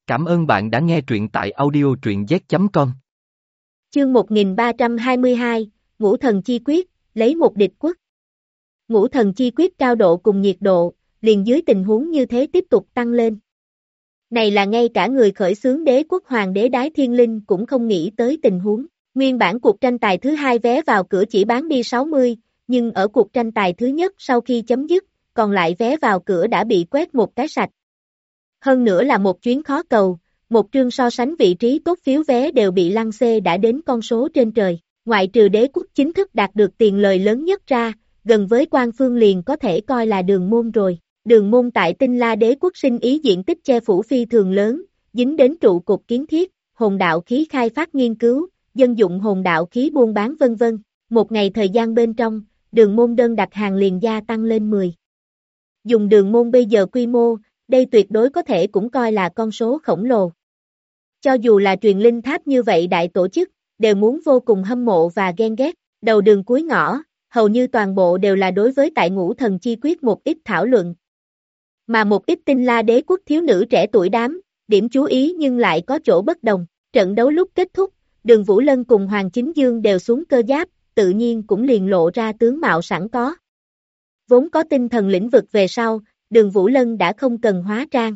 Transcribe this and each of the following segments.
Cảm ơn bạn đã nghe truyện tại audio truyện z.com. Chương 1322, Ngũ Thần Chi Quyết, lấy một địch quốc. Ngũ Thần Chi Quyết cao độ cùng nhiệt độ, liền dưới tình huống như thế tiếp tục tăng lên. Này là ngay cả người khởi xướng đế quốc hoàng đế Đái Thiên Linh cũng không nghĩ tới tình huống. Nguyên bản cuộc tranh tài thứ hai vé vào cửa chỉ bán đi 60, nhưng ở cuộc tranh tài thứ nhất sau khi chấm dứt, còn lại vé vào cửa đã bị quét một cái sạch. Hơn nữa là một chuyến khó cầu, một trương so sánh vị trí tốt phiếu vé đều bị lăng xê đã đến con số trên trời. Ngoại trừ đế quốc chính thức đạt được tiền lời lớn nhất ra, gần với Quan Phương liền có thể coi là Đường Môn rồi. Đường Môn tại Tinh La đế quốc sinh ý diện tích che phủ phi thường lớn, dính đến trụ cột kiến thiết, hồn đạo khí khai phát nghiên cứu, dân dụng hồn đạo khí buôn bán vân vân. Một ngày thời gian bên trong, Đường Môn đơn đặt hàng liền gia tăng lên 10. Dùng Đường Môn bây giờ quy mô, đây tuyệt đối có thể cũng coi là con số khổng lồ. Cho dù là truyền linh tháp như vậy đại tổ chức, đều muốn vô cùng hâm mộ và ghen ghét. Đầu đường cuối ngõ, hầu như toàn bộ đều là đối với tại Ngũ Thần Chi Quyết một ít thảo luận. Mà một ít Tinh La đế quốc thiếu nữ trẻ tuổi đám, điểm chú ý nhưng lại có chỗ bất đồng. Trận đấu lúc kết thúc, Đường Vũ Lân cùng Hoàng Chính Dương đều xuống cơ giáp, tự nhiên cũng liền lộ ra tướng mạo sẵn có. Vốn có tinh thần lĩnh vực về sau, Đường Vũ Lân đã không cần hóa trang.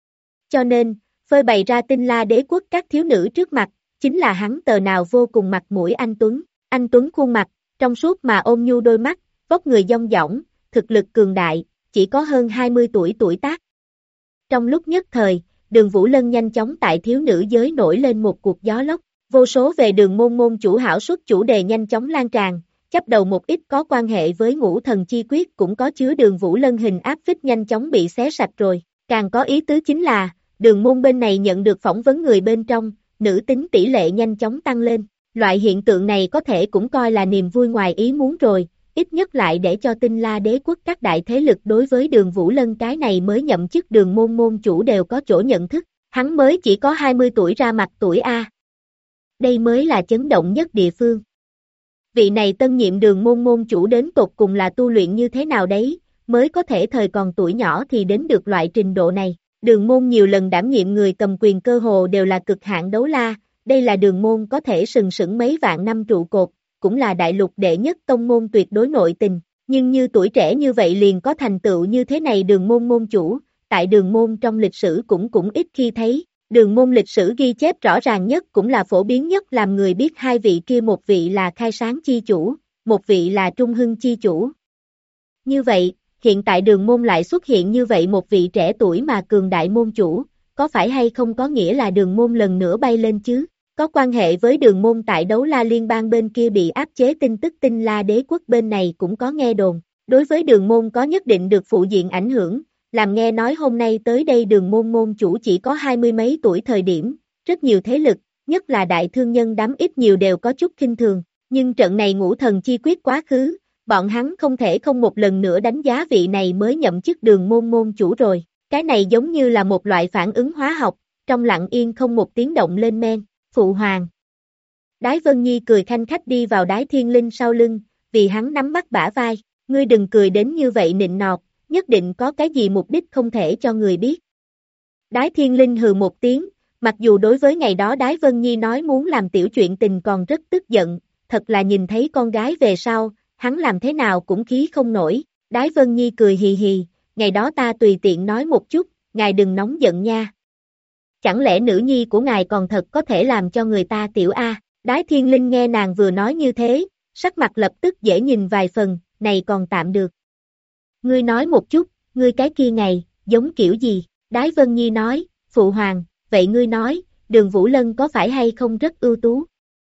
Cho nên, phơi bày ra Tinh La đế quốc các thiếu nữ trước mặt, chính là hắn tờ nào vô cùng mặt mũi anh Tuấn. Anh Tuấn khuôn mặt, trong suốt mà ôm nhu đôi mắt, vóc người dong dỏng, thực lực cường đại, chỉ có hơn 20 tuổi tác. Trong lúc nhất thời, Đường Vũ Lân nhanh chóng tại thiếu nữ giới nổi lên một cuộc gió lốc, vô số về Đường Môn môn chủ hảo suất chủ đề nhanh chóng lan tràn, chấp đầu một ít có quan hệ với Ngũ Thần Chi Quyết cũng có chứa Đường Vũ Lân hình áp phích nhanh chóng bị xé sạch rồi. Càng có ý tứ chính là, Đường Môn bên này nhận được phỏng vấn người bên trong, nữ tính tỷ lệ nhanh chóng tăng lên. Loại hiện tượng này có thể cũng coi là niềm vui ngoài ý muốn rồi, ít nhất lại để cho Tinh La đế quốc các đại thế lực đối với Đường Vũ Lân cái này mới nhậm chức Đường Môn môn chủ đều có chỗ nhận thức, hắn mới chỉ có 20 tuổi ra mặt tuổi A. Đây mới là chấn động nhất địa phương. Vị này tân nhiệm Đường Môn môn chủ đến tột cùng là tu luyện như thế nào đấy, mới có thể thời còn tuổi nhỏ thì đến được loại trình độ này. Đường Môn nhiều lần đảm nhiệm người cầm quyền cơ hồ đều là cực hạn đấu la, đây là Đường Môn có thể sừng sững mấy vạn năm trụ cột, cũng là đại lục đệ nhất tông môn tuyệt đối nội tình, nhưng như tuổi trẻ như vậy liền có thành tựu như thế này Đường Môn môn chủ, tại Đường Môn trong lịch sử cũng ít khi thấy. Đường Môn lịch sử ghi chép rõ ràng nhất cũng là phổ biến nhất làm người biết hai vị kia, một vị là khai sáng chi chủ, một vị là trung hưng chi chủ. Như vậy, hiện tại Đường Môn lại xuất hiện như vậy một vị trẻ tuổi mà cường đại môn chủ, có phải hay không có nghĩa là Đường Môn lần nữa bay lên chứ? Có quan hệ với Đường Môn tại Đấu La Liên bang bên kia bị áp chế tin tức Tinh La đế quốc bên này cũng có nghe đồn, đối với Đường Môn có nhất định được phụ diện ảnh hưởng. Làm nghe nói hôm nay tới đây Đường Môn môn chủ chỉ có 20 mấy tuổi thời điểm, rất nhiều thế lực, nhất là đại thương nhân đám ít nhiều đều có chút khinh thường, nhưng trận này Ngũ Thần Chi Quyết quá khứ, bọn hắn không thể không một lần nữa đánh giá vị này mới nhậm chức Đường Môn môn chủ rồi, cái này giống như là một loại phản ứng hóa học, trong lặng yên không một tiếng động lên men, phụ hoàng. Đái Vân Nhi cười khanh khách đi vào Đái Thiên Linh sau lưng, vì hắn nắm bắt bả vai, ngươi đừng cười đến như vậy nịnh nọt, nhất định có cái gì mục đích không thể cho người biết. Đái Thiên Linh hừ một tiếng, mặc dù đối với ngày đó Đái Vân Nhi nói muốn làm tiểu chuyện tình còn rất tức giận, thật là nhìn thấy con gái về sau, hắn làm thế nào cũng khí không nổi. Đái Vân Nhi cười hì hì, ngày đó ta tùy tiện nói một chút, ngài đừng nóng giận nha. Chẳng lẽ nữ nhi của ngài còn thật có thể làm cho người ta tiểu A? Đái Thiên Linh nghe nàng vừa nói như thế, sắc mặt lập tức dễ nhìn vài phần, này còn tạm được. Ngươi nói một chút, ngươi cái kia ngày, giống kiểu gì? Đái Vân Nhi nói, phụ hoàng, vậy ngươi nói, Đường Vũ Lân có phải hay không rất ưu tú?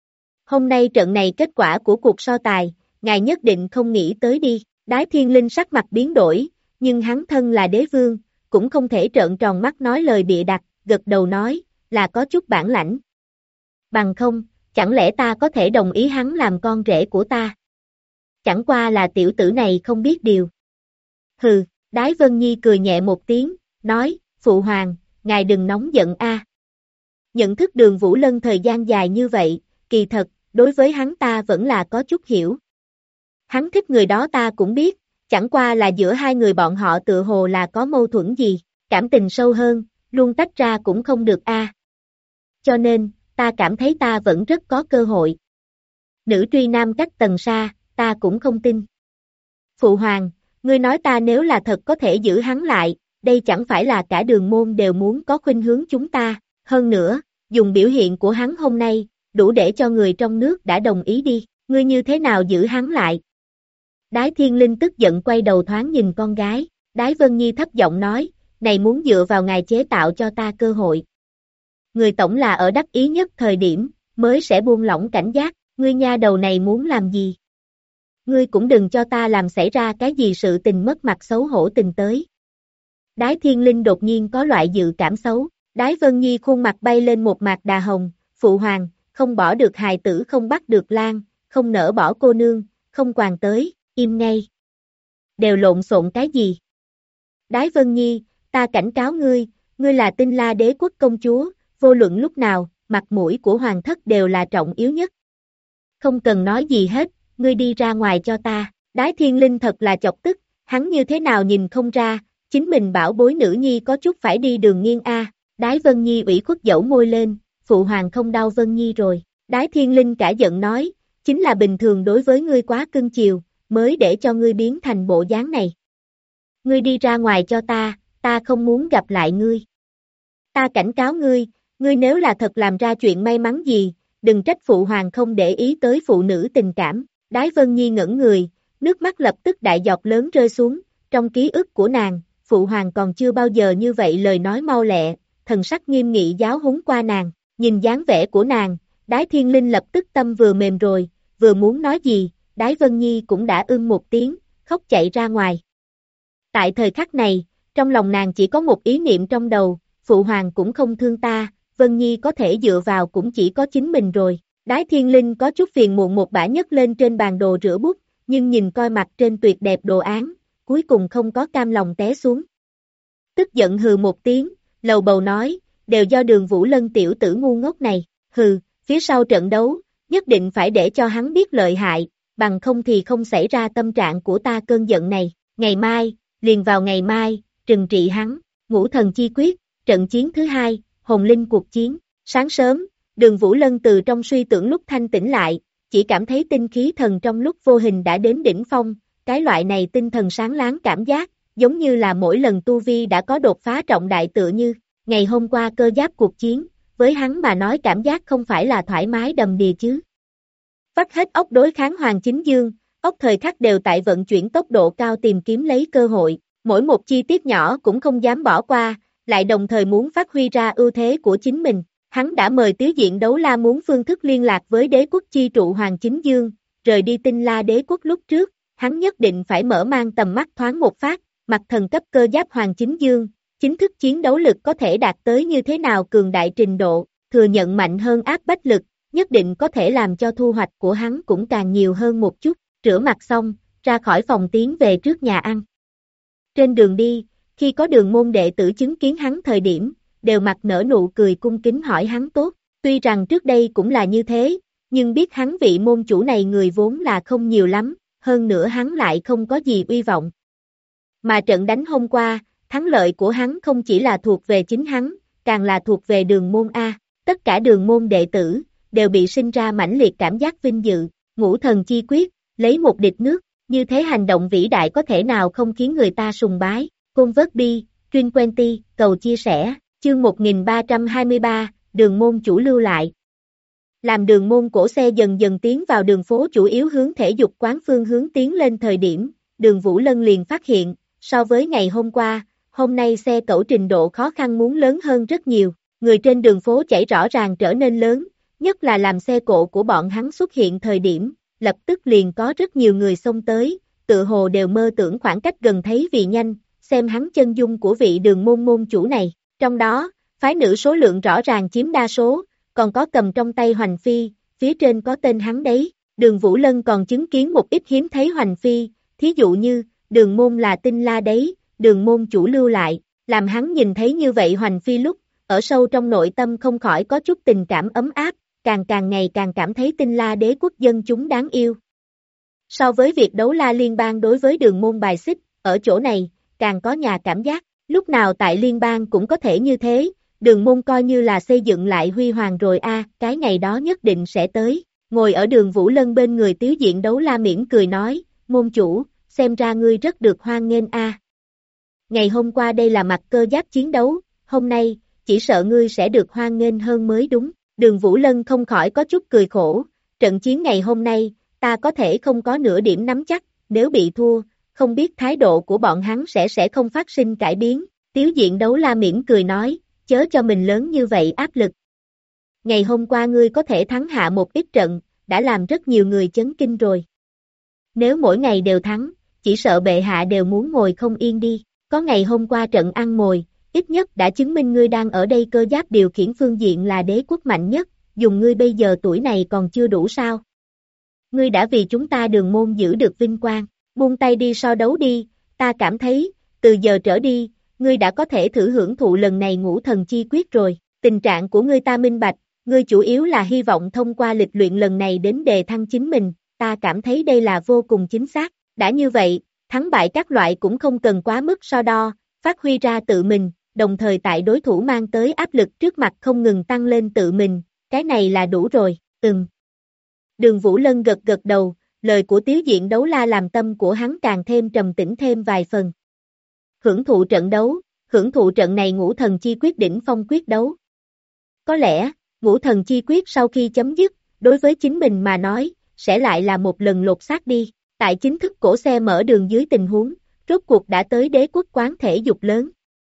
Hôm nay trận này kết quả của cuộc so tài, ngài nhất định không nghĩ tới đi. Đái Thiên Linh sắc mặt biến đổi, nhưng hắn thân là đế vương, cũng không thể trợn tròn mắt nói lời bịa đặt, gật đầu nói, là có chút bản lãnh. Bằng không, chẳng lẽ ta có thể đồng ý hắn làm con rể của ta? Chẳng qua là tiểu tử này không biết điều. Hừ, Đái Vân Nhi cười nhẹ một tiếng, nói, phụ hoàng, ngài đừng nóng giận a. Nhận thức Đường Vũ Lân thời gian dài như vậy, kỳ thật, đối với hắn ta vẫn là có chút hiểu. Hắn thích người đó ta cũng biết, chẳng qua là giữa hai người bọn họ tựa hồ là có mâu thuẫn gì, cảm tình sâu hơn, luôn tách ra cũng không được a. Cho nên, ta cảm thấy ta vẫn rất có cơ hội. Nữ truy nam cách tầng xa, ta cũng không tin. Phụ hoàng, ngươi nói ta nếu là thật có thể giữ hắn lại, đây chẳng phải là cả Đường Môn đều muốn có khuynh hướng chúng ta, hơn nữa, dùng biểu hiện của hắn hôm nay, đủ để cho người trong nước đã đồng ý đi, ngươi như thế nào giữ hắn lại? Đái Thiên Linh tức giận quay đầu thoáng nhìn con gái, Đái Vân Nhi thấp giọng nói, này muốn dựa vào ngài chế tạo cho ta cơ hội. Người tổng là ở đắc ý nhất thời điểm, mới sẽ buông lỏng cảnh giác, ngươi nha đầu này muốn làm gì? Ngươi cũng đừng cho ta làm xảy ra cái gì sự tình mất mặt xấu hổ tình tới. Đái Thiên Linh đột nhiên có loại dự cảm xấu, Đái Vân Nhi khuôn mặt bay lên một mạt đà hồng, phụ hoàng, không bỏ được hài tử không bắt được lan, không nỡ bỏ cô nương, không quàng tới, im ngay. Đều lộn xộn cái gì? Đái Vân Nhi, ta cảnh cáo ngươi, ngươi là Tinh La Đế quốc công chúa, vô luận lúc nào, mặt mũi của hoàng thất đều là trọng yếu nhất. Không cần nói gì hết, ngươi đi ra ngoài cho ta, Đái Thiên Linh thật là chọc tức, hắn như thế nào nhìn không ra, chính mình bảo bối nữ nhi có chút phải đi đường nghiêng a. Đái Vân Nhi ủy khuất dẫu môi lên, phụ hoàng không đau Vân Nhi rồi, Đái Thiên Linh cả giận nói, chính là bình thường đối với ngươi quá cưng chiều, mới để cho ngươi biến thành bộ dáng này. Ngươi đi ra ngoài cho ta không muốn gặp lại ngươi. Ta cảnh cáo ngươi, ngươi nếu là thật làm ra chuyện may mắn gì, đừng trách phụ hoàng không để ý tới phụ nữ tình cảm. Đái Vân Nhi ngẩn người, nước mắt lập tức đại giọt lớn rơi xuống, trong ký ức của nàng, phụ hoàng còn chưa bao giờ như vậy lời nói mau lẹ, thần sắc nghiêm nghị giáo huấn qua nàng, nhìn dáng vẻ của nàng, Đái Thiên Linh lập tức tâm vừa mềm rồi, vừa muốn nói gì, Đái Vân Nhi cũng đã một tiếng, khóc chạy ra ngoài. Tại thời khắc này, trong lòng nàng chỉ có một ý niệm trong đầu, phụ hoàng cũng không thương ta, Vân Nhi có thể dựa vào cũng chỉ có chính mình rồi. Đái Thiên Linh có chút phiền muộn một bả nhấc lên trên bàn đồ rửa bút, nhưng nhìn coi mặt trên tuyệt đẹp đồ án, cuối cùng không có cam lòng té xuống. Tức giận hừ một tiếng, lầu bầu nói, đều do Đường Vũ Lân tiểu tử ngu ngốc này, hừ, phía sau trận đấu, nhất định phải để cho hắn biết lợi hại, bằng không thì không xảy ra tâm trạng của ta cơn giận này, ngày mai, liền vào ngày mai, trừng trị hắn, Ngũ Thần Chi Quyết, trận chiến thứ 2, Hồn Linh cuộc chiến, sáng sớm, Đường Vũ Lân từ trong suy tưởng lúc thanh tỉnh lại, chỉ cảm thấy tinh khí thần trong lúc vô hình đã đến đỉnh phong, cái loại này tinh thần sáng láng cảm giác, giống như là mỗi lần tu vi đã có đột phá trọng đại tựa như, ngày hôm qua cơ giáp cuộc chiến, với hắn mà nói cảm giác không phải là thoải mái đầm đìa chứ. Vắt hết óc đối kháng Hoàng Chính Dương, óc thời khắc đều tại vận chuyển tốc độ cao tìm kiếm lấy cơ hội, mỗi một chi tiết nhỏ cũng không dám bỏ qua, lại đồng thời muốn phát huy ra ưu thế của chính mình. Hắn đã mời tứ diện đấu la muốn phương thức liên lạc với đế quốc chi trụ Hoàng Chính Dương, rời đi Tinh La đế quốc lúc trước, hắn nhất định phải mở mang tầm mắt thoáng một phát, mặt thần cấp cơ giáp Hoàng Chính Dương, chính thức chiến đấu lực có thể đạt tới như thế nào cường đại trình độ, thừa nhận mạnh hơn áp bách lực, nhất định có thể làm cho thu hoạch của hắn cũng càng nhiều hơn một chút, rửa mặt xong, ra khỏi phòng tiến về trước nhà ăn. Trên đường đi, khi có Đường môn đệ tử chứng kiến hắn thời điểm, đều mặt nở nụ cười cung kính hỏi hắn tốt, tuy rằng trước đây cũng là như thế, nhưng biết hắn vị môn chủ này người vốn là không nhiều lắm, hơn nữa hắn lại không có gì uy vọng. Mà trận đánh hôm qua, thắng lợi của hắn không chỉ là thuộc về chính hắn, càng là thuộc về Đường môn A, tất cả Đường môn đệ tử, đều bị sinh ra mãnh liệt cảm giác vinh dự, Ngũ Thần Chi Quyết, lấy một địch nước, như thế hành động vĩ đại có thể nào không khiến người ta sùng bái, Convert bi, Truyền Quenty, cầu chia sẻ. Chương 1323, Đường môn chủ lưu lại. Làm Đường môn cổ xe dần dần tiến vào đường phố chủ yếu hướng thể dục quán phương hướng tiến lên thời điểm, Đường Vũ Lân liền phát hiện, so với ngày hôm qua, hôm nay xe cẩu trình độ khó khăn muốn lớn hơn rất nhiều, người trên đường phố chảy rõ ràng trở nên lớn, nhất là làm xe cộ của bọn hắn xuất hiện thời điểm, lập tức liền có rất nhiều người xông tới, tự hồ đều mơ tưởng khoảng cách gần thấy vì nhanh, xem hắn chân dung của vị Đường môn môn chủ này. Trong đó, phái nữ số lượng rõ ràng chiếm đa số, còn có cầm trong tay hoành phi, phía trên có tên hắn đấy. Đường Vũ Lân còn chứng kiến một ít hiếm thấy hoành phi, thí dụ như, Đường môn là Tinh La đấy, Đường môn chủ lưu lại, làm hắn nhìn thấy như vậy hoành phi lúc, ở sâu trong nội tâm không khỏi có chút tình cảm ấm áp, càng ngày càng cảm thấy Tinh La đế quốc dân chúng đáng yêu. So với việc đấu la liên bang đối với Đường môn bài xích, ở chỗ này, càng có nhà cảm giác. Lúc nào tại liên bang cũng có thể như thế, Đường Môn coi như là xây dựng lại huy hoàng rồi a, cái ngày đó nhất định sẽ tới. Ngồi ở Đường Vũ Lân bên người Tiếu Diện Đấu La mỉm cười nói, môn chủ, xem ra ngươi rất được hoan nghênh a. Ngày hôm qua đây là mặt cơ giáp chiến đấu, hôm nay, chỉ sợ ngươi sẽ được hoan nghênh hơn mới đúng. Đường Vũ Lân không khỏi có chút cười khổ, trận chiến ngày hôm nay, ta có thể không có nửa điểm nắm chắc, nếu bị thua, không biết thái độ của bọn hắn sẽ không phát sinh cải biến. Tiếu Diện Đấu La mỉm cười nói, chớ cho mình lớn như vậy áp lực. Ngày hôm qua ngươi có thể thắng hạ một ít trận, đã làm rất nhiều người chấn kinh rồi. Nếu mỗi ngày đều thắng, chỉ sợ bệ hạ đều muốn ngồi không yên đi. Có ngày hôm qua trận ăn mồi, ít nhất đã chứng minh ngươi đang ở đây cơ giáp điều khiển phương diện là đế quốc mạnh nhất, dùng ngươi bây giờ tuổi này còn chưa đủ sao. Ngươi đã vì chúng ta Đường Môn giữ được vinh quang, buông tay đi so đấu đi, ta cảm thấy, từ giờ trở đi, ngươi đã có thể thử hưởng thụ lần này ngũ thần chi quyết rồi, tình trạng của ngươi ta minh bạch, ngươi chủ yếu là hy vọng thông qua lịch luyện lần này đến đề thăng chính mình, ta cảm thấy đây là vô cùng chính xác, đã như vậy, thắng bại các loại cũng không cần quá mức so đo, phát huy ra tự mình, đồng thời tại đối thủ mang tới áp lực trước mặt không ngừng tăng lên tự mình, cái này là đủ rồi, Đường Vũ Lân gật gật đầu, lời của Tiếu Diện Đấu La làm tâm của hắn càng thêm trầm tĩnh thêm vài phần. Hưởng thụ trận đấu, hưởng thụ trận này ngũ thần chi quyết đỉnh phong quyết đấu. Có lẽ, ngũ thần chi quyết sau khi chấm dứt, đối với chính mình mà nói, sẽ lại là một lần lột xác đi. Tại chính thức cổ xe mở đường dưới tình huống, rốt cuộc đã tới đế quốc quán thể dục lớn.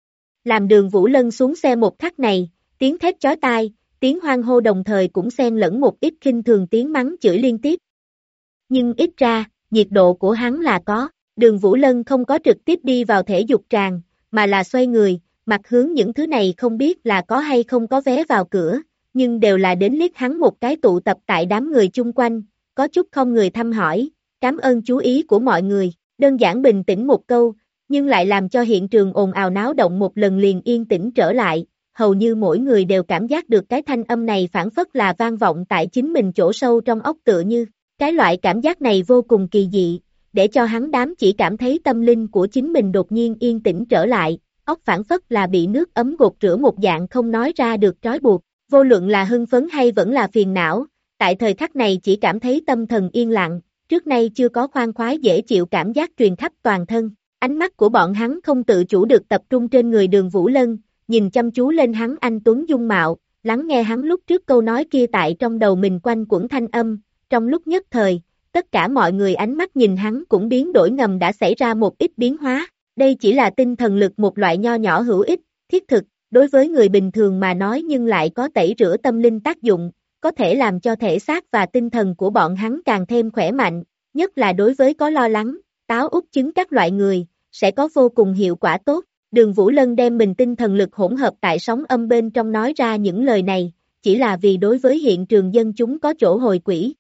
Làm Đường Vũ Lân xuống xe một khắc này, tiếng thét chói tai, tiếng hoan hô đồng thời cũng xen lẫn một ít khinh thường tiếng mắng chửi liên tiếp. Nhưng ít ra, nhiệt độ của hắn là có, Đường Vũ Lân không có trực tiếp đi vào thể dục tràng, mà là xoay người, mặt hướng những thứ này không biết là có hay không có vé vào cửa, nhưng đều là đến liếc hắn một cái tụ tập tại đám người chung quanh, có chút không người thăm hỏi, cảm ơn chú ý của mọi người, đơn giản bình tĩnh một câu, nhưng lại làm cho hiện trường ồn ào náo động một lần liền yên tĩnh trở lại, hầu như mỗi người đều cảm giác được cái thanh âm này phản phất là vang vọng tại chính mình chỗ sâu trong óc tựa như, cái loại cảm giác này vô cùng kỳ dị, để cho hắn đám chỉ cảm thấy tâm linh của chính mình đột nhiên yên tĩnh trở lại, óc phản phất là bị nước ấm gột rửa một dạng không nói ra được trói buộc, vô luận là hưng phấn hay vẫn là phiền não, tại thời khắc này chỉ cảm thấy tâm thần yên lặng, trước nay chưa có khoan khoái dễ chịu cảm giác truyền khắp toàn thân, ánh mắt của bọn hắn không tự chủ được tập trung trên người Đường Vũ Lân, nhìn chăm chú lên hắn anh tuấn dung mạo, lắng nghe hắn lúc trước câu nói kia tại trong đầu mình quanh quẩn thanh âm, trong lúc nhất thời, tất cả mọi người ánh mắt nhìn hắn cũng biến đổi ngầm đã xảy ra một ít biến hóa, đây chỉ là tinh thần lực một loại nho nhỏ hữu ích, thiết thực, đối với người bình thường mà nói nhưng lại có tẩy rửa tâm linh tác dụng, có thể làm cho thể xác và tinh thần của bọn hắn càng thêm khỏe mạnh, nhất là đối với có lo lắng, táo út chứng các loại người, sẽ có vô cùng hiệu quả tốt. Đường Vũ Lân đem mình tinh thần lực hỗn hợp tại sóng âm bên trong nói ra những lời này, chỉ là vì đối với hiện trường dân chúng có chỗ hồi quỹ.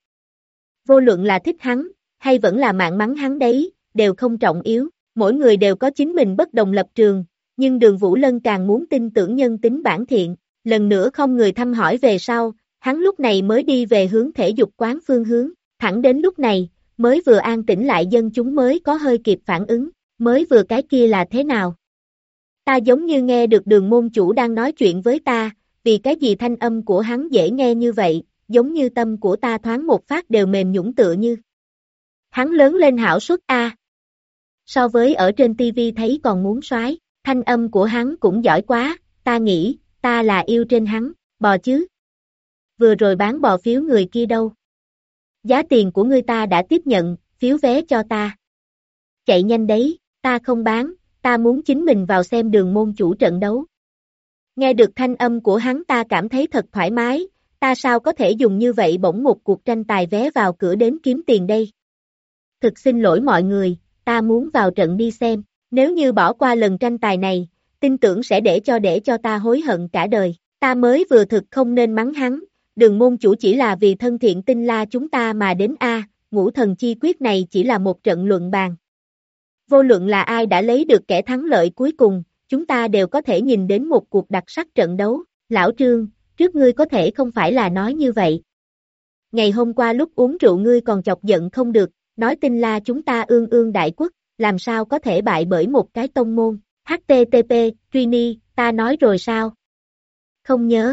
Vô luận là thích hắn, hay vẫn là mạn mắng hắn đấy, đều không trọng yếu, mỗi người đều có chính mình bất đồng lập trường, nhưng Đường Vũ Lân càng muốn tin tưởng nhân tính bản thiện, lần nữa không người thăm hỏi về sau, hắn lúc này mới đi về hướng thể dục quán phương hướng, thẳng đến lúc này, mới vừa an tĩnh lại dân chúng mới có hơi kịp phản ứng, mới vừa cái kia là thế nào? Ta giống như nghe được Đường môn chủ đang nói chuyện với ta, vì cái gì thanh âm của hắn dễ nghe như vậy, giống như tâm của ta thoáng một phát đều mềm nhũn tựa như. Hắn lớn lên hảo suất a. So với ở trên tivi thấy còn muốn soái, thanh âm của hắn cũng giỏi quá, ta nghĩ, ta là yêu trên hắn, bò chứ. Vừa rồi bán bò phiếu người kia đâu? Giá tiền của người ta đã tiếp nhận, phiếu vé cho ta. Chạy nhanh đấy, ta không bán, ta muốn chính mình vào xem Đường môn chủ trận đấu. Nghe được thanh âm của hắn ta cảm thấy thật thoải mái, ta sao có thể dùng như vậy bỗng một cuộc tranh tài vé vào cửa đến kiếm tiền đây? Thực xin lỗi mọi người, ta muốn vào trận đi xem, nếu như bỏ qua lần tranh tài này, tin tưởng sẽ để cho ta hối hận cả đời, ta mới vừa thực không nên mắng hắn, Đường môn chủ chỉ là vì thân thiện tinh la chúng ta mà đến ngũ thần chi quyết này chỉ là một trận luận bàn. Vô luận là ai đã lấy được kẻ thắng lợi cuối cùng, chúng ta đều có thể nhìn đến một cuộc đặc sắc trận đấu, lão Trương, trước ngươi có thể không phải là nói như vậy. Ngày hôm qua lúc uống rượu ngươi còn chọc giận không được, nói tinh la chúng ta ương ương đại quốc, làm sao có thể bại bởi một cái tông môn, HTTP, Trini, ta nói rồi sao? Không nhớ.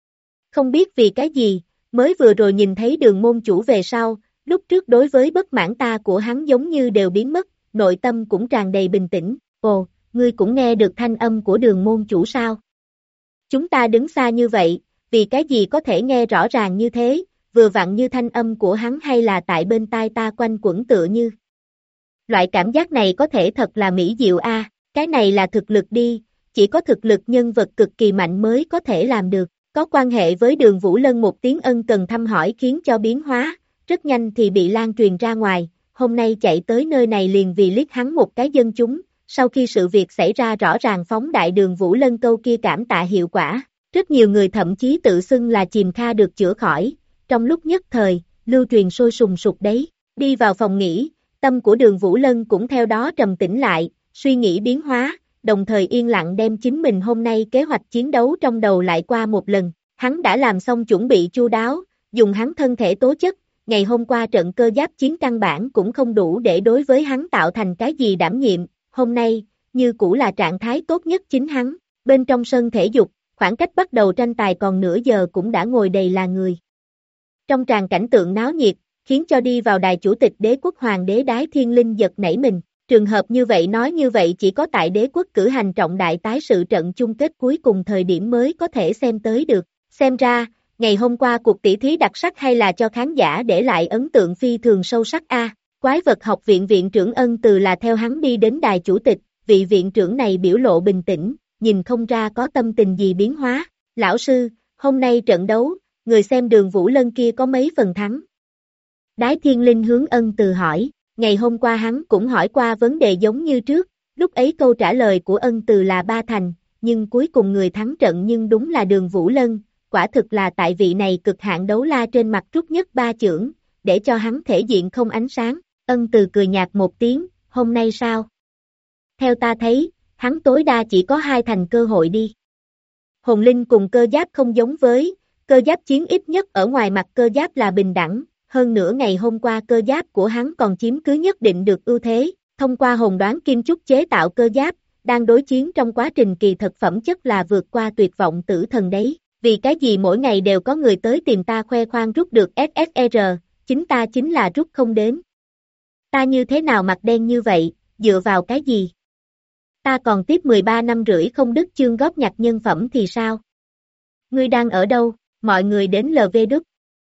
Không biết vì cái gì, mới vừa rồi nhìn thấy Đường môn chủ về sau, lúc trước đối với bất mãn ta của hắn giống như đều biến mất, nội tâm cũng tràn đầy bình tĩnh. Ồ, ngươi cũng nghe được thanh âm của Đường môn chủ sao? Chúng ta đứng xa như vậy, vì cái gì có thể nghe rõ ràng như thế, vừa vặn như thanh âm của hắn hay là tại bên tai ta quanh quẩn tựa như. Loại cảm giác này có thể thật là mỹ diệu a, cái này là thực lực đi, chỉ có thực lực nhân vật cực kỳ mạnh mới có thể làm được. Có quan hệ với Đường Vũ Lân một tiếng ân cần thăm hỏi khiến cho biến hóa, rất nhanh thì bị lan truyền ra ngoài, hôm nay chạy tới nơi này liền vì liếc hắn một cái dân chúng, sau khi sự việc xảy ra rõ ràng phóng đại Đường Vũ Lân câu kia cảm tạ hiệu quả, rất nhiều người thậm chí tự xưng là chìm kha được chữa khỏi, trong lúc nhất thời, lưu truyền sôi sùng sục đấy, đi vào phòng nghỉ, tâm của Đường Vũ Lân cũng theo đó trầm tĩnh lại, suy nghĩ biến hóa, đồng thời yên lặng đem chính mình hôm nay kế hoạch chiến đấu trong đầu lại qua một lần, hắn đã làm xong chuẩn bị chu đáo, dùng hắn thân thể tố chất, ngày hôm qua trận cơ giáp chiến căn bản cũng không đủ để đối với hắn tạo thành cái gì đảm nhiệm, hôm nay, như cũ là trạng thái tốt nhất chính hắn, bên trong sân thể dục, khoảng cách bắt đầu tranh tài còn nửa giờ cũng đã ngồi đầy là người. Trong tràng cảnh tượng náo nhiệt, khiến cho đi vào đài chủ tịch đế quốc hoàng đế Đái Thiên Linh giật nảy mình. Trường hợp như vậy nói như vậy chỉ có tại đế quốc cử hành trọng đại tái sự trận chung kết cuối cùng thời điểm mới có thể xem tới được. Xem ra, ngày hôm qua cuộc tỷ thí đặc sắc hay là cho khán giả để lại ấn tượng phi thường sâu sắc a. Quái vật học viện viện trưởng Ân Từ là theo hắn đi đến đài chủ tịch, vị viện trưởng này biểu lộ bình tĩnh, nhìn không ra có tâm tình gì biến hóa. Lão sư, hôm nay trận đấu, người xem Đường Vũ Lân kia có mấy phần thắng? Đái Thiên Linh hướng Ân Từ hỏi. Ngày hôm qua hắn cũng hỏi qua vấn đề giống như trước, lúc ấy câu trả lời của Ân Từ là 3 thành, nhưng cuối cùng người thắng trận nhưng đúng là Đường Vũ Lân, quả thực là tại vị này cực hạn đấu la trên mặt trút nhất 3 chưởng, để cho hắn thể diện không ánh sáng, Ân Từ cười nhạt một tiếng, hôm nay sao? Theo ta thấy, hắn tối đa chỉ có 2 thành cơ hội đi. Hồn Linh cùng cơ giáp không giống với, cơ giáp chiến ít nhất ở ngoài mặt cơ giáp là bình đẳng. Hơn nữa ngày hôm qua cơ giáp của hắn còn chiếm cứ nhất định được ưu thế, thông qua hồn đoán kim chúc chế tạo cơ giáp, đang đối chiến trong quá trình kỳ thực phẩm chất là vượt qua tuyệt vọng tử thần đấy, vì cái gì mỗi ngày đều có người tới tìm ta khoe khoang rút được SSR, chính ta chính là rút không đến. Ta như thế nào mặt đen như vậy, dựa vào cái gì? Ta còn tiếp 13 năm rưỡi không đứt chương góp nhặt nhân phẩm thì sao? Ngươi đang ở đâu? Mọi người đến LV Đức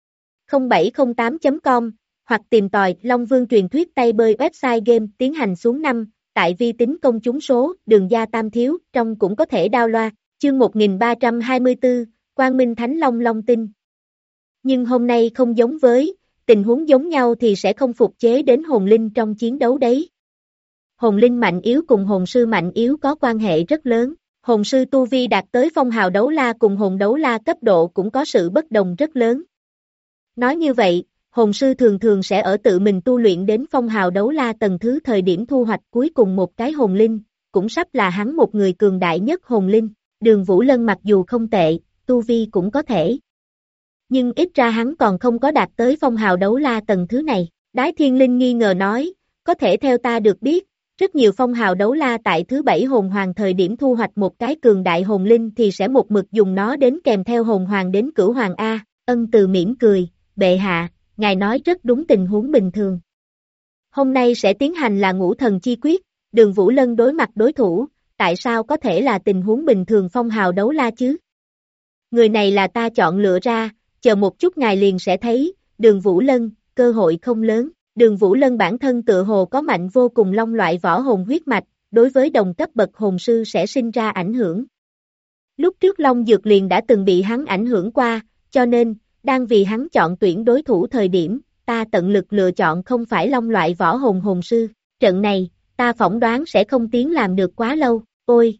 0708.com, hoặc tìm tòi Long Vương truyền thuyết tay bơi website game tiến hành xuống 5, tại vi tính công chúng số, đường gia tam thiếu, trong cũng có thể download, chương 1324, Quang Minh Thánh Long Long tinh. Nhưng hôm nay không giống với, tình huống giống nhau thì sẽ không phục chế đến hồn linh trong chiến đấu đấy. Hồn linh mạnh yếu cùng hồn sư mạnh yếu có quan hệ rất lớn, hồn sư tu vi đạt tới phong hào đấu la cùng hồn đấu la cấp độ cũng có sự bất đồng rất lớn. Nói như vậy, hồn sư thường thường sẽ ở tự mình tu luyện đến phong hào đấu la tầng thứ thời điểm thu hoạch cuối cùng một cái hồn linh, cũng sắp là hắn một người cường đại nhất hồn linh. Đường Vũ Lân mặc dù không tệ, tu vi cũng có thể. Nhưng ít ra hắn còn không có đạt tới phong hào đấu la tầng thứ này. Đái Thiên Linh nghi ngờ nói, có thể theo ta được biết, rất nhiều phong hào đấu la tại thứ 7 hồn hoàng thời điểm thu hoạch một cái cường đại hồn linh thì sẽ một mực dùng nó đến kèm theo hồn hoàng đến cửu hoàng A. Ân Từ mỉm cười. Bệ hạ, ngài nói rất đúng tình huống bình thường. Hôm nay sẽ tiến hành là ngũ thần chi quyết, Đường Vũ Lân đối mặt đối thủ, tại sao có thể là tình huống bình thường phong hào đấu la chứ? Người này là ta chọn lựa ra, chờ một chút ngài liền sẽ thấy, Đường Vũ Lân, cơ hội không lớn. Đường Vũ Lân bản thân tự hồ có mạnh vô cùng long loại võ hồn huyết mạch, đối với đồng cấp bậc hồn sư sẽ sinh ra ảnh hưởng. Lúc trước Long Dược liền đã từng bị hắn ảnh hưởng qua, cho nên, đang vì hắn chọn tuyển đối thủ thời điểm, ta tận lực lựa chọn không phải long loại võ hồn hồn sư, trận này, ta phỏng đoán sẽ không tiến làm được quá lâu, ôi!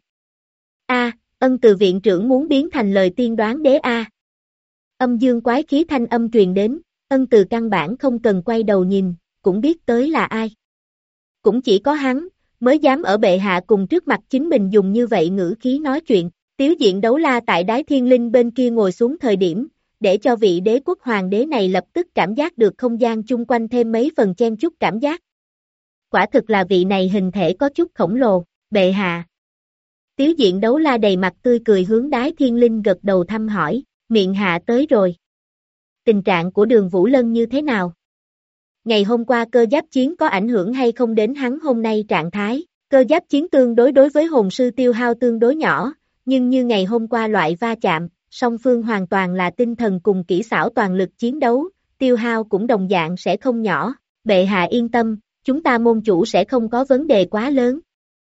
Ân Từ viện trưởng muốn biến thành lời tiên đoán đế a. Âm dương quái khí thanh âm truyền đến, Ân Từ căn bản không cần quay đầu nhìn, cũng biết tới là ai. Cũng chỉ có hắn, mới dám ở bệ hạ cùng trước mặt chính mình dùng như vậy ngữ khí nói chuyện, tiếu diện đấu la tại Đái Thiên Linh bên kia ngồi xuống thời điểm, để cho vị đế quốc hoàng đế này lập tức cảm giác được không gian chung quanh thêm mấy phần chen chúc cảm giác. Quả thực là vị này hình thể có chút khổng lồ, bệ hạ. Tiếu diện đấu la đầy mặt tươi cười hướng Đái Thiên Linh gật đầu thăm hỏi, miệng hạ tới rồi. Tình trạng của Đường Vũ Lân như thế nào? Ngày hôm qua cơ giáp chiến có ảnh hưởng hay không đến hắn hôm nay trạng thái? Cơ giáp chiến đối với hồn sư tiêu hao tương đối nhỏ, nhưng như ngày hôm qua loại va chạm, song phương hoàn toàn là tinh thần cùng kỹ xảo toàn lực chiến đấu, tiêu hao cũng đồng dạng sẽ không nhỏ. Bệ hạ yên tâm, chúng ta môn chủ sẽ không có vấn đề quá lớn.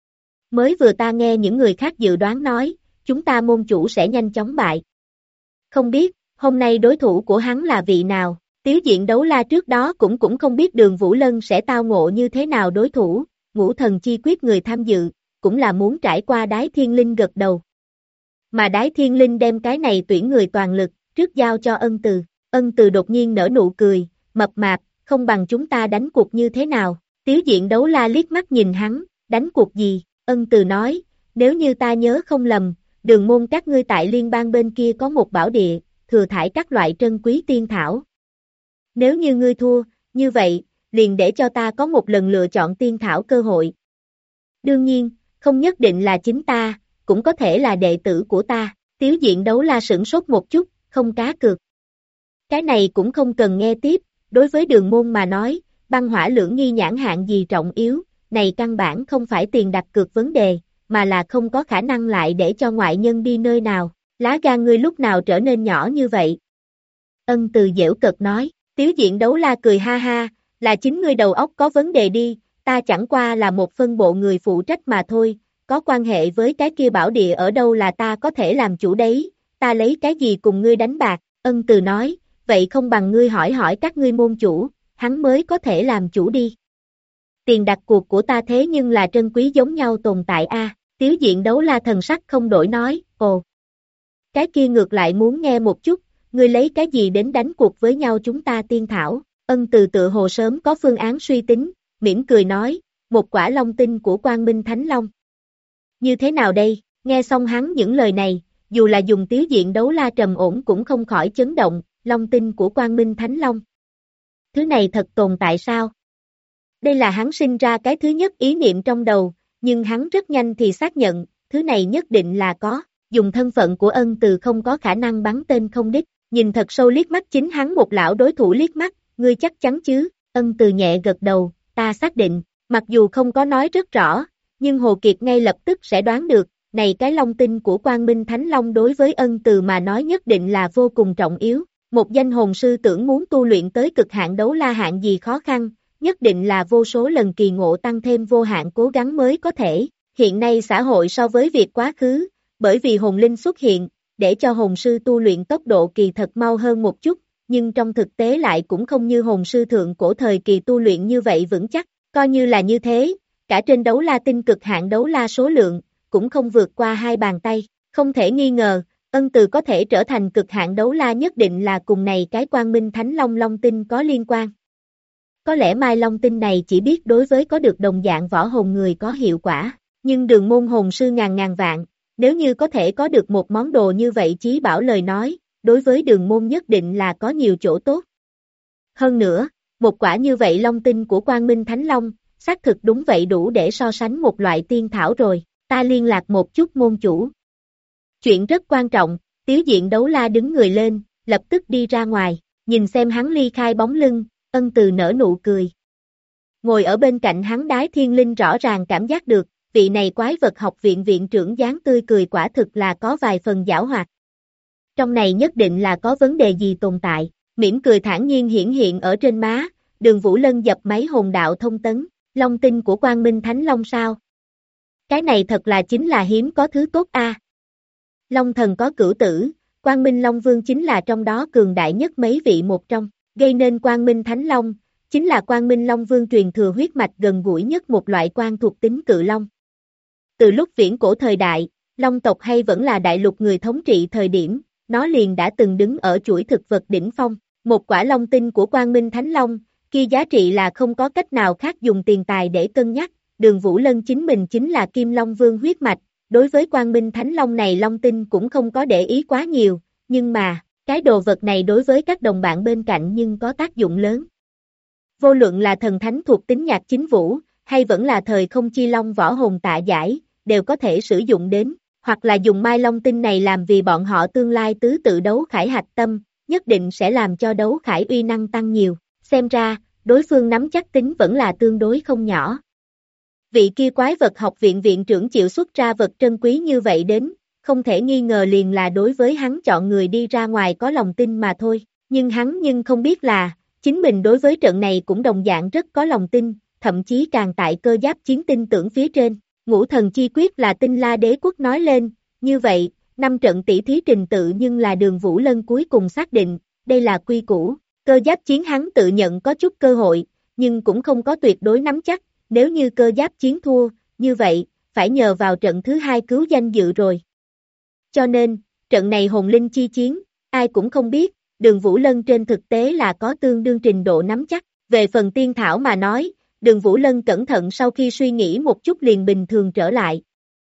Mới vừa ta nghe những người khác dự đoán nói, chúng ta môn chủ sẽ nhanh chóng bại. Không biết, hôm nay đối thủ của hắn là vị nào? Tiếu diện đấu la trước đó cũng không biết Đường Vũ Lân sẽ tao ngộ như thế nào đối thủ, Ngũ Thần Chi Quyết người tham dự, cũng là muốn trải qua Đái Thiên Linh gật đầu. Mà Đái Thiên Linh đem cái này tuyển người toàn lực, trước giao cho Ân Từ đột nhiên nở nụ cười, mập mạp, không bằng chúng ta đánh cuộc như thế nào? Tiếu diện đấu la liếc mắt nhìn hắn, đánh cuộc gì? Ân Từ nói, nếu như ta nhớ không lầm, Đường môn các ngươi tại liên bang bên kia có một bảo địa, thừa thải các loại trân quý tiên thảo. Nếu như ngươi thua, như vậy, liền để cho ta có một lần lựa chọn tiên thảo cơ hội. Đương nhiên, không nhất định là chính ta, cũng có thể là đệ tử của ta. Tiếu diện đấu la sửng sốt một chút, không cá cược. Cái này cũng không cần nghe tiếp, đối với Đường môn mà nói, băng hỏa lưỡng nghi nhãn hạng gì trọng yếu, này căn bản không phải tiền đặt cược vấn đề, mà là không có khả năng lại để cho ngoại nhân đi nơi nào. Lá gan ngươi lúc nào trở nên nhỏ như vậy? Ân Từ giễu cợt nói. Tiếu diện đấu la cười ha ha, là chính ngươi đầu óc có vấn đề đi, ta chẳng qua là một phân bộ người phụ trách mà thôi, có quan hệ với cái kia bảo địa ở đâu là ta có thể làm chủ đấy, ta lấy cái gì cùng ngươi đánh bạc? Ân Từ nói, vậy không bằng ngươi hỏi hỏi các ngươi môn chủ, hắn mới có thể làm chủ đi. Tiền đặt cuộc của ta thế nhưng là trân quý giống nhau tồn tại a. Tiếu diện đấu la thần sắc không đổi nói, ồ. Cái kia ngược lại muốn nghe một chút, ngươi lấy cái gì đến đánh cuộc với nhau chúng ta tiên thảo? Ân Từ tựa hồ sớm có phương án suy tính, mỉm cười nói, một quả long tinh của Quang Minh Thánh Long. Như thế nào đây? Nghe xong hắn những lời này, dù là dùng tiếu diện đấu la trầm ổn cũng không khỏi chấn động, long tinh của Quang Minh Thánh Long. Thứ này thật tồn tại sao? Đây là hắn sinh ra cái thứ nhất ý niệm trong đầu, nhưng hắn rất nhanh thì xác nhận, thứ này nhất định là có, dùng thân phận của Ân Từ không có khả năng bắn tên không đích, nhìn thật sâu liếc mắt chính hắn một lão đối thủ liếc mắt, ngươi chắc chắn chứ? Ân Từ nhẹ gật đầu, ta xác định, mặc dù không có nói rất rõ, nhưng Hồ Kiệt ngay lập tức sẽ đoán được, này cái long tinh của Quang Minh Thánh Long đối với Ân Từ mà nói nhất định là vô cùng trọng yếu, một danh hồn sư tưởng muốn tu luyện tới cực hạn đấu la hạng gì khó khăn, nhất định là vô số lần kỳ ngộ tăng thêm vô hạn cố gắng mới có thể, hiện nay xã hội so với việc quá khứ, bởi vì hồn linh xuất hiện, để cho hồn sư tu luyện tốc độ kỳ thật mau hơn một chút, nhưng trong thực tế lại cũng không như hồn sư thượng cổ thời kỳ tu luyện như vậy vững chắc, coi như là như thế, cả trên đấu la tinh cực hạn đấu la số lượng, cũng không vượt qua 2 bàn tay, không thể nghi ngờ, Ân Từ có thể trở thành cực hạn đấu la nhất định là cùng này cái Quang Minh Thánh Long Long tinh có liên quan. Có lẽ Mai Long tinh này chỉ biết đối với có được đồng dạng võ hồn người có hiệu quả, nhưng đường môn hồn sư ngàn vạn, nếu như có thể có được một món đồ như vậy chí bảo lời nói, đối với đường môn nhất định là có nhiều chỗ tốt. Hơn nữa, một quả như vậy long tinh của Quang Minh Thánh Long, xác thực đúng vậy đủ để so sánh một loại tiên thảo rồi, ta liên lạc một chút môn chủ. Chuyện rất quan trọng, tiếu diện đấu la đứng người lên, lập tức đi ra ngoài, nhìn xem hắn ly khai bóng lưng, Ân Từ nở nụ cười. Ngồi ở bên cạnh hắn Đái Thiên Linh rõ ràng cảm giác được, vị này quái vật học viện viện trưởng dáng tươi cười quả thực là có vài phần giảo hoạt. Trong này nhất định là có vấn đề gì tồn tại, mỉm cười thản nhiên hiển hiện ở trên má, Đường Vũ Lân dập máy hồn đạo thông tấn, long tinh của Quang Minh Thánh Long sao? Cái này thật là chính là hiếm có thứ tốt a. Long thần có cửu tử, Quang Minh Long Vương chính là trong đó cường đại nhất mấy vị một trong, gây nên Quang Minh Thánh Long, chính là Quang Minh Long Vương truyền thừa huyết mạch gần gũi nhất một loại quan thuộc tính cự long. Từ lúc viễn cổ thời đại, Long tộc hay vẫn là đại lục người thống trị thời điểm, nó liền đã từng đứng ở chuỗi thực vật đỉnh phong, một quả long tinh của Quang Minh Thánh Long, kia giá trị là không có cách nào khác dùng tiền tài để cân nhắc, Đường Vũ Lân chính mình chính là Kim Long Vương huyết mạch, đối với Quang Minh Thánh Long này long tinh cũng không có để ý quá nhiều, nhưng mà, cái đồ vật này đối với các đồng bạn bên cạnh nhưng có tác dụng lớn. Vô luận là thần thánh thuộc tính Nhạc Chính Vũ, hay vẫn là thời không chi long võ hồn Tạ Giải, đều có thể sử dụng đến, hoặc là dùng Mai Long Tinh này làm vì bọn họ tương lai tứ tự đấu khải hạch tâm, nhất định sẽ làm cho đấu khải uy năng tăng nhiều, xem ra, đối phương nắm chắc tính vẫn là tương đối không nhỏ. Vị kia quái vật học viện viện trưởng chịu xuất ra vật trân quý như vậy đến, không thể nghi ngờ liền là đối với hắn chọn người đi ra ngoài có lòng tin mà thôi, nhưng hắn không biết là, chính mình đối với trận này cũng đồng dạng rất có lòng tin, thậm chí càng tại cơ giáp chiến tin tưởng phía trên. Ngũ thần chi quyết là Tinh La Đế Quốc nói lên, như vậy, 5 trận tỷ thí trình tự nhưng là Đường Vũ Lân cuối cùng xác định, đây là quy củ, cơ giáp chiến hắn tự nhận có chút cơ hội, nhưng cũng không có tuyệt đối nắm chắc, nếu như cơ giáp chiến thua, như vậy, phải nhờ vào trận thứ 2 cứu danh dự rồi. Cho nên, trận này hồn linh chi chiến, ai cũng không biết, Đường Vũ Lân trên thực tế là có tương đương trình độ nắm chắc, về phần tiên thảo mà nói, Đường Vũ Lân cẩn thận sau khi suy nghĩ một chút liền bình thường trở lại.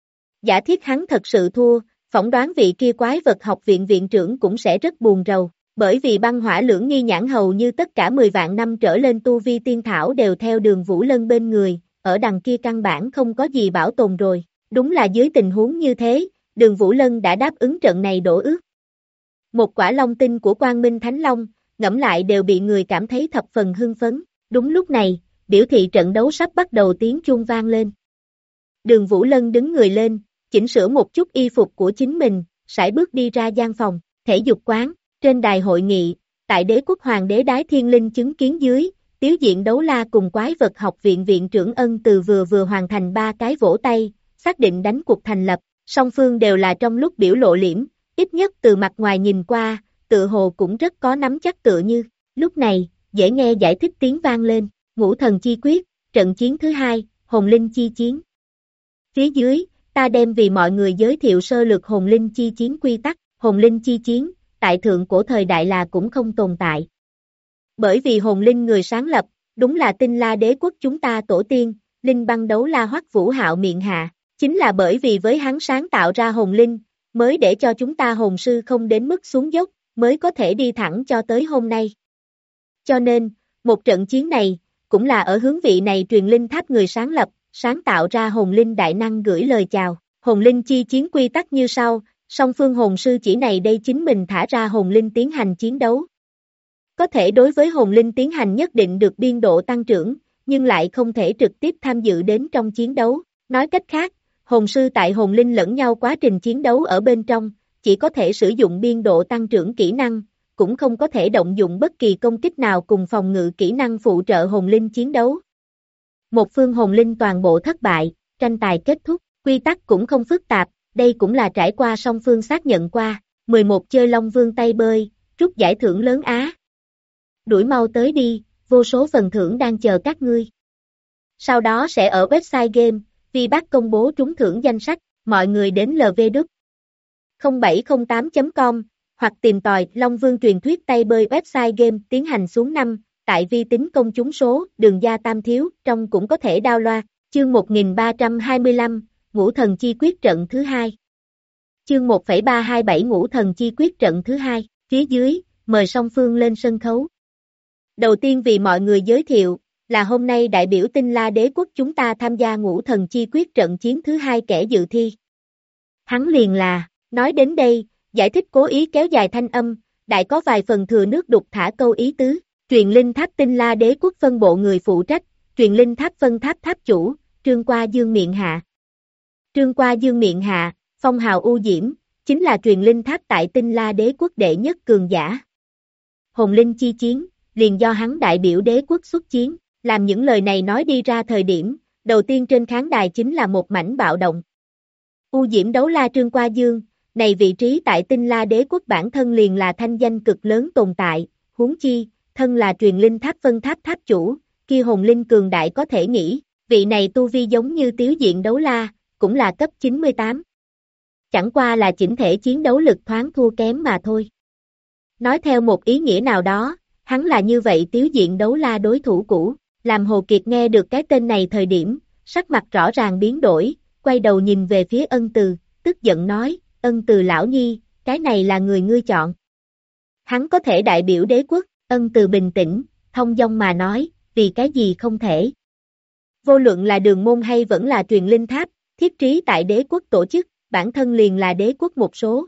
Giả thiết hắn thật sự thua, phỏng đoán vị kia quái vật học viện viện trưởng cũng sẽ rất buồn rầu, bởi vì băng hỏa lưỡng nghi nhãn hầu như tất cả 10 vạn năm trở lên tu vi tiên thảo đều theo Đường Vũ Lân bên người, ở đằng kia căn bản không có gì bảo tồn rồi, đúng là dưới tình huống như thế, Đường Vũ Lân đã đáp ứng trận này đổ ước. Một quả long tinh của Quang Minh Thánh Long, ngẫm lại đều bị người cảm thấy thập phần hưng phấn, đúng lúc này, biểu thị trận đấu sắp bắt đầu tiếng chuông vang lên. Đường Vũ Lân đứng người lên, chỉnh sửa một chút y phục của chính mình, sải bước đi ra gian phòng, thể dục quán, trên đài hội nghị, tại Đế Quốc Hoàng đế Đái Thiên Linh chứng kiến dưới, Tiếu Diện Đấu La cùng quái vật học viện viện trưởng Ân Từ vừa hoàn thành 3 cái vỗ tay, xác định đánh cuộc thành lập, song phương đều là trong lúc biểu lộ liễm, ít nhất từ mặt ngoài nhìn qua, tự hồ cũng rất có nắm chắc tựa như, lúc này, dễ nghe giải thích tiếng vang lên. Ngũ thần chi quyết, trận chiến thứ 2, hồn linh chi chiến. Phía dưới, ta đem vì mọi người giới thiệu sơ lược hồn linh chi chiến quy tắc, hồn linh chi chiến, tại thượng cổ thời đại là cũng không tồn tại. Bởi vì hồn linh người sáng lập, đúng là Tinh La Đế Quốc chúng ta tổ tiên, Linh Băng Đấu La Hoắc Vũ Hạo miệng hạ, chính là bởi vì với hắn sáng tạo ra hồn linh, mới để cho chúng ta hồn sư không đến mức xuống dốc, mới có thể đi thẳng cho tới hôm nay. Cho nên, một trận chiến này, cũng là ở hướng vị này truyền linh tháp người sáng lập, sáng tạo ra hồn linh đại năng gửi lời chào. Hồn linh chi chiến quy tắc như sau, song phương hồn sư chỉ này đây chính mình thả ra hồn linh tiến hành chiến đấu. Có thể đối với hồn linh tiến hành nhất định được biên độ tăng trưởng, nhưng lại không thể trực tiếp tham dự đến trong chiến đấu. Nói cách khác, hồn sư tại hồn linh lẫn nhau quá trình chiến đấu ở bên trong, chỉ có thể sử dụng biên độ tăng trưởng kỹ năng, cũng không có thể động dụng bất kỳ công kích nào cùng phòng ngự kỹ năng phụ trợ hồn linh chiến đấu. Một phương hồn linh toàn bộ thất bại, tranh tài kết thúc, quy tắc cũng không phức tạp, đây cũng là trải qua song phương xác nhận qua, 11 chơi Long Vương tay bơi, rút giải thưởng lớn Á. Đuổi mau tới đi, vô số phần thưởng đang chờ các ngươi. Sau đó sẽ ở website game, VBAC công bố trúng thưởng danh sách, mọi người đến lvduc0708.com hoặc tìm tòi Long Vương truyền thuyết tay bơi website game tiến hành xuống 5, tại vi tính công chúng số, đường gia tam thiếu, trong cũng có thể download, chương 1325, Ngũ thần chi quyết trận thứ 2. Chương 1,327 Ngũ thần chi quyết trận thứ 2, phía dưới, mời song phương lên sân khấu. Đầu tiên vì mọi người giới thiệu, là hôm nay đại biểu Tinh La Đế Quốc chúng ta tham gia Ngũ thần chi quyết trận chiến thứ 2 kẻ dự thi. Hắn liền là, nói đến đây, giải thích cố ý kéo dài thanh âm, đại có vài phần thừa nước đục thả câu ý tứ, truyền linh tháp Tinh La Đế Quốc phân bộ người phụ trách, truyền linh tháp phân tháp tháp chủ, Trương Qua Dương Miện Hạ. Trương Qua Dương Miện Hạ, phong hào U Diễm, chính là truyền linh tháp tại Tinh La Đế Quốc đệ nhất cường giả. Hồn linh chi chiến, liền do hắn đại biểu đế quốc xuất chiến, làm những lời này nói đi ra thời điểm, đầu tiên trên khán đài chính là một mảnh bạo động. U Diễm Đấu La Trương Qua Dương, này vị trí tại Tinh La Đế Quốc bản thân liền là thanh danh cực lớn tồn tại, huống chi, thân là truyền linh tháp phân tháp tháp chủ, kia hồn linh cường đại có thể nghĩ, vị này tu vi giống như Tiếu Diện Đấu La, cũng là cấp 98. Chẳng qua là chỉnh thể chiến đấu lực thoáng thua kém mà thôi. Nói theo một ý nghĩa nào đó, hắn là như vậy Tiếu Diện Đấu La đối thủ cũ, làm Hồ Kiệt nghe được cái tên này thời điểm, sắc mặt rõ ràng biến đổi, quay đầu nhìn về phía Ân Từ, tức giận nói, Ân Từ lão nhi, cái này là người ngươi chọn. Hắn có thể đại biểu đế quốc, Ân Từ bình tĩnh, thông dong mà nói, vì cái gì không thể. Vô luận là đường môn hay vẫn là truyền linh tháp, thiết trí tại đế quốc tổ chức, bản thân liền là đế quốc một số.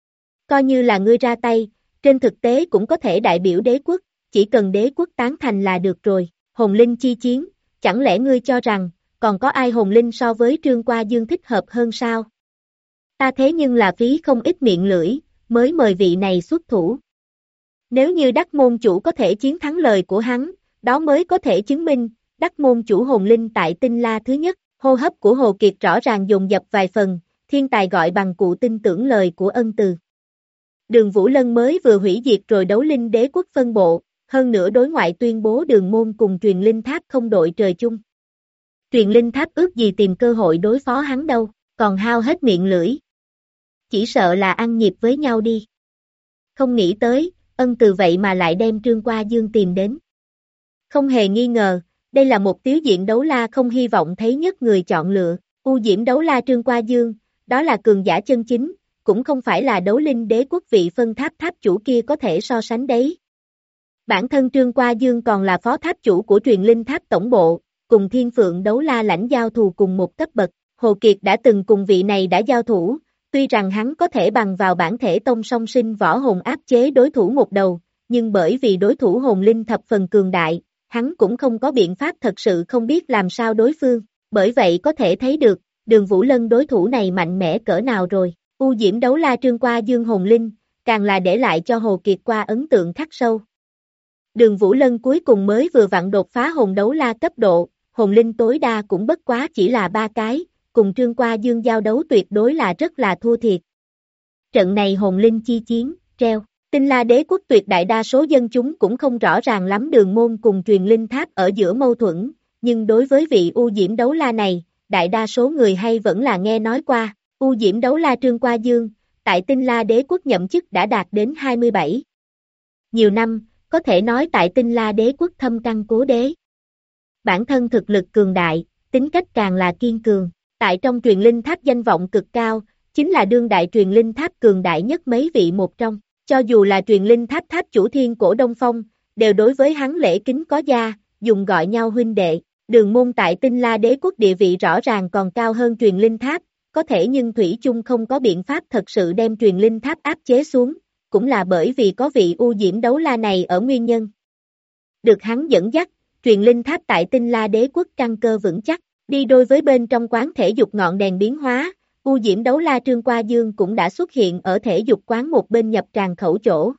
Coi như là ngươi ra tay, trên thực tế cũng có thể đại biểu đế quốc, chỉ cần đế quốc tán thành là được rồi. Hồn linh chi chiến, chẳng lẽ ngươi cho rằng, còn có ai hồn linh so với Trương Qua Dương thích hợp hơn sao? Ta thế nhưng là phí không ít miệng lưỡi, mới mời vị này xuất thủ. Nếu như Đắc môn chủ có thể chiến thắng lời của hắn, đó mới có thể chứng minh, Đắc môn chủ hồn linh tại Tinh La thứ nhất, hô hấp của Hồ Kiệt rõ ràng dồn dập vài phần, thiên tài gọi bằng cụ tin tưởng lời của ân từ. Đường Vũ Lân mới vừa hủy diệt rồi đấu linh đế quốc phân bộ, hơn nữa đối ngoại tuyên bố đường môn cùng truyền linh tháp không đội trời chung. Truyền linh tháp ước gì tìm cơ hội đối phó hắn đâu, còn hao hết miệng lưỡi. Chỉ sợ là ăn nhịp với nhau đi. Không nghĩ tới, ân từ vậy mà lại đem Trương Qua Dương tìm đến. Không hề nghi ngờ, đây là một tiếu diện đấu la không hy vọng thấy nhất người chọn lựa. U Diễm đấu la Trương Qua Dương, đó là cường giả chân chính, cũng không phải là đấu linh đế quốc vị phân tháp tháp chủ kia có thể so sánh đấy. Bản thân Trương Qua Dương còn là phó tháp chủ của truyền linh tháp tổng bộ, cùng Thiên Phượng đấu la lãnh giao thù cùng một cấp bậc. Hồ Kiệt đã từng cùng vị này đã giao thủ, tuy rằng hắn có thể bằng vào bản thể tông song sinh võ hồn áp chế đối thủ một đầu, nhưng bởi vì đối thủ hồn linh thập phần cường đại, hắn cũng không có biện pháp thật sự không biết làm sao đối phương, bởi vậy có thể thấy được, Đường Vũ Lân đối thủ này mạnh mẽ cỡ nào rồi. U Diễm đấu la Trương Qua Dương hồn linh, càng là để lại cho Hồ Kiệt qua ấn tượng khắc sâu. Đường Vũ Lân cuối cùng mới vừa vặn đột phá hồn đấu la cấp độ, hồn linh tối đa cũng bất quá chỉ là 3 cái, cùng Trương Qua Dương giao đấu tuyệt đối là rất là thua thiệt. Trận này hồn linh chi chiến, treo, Tinh La đế quốc tuyệt đại đa số dân chúng cũng không rõ ràng lắm đường môn cùng truyền linh tháp ở giữa mâu thuẫn, nhưng đối với vị U Diễm đấu la này, đại đa số người hay vẫn là nghe nói qua. U Diễm đấu la Trương Qua Dương, tại Tinh La đế quốc nhậm chức đã đạt đến 27 nhiều năm, có thể nói tại Tinh La đế quốc thâm căn cố đế. Bản thân thực lực cường đại, tính cách càng là kiên cường, tại trong truyền linh tháp danh vọng cực cao, chính là đương đại truyền linh tháp cường đại nhất mấy vị một trong, cho dù là truyền linh tháp tháp chủ Thiên Cổ Đông Phong, đều đối với hắn lễ kính có gia, dùng gọi nhau huynh đệ. Đường môn tại Tinh La đế quốc địa vị rõ ràng còn cao hơn truyền linh tháp, có thể nhưng Thủy chung không có biện pháp thật sự đem truyền linh tháp áp chế xuống, cũng là bởi vì có vị U Diễm đấu la này ở nguyên nhân. Được hắn dẫn dắt, truyền linh tháp tại Tinh La đế quốc căn cơ vững chắc, đi đôi với bên trong quán thể dục ngọn đèn biến hóa, U Diễm đấu la Trương Qua Dương cũng đã xuất hiện ở thể dục quán một bên nhập tràng khẩu chỗ.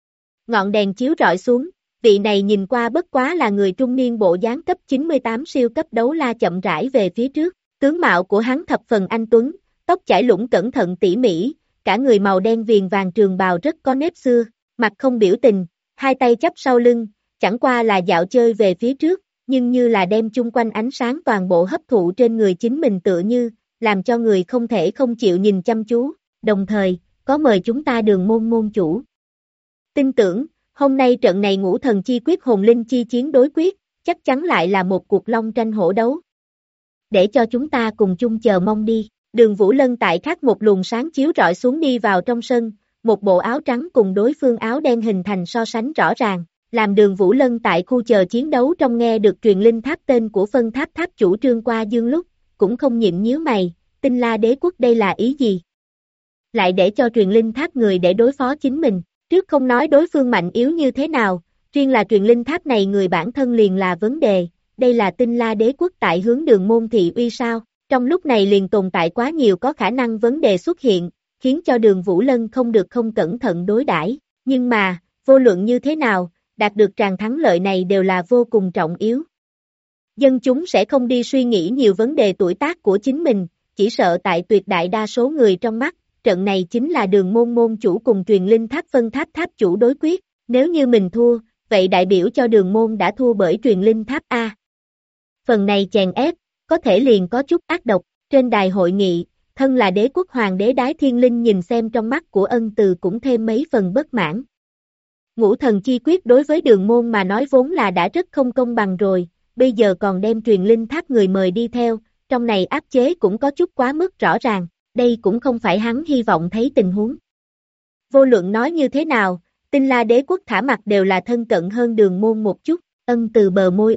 Ngọn đèn chiếu rọi xuống, vị này nhìn qua bất quá là người trung niên bộ dáng cấp 98 siêu cấp đấu la chậm rãi về phía trước. Tướng mạo của hắn thập phần anh tuấn, tóc chải lũng cẩn thận tỉ mỉ, cả người màu đen viền vàng trường bào rất có nếp xưa, mặt không biểu tình, hai tay chắp sau lưng, chẳng qua là dạo chơi về phía trước, nhưng như là đem chung quanh ánh sáng toàn bộ hấp thụ trên người chính mình tựa như, làm cho người không thể không chịu nhìn chăm chú, đồng thời, có mời chúng ta đường môn môn chủ. Tin tưởng, hôm nay trận này ngũ thần chi quyết hồn linh chi chiến đối quyết, chắc chắn lại là một cuộc long tranh hổ đấu. Để cho chúng ta cùng chung chờ mong đi. Đường Vũ Lân tại khắc một luồng sáng chiếu rọi xuống đi vào trong sân, một bộ áo trắng cùng đối phương áo đen hình thành so sánh rõ ràng, làm Đường Vũ Lân tại khu chờ chiến đấu trong nghe được truyền linh tháp tên của phân tháp tháp chủ Trương Qua Dương lúc, cũng không nhịn nhíu mày, Tinh La đế quốc đây là ý gì? Lại để cho truyền linh tháp người để đối phó chính mình, trước không nói đối phương mạnh yếu như thế nào, riêng là truyền linh tháp này người bản thân liền là vấn đề. Đây là Tinh La đế quốc tại hướng đường môn thị uy sao, trong lúc này liền tồn tại quá nhiều có khả năng vấn đề xuất hiện, khiến cho đường Vũ Lân không được không cẩn thận đối đãi. Nhưng mà, vô luận như thế nào, đạt được tràng thắng lợi này đều là vô cùng trọng yếu. Dân chúng sẽ không đi suy nghĩ nhiều vấn đề tuổi tác của chính mình, chỉ sợ tại tuyệt đại đa số người trong mắt, trận này chính là đường môn môn chủ cùng truyền linh tháp phân tháp tháp chủ đối quyết, nếu như mình thua, vậy đại biểu cho đường môn đã thua bởi truyền linh tháp A. Phần này chèn ép, có thể liền có chút ác độc, trên đài hội nghị, thân là đế quốc hoàng đế Đái Thiên Linh nhìn xem trong mắt của ân từ cũng thêm mấy phần bất mãn. Ngũ thần chi quyết đối với đường môn mà nói vốn là đã rất không công bằng rồi, bây giờ còn đem truyền linh tháp người mời đi theo, trong này áp chế cũng có chút quá mức rõ ràng, đây cũng không phải hắn hy vọng thấy tình huống. Vô luận nói như thế nào, Tinh La đế quốc thả mặt đều là thân cận hơn đường môn một chút, ân từ bờ môi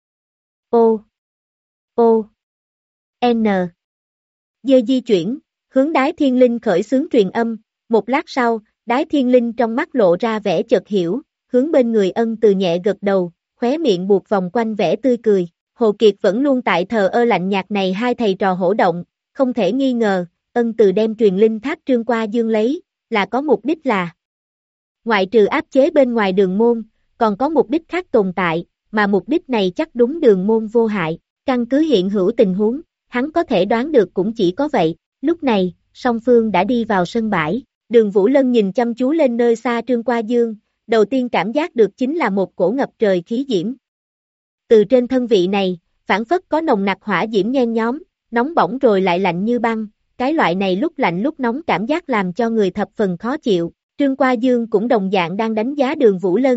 ô, N. Dơ di chuyển, hướng Đái Thiên Linh khởi xướng truyền âm, một lát sau, Đái Thiên Linh trong mắt lộ ra vẻ chợt hiểu, hướng bên người Ân Từ nhẹ gật đầu, khóe miệng buộc vòng quanh vẻ tươi cười. Hồ Kiệt vẫn luôn tại thờ ơ lạnh nhạt này hai thầy trò hổ động, không thể nghi ngờ, Ân Từ đem truyền linh tháp Trương Qua Dương lấy, là có mục đích là ngoại trừ áp chế bên ngoài đường môn, còn có mục đích khác tồn tại, mà mục đích này chắc đúng đường môn vô hại, căn cứ hiện hữu tình huống, hắn có thể đoán được cũng chỉ có vậy. Lúc này, song phương đã đi vào sân bãi, Đường Vũ Lân nhìn chăm chú lên nơi xa Trương Qua Dương, đầu tiên cảm giác được chính là một cổ ngập trời khí diễm. Từ trên thân vị này, phảng phất có nồng nặc hỏa diễm nhen nhóm, nóng bỏng rồi lại lạnh như băng, cái loại này lúc lạnh lúc nóng cảm giác làm cho người thập phần khó chịu. Trương Qua Dương cũng đồng dạng đang đánh giá Đường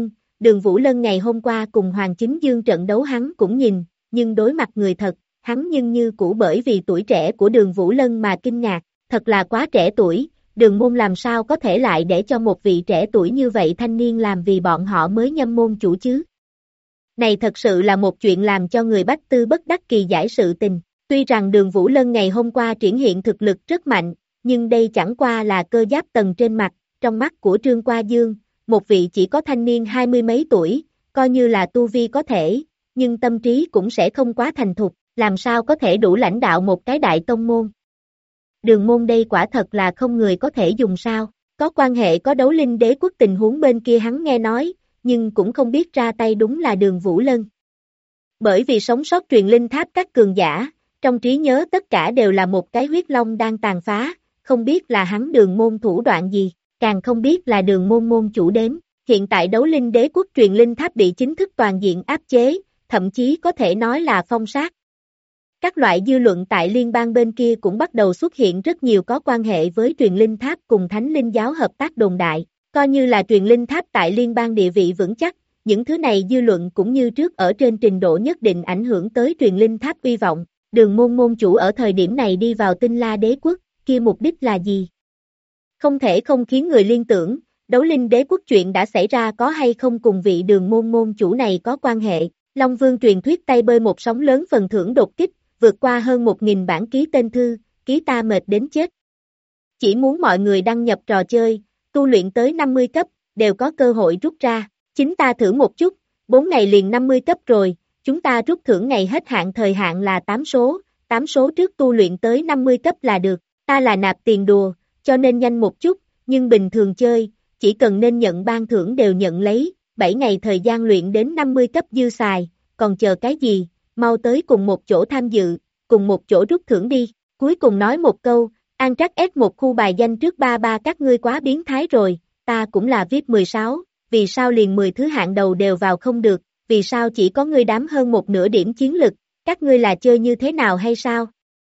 Vũ Lân ngày hôm qua cùng Hoàng Chính Dương trận đấu hắn cũng nhìn, nhưng đối mặt người thật, hắn nhưng như cũ bởi vì tuổi trẻ của Đường Vũ Lân mà kinh ngạc, thật là quá trẻ tuổi, Đường môn làm sao có thể lại để cho một vị trẻ tuổi như vậy thanh niên làm vì bọn họ mới nhâm môn chủ chứ. Này thật sự là một chuyện làm cho người bách tư bất đắc kỳ giải sự tình. Tuy rằng Đường Vũ Lân ngày hôm qua triển hiện thực lực rất mạnh, nhưng đây chẳng qua là cơ giáp tầng trên mặt, trong mắt của Trương Qua Dương, một vị chỉ có thanh niên 20 mấy tuổi, coi như là tu vi có thể, nhưng tâm trí cũng sẽ không quá thành thục, làm sao có thể đủ lãnh đạo một cái đại tông môn. Đường môn đây quả thật là không người có thể dùng sao, có quan hệ có đấu linh đế quốc tình huống bên kia hắn nghe nói, nhưng cũng không biết ra tay đúng là Đường Vũ Lân. Bởi vì sống sót truyền linh tháp các cường giả, trong trí nhớ tất cả đều là một cái huyết long đang tàn phá, không biết là hắn Đường môn thủ đoạn gì, càng không biết là Đường môn môn chủ đếm. Hiện tại đấu linh đế quốc truyền linh tháp bị chính thức toàn diện áp chế, thậm chí có thể nói là phong sát. Các loại dư luận tại liên bang bên kia cũng bắt đầu xuất hiện rất nhiều có quan hệ với truyền linh tháp cùng thánh linh giáo hợp tác đồn đại, coi như là truyền linh tháp tại liên bang địa vị vững chắc, những thứ này dư luận cũng như trước ở trên trình độ nhất định ảnh hưởng tới truyền linh tháp uy vọng. Đường môn môn chủ ở thời điểm này đi vào Tinh La đế quốc, kia mục đích là gì? Không thể không khiến người liên tưởng, đấu linh đế quốc chuyện đã xảy ra có hay không cùng vị đường môn môn chủ này có quan hệ. Long Vương truyền thuyết tay bơi một sóng lớn phần thưởng đột kích, vượt qua hơn 1.000 bản ký tên thư, ký ta mệt đến chết. Chỉ muốn mọi người đăng nhập trò chơi, tu luyện tới 50 cấp, đều có cơ hội rút ra. Chính ta thử một chút, 4 ngày liền 50 cấp rồi, chúng ta rút thưởng ngày hết hạn thời hạn là 8 số trước tu luyện tới 50 cấp là được. Ta là nạp tiền đùa, cho nên nhanh một chút, nhưng bình thường chơi, chỉ cần nên nhận ban thưởng đều nhận lấy, 7 ngày thời gian luyện đến 50 cấp dư xài, còn chờ cái gì, mau tới cùng một chỗ tham dự, cùng một chỗ rút thưởng đi. Cuối cùng nói một câu, An Trắc S một khu bài danh trước ba các ngươi quá biến thái rồi, ta cũng là VIP 16, vì sao liền 10 thứ hạng đầu đều vào không được, vì sao chỉ có ngươi đám hơn một nửa điểm chiến lực, các ngươi là chơi như thế nào hay sao?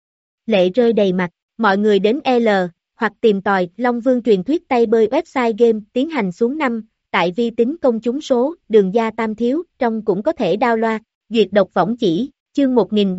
Lệ rơi đầy mặt, mọi người đến L, hoặc tìm tòi, Long Vương truyền thuyết tay bơi website game tiến hành xuống 5, tại vi tính công chúng số, đường gia tam thiếu, trong cũng có thể download, duyệt độc võng chỉ, chương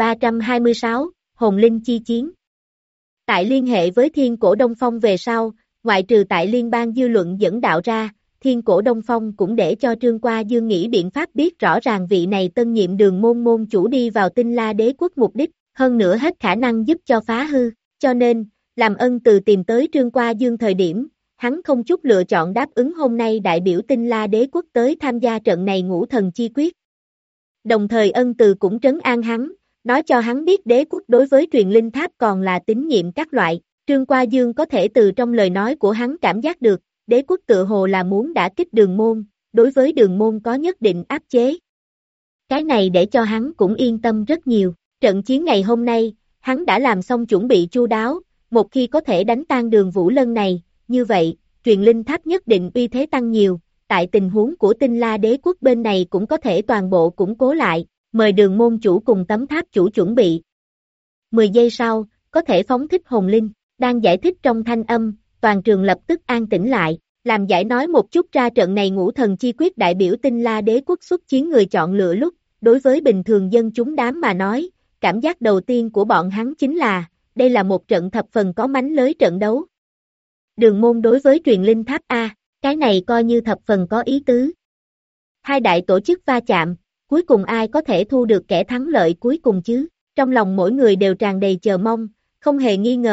1326, Hồn Linh chi chiến. Tại liên hệ với Thiên Cổ Đông Phong về sau, ngoại trừ tại liên bang dư luận dẫn đạo ra, Thiên Cổ Đông Phong cũng để cho Trương Qua Dương nghĩ biện pháp biết rõ ràng vị này tân nhiệm đường môn môn chủ đi vào Tinh La đế quốc mục đích, hơn nữa hết khả năng giúp cho phá hư, cho nên, làm ân từ tìm tới Trương Qua Dương thời điểm, hắn không chút lựa chọn đáp ứng hôm nay đại biểu Tinh La đế quốc tới tham gia trận này ngũ thần chi quyết. Đồng thời ân từ cũng trấn an hắn, nói cho hắn biết đế quốc đối với truyền linh tháp còn là tín nhiệm các loại. Trương Qua Dương có thể từ trong lời nói của hắn cảm giác được, đế quốc tự hồ là muốn đả kích đường môn, đối với đường môn có nhất định áp chế. Cái này để cho hắn cũng yên tâm rất nhiều. Trận chiến ngày hôm nay, hắn đã làm xong chuẩn bị chu đáo, một khi có thể đánh tan Đường Vũ Lân này, như vậy, truyền linh tháp nhất định uy thế tăng nhiều, tại tình huống của Tinh La đế quốc bên này cũng có thể toàn bộ củng cố lại, mời Đường môn chủ cùng tấm tháp chủ chuẩn bị. 10 giây sau, có thể phóng thích hồn linh, đang giải thích trong thanh âm, toàn trường lập tức an tĩnh lại, làm giải nói một chút ra trận này ngũ thần chi quyết đại biểu Tinh La đế quốc xuất chiến người chọn lựa lúc, đối với bình thường dân chúng đám mà nói, cảm giác đầu tiên của bọn hắn chính là, đây là một trận thập phần có mánh lới trận đấu. Đường môn đối với truyền linh tháp A, cái này coi như thập phần có ý tứ. Hai đại tổ chức va chạm, cuối cùng ai có thể thu được kẻ thắng lợi cuối cùng chứ? Trong lòng mỗi người đều tràn đầy chờ mong, không hề nghi ngờ,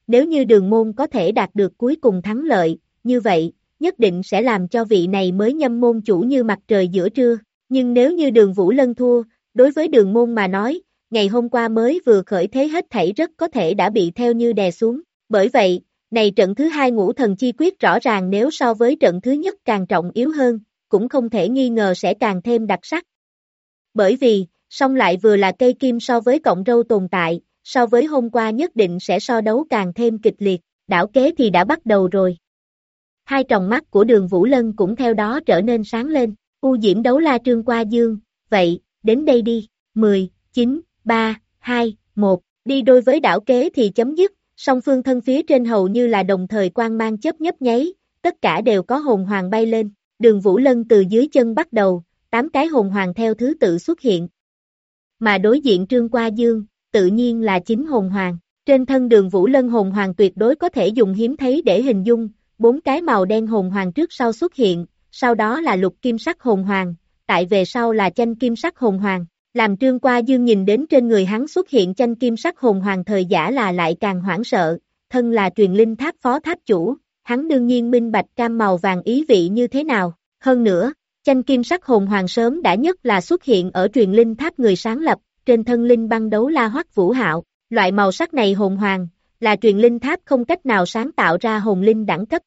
nếu như đường môn có thể đạt được cuối cùng thắng lợi, như vậy, nhất định sẽ làm cho vị này mới nhâm môn chủ như mặt trời giữa trưa, nhưng nếu như đường Vũ Lân thua, đối với đường môn mà nói, ngày hôm qua mới vừa khởi thế hết thảy rất có thể đã bị theo như đè xuống, bởi vậy, này trận thứ hai ngũ thần chi quyết rõ ràng nếu so với trận thứ nhất càng trọng yếu hơn, cũng không thể nghi ngờ sẽ càng thêm đặc sắc. Bởi vì, song lại vừa là cây kim so với cọng râu tồn tại, so với hôm qua nhất định sẽ so đấu càng thêm kịch liệt, đảo kế thì đã bắt đầu rồi. Hai tròng mắt của đường Vũ Lân cũng theo đó trở nên sáng lên, U Diễm Đấu La Trương Qua Dương, vậy, đến đây đi, 10, 9, 3, 2, 1, đi đôi với đảo kế thì chấm dứt, song phương thân phía trên hầu như là đồng thời quang mang chớp nhấp nháy, tất cả đều có hồn hoàng bay lên, đường Vũ Lân từ dưới chân bắt đầu, 8 cái hồn hoàng theo thứ tự xuất hiện. Mà đối diện Trương Qua Dương, tự nhiên là 9 hồn hoàng, trên thân đường Vũ Lân hồn hoàng tuyệt đối có thể dùng hiếm thấy để hình dung, 4 cái màu đen hồn hoàng trước sau xuất hiện, sau đó là lục kim sắc hồn hoàng, tại về sau là chanh kim sắc hồn hoàng, làm Trương Qua Dương nhìn đến trên người hắn xuất hiện chanh kim sắc hồn hoàng thời giả là lại càng hoảng sợ, thân là truyền linh tháp phó tháp chủ, hắn đương nhiên minh bạch cam màu vàng ý vị như thế nào, hơn nữa, chanh kim sắc hồn hoàng sớm đã nhất là xuất hiện ở truyền linh tháp người sáng lập, trên thân linh băng đấu la Hoắc Vũ Hạo, loại màu sắc này hồn hoàng, là truyền linh tháp không cách nào sáng tạo ra hồn linh đẳng cấp.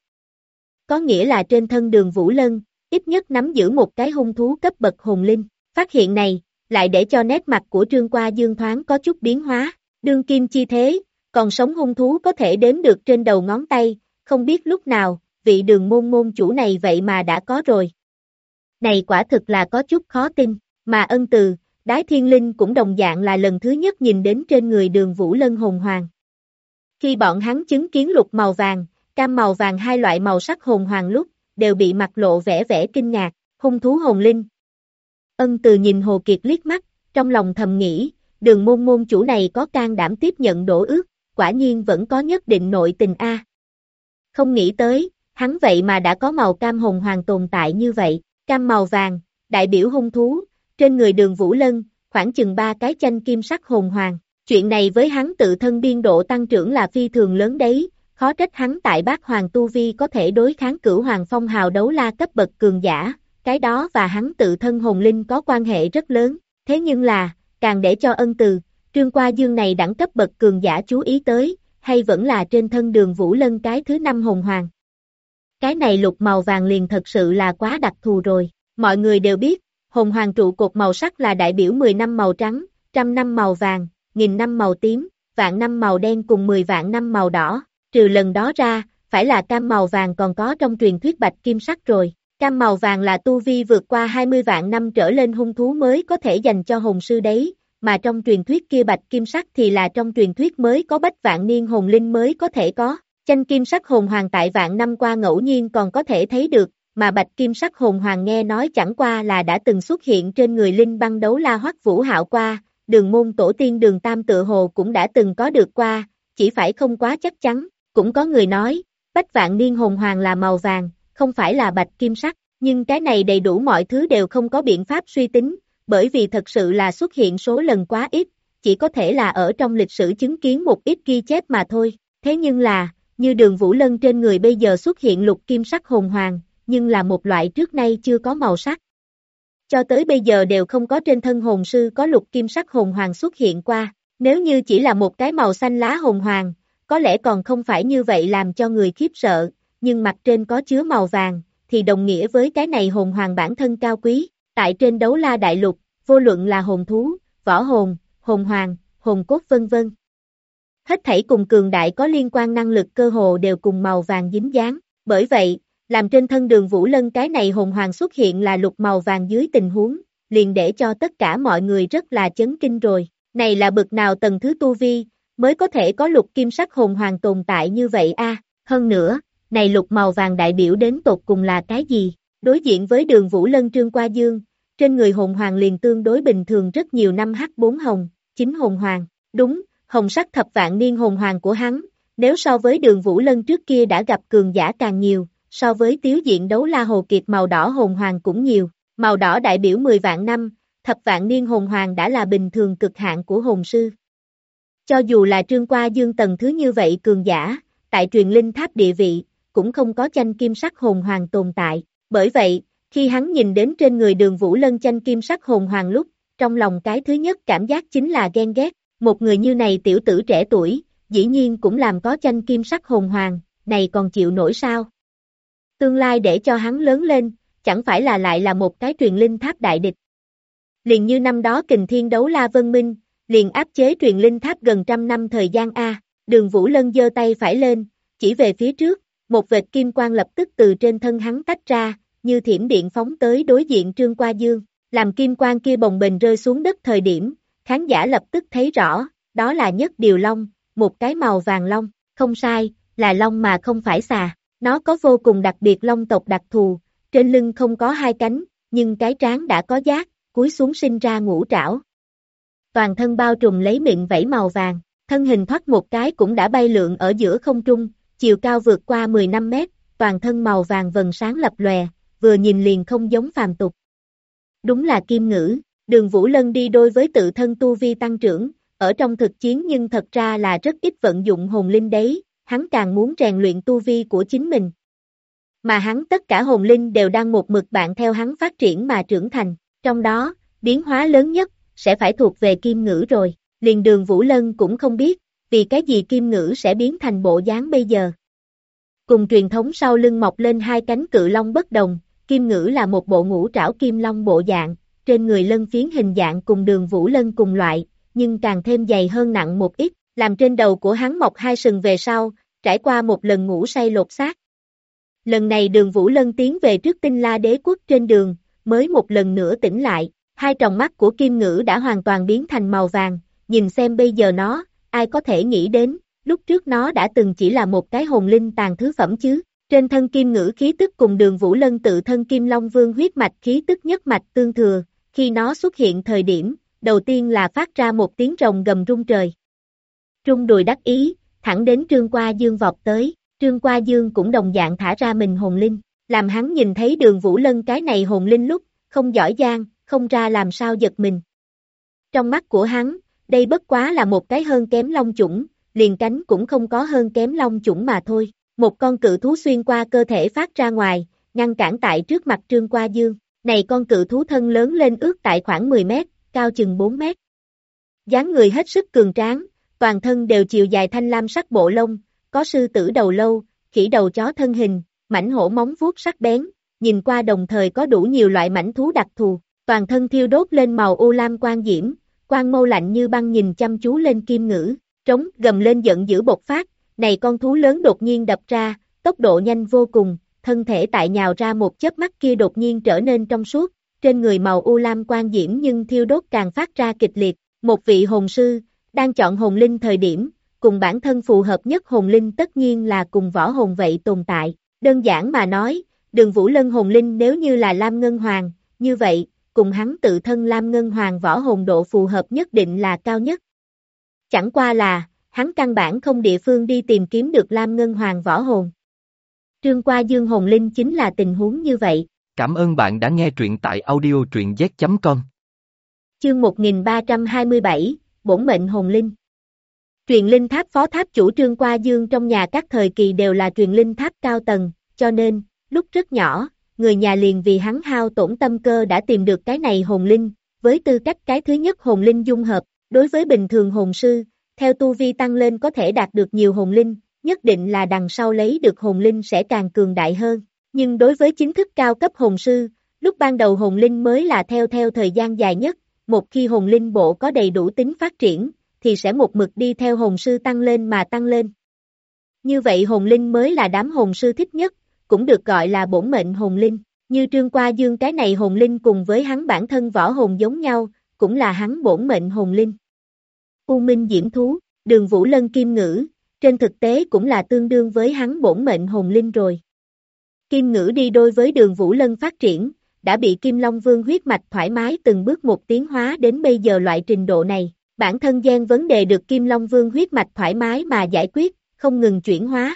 Có nghĩa là trên thân đường Vũ Lân, ít nhất nắm giữ một cái hung thú cấp bậc hồn linh, phát hiện này, lại để cho nét mặt của Trương Qua Dương thoáng có chút biến hóa, đương kim chi thế, còn sống hung thú có thể đếm được trên đầu ngón tay, không biết lúc nào, vị đường môn môn chủ này vậy mà đã có rồi. Này quả thực là có chút khó tin, mà Ân Từ, Đái Thiên Linh cũng đồng dạng là lần thứ nhất nhìn đến trên người đường Vũ Lân hồn hoàng. Khi bọn hắn chứng kiến lục màu vàng, cam màu vàng hai loại màu sắc hồn hoàng lúc, đều bị mặt lộ vẻ vẻ kinh ngạc, hung thú hồn linh. Ân Từ nhìn Hồ Kiệt liếc mắt, trong lòng thầm nghĩ, đường môn môn chủ này có can đảm tiếp nhận đổ ước, quả nhiên vẫn có nhất định nội tình a. Không nghĩ tới, hắn vậy mà đã có màu cam hồn hoàng tồn tại như vậy, cam màu vàng, đại biểu hung thú, trên người đường Vũ Lân, khoảng chừng 3 cái chanh kim sắc hồn hoàng, chuyện này với hắn tự thân biên độ tăng trưởng là phi thường lớn đấy, khó trách hắn tại bát hoàng tu vi có thể đối kháng cửu hoàng phong hào đấu la cấp bậc cường giả, cái đó và hắn tự thân hồn linh có quan hệ rất lớn, thế nhưng là, càng để cho Ân Từ, Trương Qua Dương này đẳng cấp bậc cường giả chú ý tới, hay vẫn là trên thân đường Vũ Lân cái thứ 5 hồn hoàng. Cái này lục màu vàng liền thật sự là quá đặc thù rồi, mọi người đều biết, hồn hoàng trụ cột màu sắc là đại biểu 10 năm màu trắng, 100 năm màu vàng, 1000 năm màu tím, vạn năm màu đen cùng 10 vạn năm màu đỏ, trừ lần đó ra, phải là cam màu vàng còn có trong truyền thuyết bạch kim sắc rồi. Cam màu vàng là tu vi vượt qua 20 vạn năm trở lên hung thú mới có thể dành cho hồn sư đấy, mà trong truyền thuyết kia bạch kim sắc thì là trong truyền thuyết mới có bách vạn niên hồn linh mới có thể có. Chanh kim sắc hồn hoàng tại vạn năm qua ngẫu nhiên còn có thể thấy được, mà bạch kim sắc hồn hoàng nghe nói chẳng qua là đã từng xuất hiện trên người linh băng đấu la Hoắc Vũ Hạo qua, đường môn tổ tiên đường Tam tự hồ cũng đã từng có được qua, chỉ phải không quá chắc chắn, cũng có người nói, bách vạn niên hồn hoàng là màu vàng, không phải là bạch kim sắc, nhưng cái này đầy đủ mọi thứ đều không có biện pháp suy tính, bởi vì thật sự là xuất hiện số lần quá ít, chỉ có thể là ở trong lịch sử chứng kiến một ít ghi chép mà thôi, thế nhưng là, như đường Vũ Lân trên người bây giờ xuất hiện lục kim sắc hồn hoàng, nhưng là một loại trước nay chưa có màu sắc. Cho tới bây giờ đều không có trên thân hồn sư có lục kim sắc hồn hoàng xuất hiện qua, nếu như chỉ là một cái màu xanh lá hồn hoàng, có lẽ còn không phải như vậy làm cho người khiếp sợ, nhưng mặt trên có chứa màu vàng, thì đồng nghĩa với cái này hồn hoàng bản thân cao quý, tại trên đấu la đại lục, vô luận là hồn thú, võ hồn, hồn hoàng, hồn cốt vân vân. Hết thảy cùng cường đại có liên quan năng lực cơ hồ đều cùng màu vàng dính dáng, bởi vậy, làm trên thân đường Vũ Lân cái này hồn hoàng xuất hiện là lục màu vàng dưới tình huống, liền để cho tất cả mọi người rất là chấn kinh rồi, này là bậc nào tầng thứ tu vi, mới có thể có lục kim sắc hồn hoàng tồn tại như vậy a. Hơn nữa, này lục màu vàng đại biểu đến tột cùng là cái gì, đối diện với đường Vũ Lân Trương Qua Dương, trên người hồn hoàng liền tương đối bình thường rất nhiều năm H4 hồng, 9 hồn hoàng, đúng, hồng sắc thập vạn niên hồn hoàng của hắn, nếu so với đường Vũ Lân trước kia đã gặp cường giả càng nhiều, so với tiếu diện đấu la Hồ Kiệt màu đỏ hồn hoàng cũng nhiều, màu đỏ đại biểu 10 vạn năm, thập vạn niên hồn hoàng đã là bình thường cực hạn của hồn sư. Cho dù là Trương Qua Dương tầng thứ như vậy cường giả, tại truyền linh tháp địa vị, cũng không có chanh kim sắc hồn hoàng tồn tại. Bởi vậy, khi hắn nhìn đến trên người Đường Vũ Lân chanh kim sắc hồn hoàng lúc, trong lòng cái thứ nhất cảm giác chính là ghen ghét. Một người như này tiểu tử trẻ tuổi, dĩ nhiên cũng làm có chanh kim sắc hồn hoàng, này còn chịu nổi sao? Tương lai để cho hắn lớn lên, chẳng phải là lại là một cái truyền linh tháp đại địch. Liền như năm đó Kình Thiên Đấu La Vân Minh, liền áp chế truyền linh tháp gần trăm năm thời gian A, Đường Vũ Lân giơ tay phải lên, chỉ về phía trước, một vệt kim quang lập tức từ trên thân hắn tách ra, như thiểm điện phóng tới đối diện Trương Qua Dương, làm kim quang kia bồng bềnh rơi xuống đất thời điểm, khán giả lập tức thấy rõ, đó là Nhất Điều Long, một cái màu vàng long, không sai, là long mà không phải xà, nó có vô cùng đặc biệt long tộc đặc thù, trên lưng không có hai cánh, nhưng cái trán đã có giác, cúi xuống sinh ra ngũ trảo. Toàn thân bao trùm lấy miệng vảy màu vàng, thân hình thoát một cái cũng đã bay lượn ở giữa không trung, chiều cao vượt qua 15 mét, toàn thân màu vàng vầng sáng lập lòe, vừa nhìn liền không giống phàm tục. Đúng là Kim Ngữ, Đường Vũ Lân đi đôi với tự thân tu vi tăng trưởng, ở trong thực chiến nhưng thật ra là rất ít vận dụng hồn linh đấy, hắn càng muốn rèn luyện tu vi của chính mình. Mà hắn tất cả hồn linh đều đang một mực bạn theo hắn phát triển mà trưởng thành, trong đó, biến hóa lớn nhất, sẽ phải thuộc về Kim Ngữ rồi, liền Đường Vũ Lân cũng không biết, vì cái gì Kim Ngữ sẽ biến thành bộ dáng bây giờ. Cùng truyền thống sau lưng mọc lên hai cánh cự long bất đồng, Kim Ngữ là một bộ ngũ trảo kim long bộ dạng, trên người lân phiến hình dạng cùng Đường Vũ Lân cùng loại, nhưng càng thêm dày hơn nặng một ít, làm trên đầu của hắn mọc hai sừng về sau, trải qua một lần ngủ say lột xác. Lần này Đường Vũ Lân tiến về trước Tinh La Đế quốc trên đường, mới một lần nữa tỉnh lại, hai tròng mắt của Kim Ngữ đã hoàn toàn biến thành màu vàng, nhìn xem bây giờ nó, ai có thể nghĩ đến, lúc trước nó đã từng chỉ là một cái hồn linh tàn thứ phẩm chứ. Trên thân Kim Ngữ khí tức cùng Đường Vũ Lân tự thân Kim Long Vương huyết mạch khí tức nhất mạch tương thừa, khi nó xuất hiện thời điểm, đầu tiên là phát ra một tiếng rồng gầm rung trời. Rung đùi đắc ý, thẳng đến Trương Qua Dương vọt tới, Trương Qua Dương cũng đồng dạng thả ra mình hồn linh, làm hắn nhìn thấy Đường Vũ Lân cái này hồn linh lúc, không giỏi giang, không ra làm sao giật mình. Trong mắt của hắn, đây bất quá là một cái hơn kém long chủng, liền cánh cũng không có hơn kém long chủng mà thôi. Một con cự thú xuyên qua cơ thể phát ra ngoài, ngăn cản tại trước mặt Trương Qua Dương. Này con cự thú thân lớn lên ước tại khoảng 10 mét, cao chừng 4 mét. Dáng người hết sức cường tráng, toàn thân đều chiều dài thanh lam sắc bộ lông, có sư tử đầu lâu, khỉ đầu chó thân hình, mảnh hổ móng vuốt sắc bén, nhìn qua đồng thời có đủ nhiều loại mảnh thú đặc thù, toàn thân thiêu đốt lên màu u lam quang diễm, quang mâu lạnh như băng nhìn chăm chú lên Kim Ngữ, trống gầm lên giận dữ bộc phát. Này con thú lớn đột nhiên đập ra, tốc độ nhanh vô cùng, thân thể tại nhào ra một chớp mắt kia đột nhiên trở nên trong suốt, trên người màu u lam quang diễm nhưng thiêu đốt càng phát ra kịch liệt. Một vị hồn sư, đang chọn hồn linh thời điểm, cùng bản thân phù hợp nhất hồn linh tất nhiên là cùng võ hồn vậy tồn tại. Đơn giản mà nói, Đường Vũ Lân hồn linh nếu như là Lam Ngân Hoàng, như vậy, cùng hắn tự thân Lam Ngân Hoàng võ hồn độ phù hợp nhất định là cao nhất. Chẳng qua là, hắn căn bản không địa phương đi tìm kiếm được Lam Ngân Hoàng võ hồn. Trương Qua Dương hồn linh chính là tình huống như vậy. Cảm ơn bạn đã nghe truyện tại audio truyện z.com. Chương 1327, Bổn mệnh hồn linh. Truyền linh tháp phó tháp chủ Trương Qua Dương trong nhà các thời kỳ đều là truyền linh tháp cao tầng, cho nên, lúc rất nhỏ, người nhà liền vì hắn hao tổn tâm cơ đã tìm được cái này hồn linh, với tư cách cái thứ nhất hồn linh dung hợp, đối với bình thường hồn sư, theo tu vi tăng lên có thể đạt được nhiều hồn linh, nhất định là đằng sau lấy được hồn linh sẽ càng cường đại hơn. Nhưng đối với chính thức cao cấp hồn sư, lúc ban đầu hồn linh mới là theo thời gian dài nhất, một khi hồn linh bộ có đầy đủ tính phát triển, thì sẽ một mực đi theo hồn sư tăng lên mà tăng lên. Như vậy hồn linh mới là đám hồn sư thích nhất, cũng được gọi là bổn mệnh hồn linh. Như Trương Qua Dương cái này hồn linh cùng với hắn bản thân võ hồn giống nhau, cũng là hắn bổn mệnh hồn linh. U Minh Diễm Thú, Đường Vũ Lân Kim Ngữ, trên thực tế cũng là tương đương với hắn bổn mệnh hồn linh rồi. Kim Ngữ đi đôi với Đường Vũ Lân phát triển, đã bị Kim Long Vương huyết mạch thoải mái từng bước một tiến hóa đến bây giờ loại trình độ này. Bản thân gen vấn đề được Kim Long Vương huyết mạch thoải mái mà giải quyết, không ngừng chuyển hóa.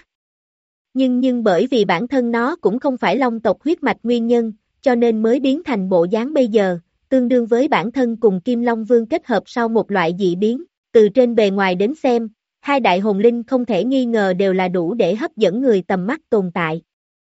Nhưng bởi vì bản thân nó cũng không phải long tộc huyết mạch nguyên nhân, cho nên mới biến thành bộ dáng bây giờ, tương đương với bản thân cùng Kim Long Vương kết hợp sau một loại dị biến. từ trên bề ngoài đến xem, hai đại hồn linh không thể nghi ngờ đều là đủ để hấp dẫn người tầm mắt tồn tại.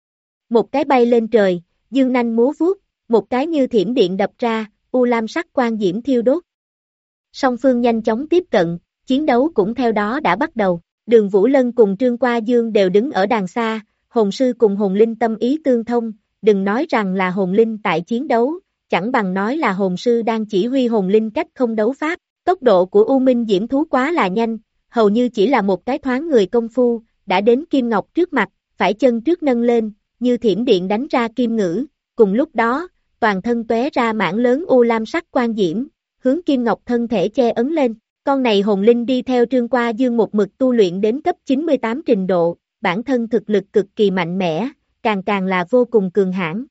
Một cái bay lên trời, dương nanh múa vuốt, một cái như thiểm điện đập ra, u lam sắc quang diễm thiêu đốt. Song phương nhanh chóng tiếp cận, chiến đấu cũng theo đó đã bắt đầu. Đường Vũ Lân cùng Trương Qua Dương đều đứng ở đàng xa, hồn sư cùng hồn linh tâm ý tương thông, đừng nói rằng là hồn linh tại chiến đấu, chẳng bằng nói là hồn sư đang chỉ huy hồn linh cách không đấu pháp. Tốc độ của U Minh Diễm Thú quá là nhanh, hầu như chỉ là một cái thoáng người công phu, đã đến Kim Ngọc trước mặt, phải chân trước nâng lên, như thiểm điện đánh ra kim ngữ, cùng lúc đó, toàn thân tóe ra mảng lớn u lam sắc quang diễm, hướng Kim Ngọc thân thể che ấn lên. Con này hồn linh đi theo Trương Qua Dương một mực tu luyện đến cấp 98 trình độ, bản thân thực lực cực kỳ mạnh mẽ, càng là vô cùng cường hãn.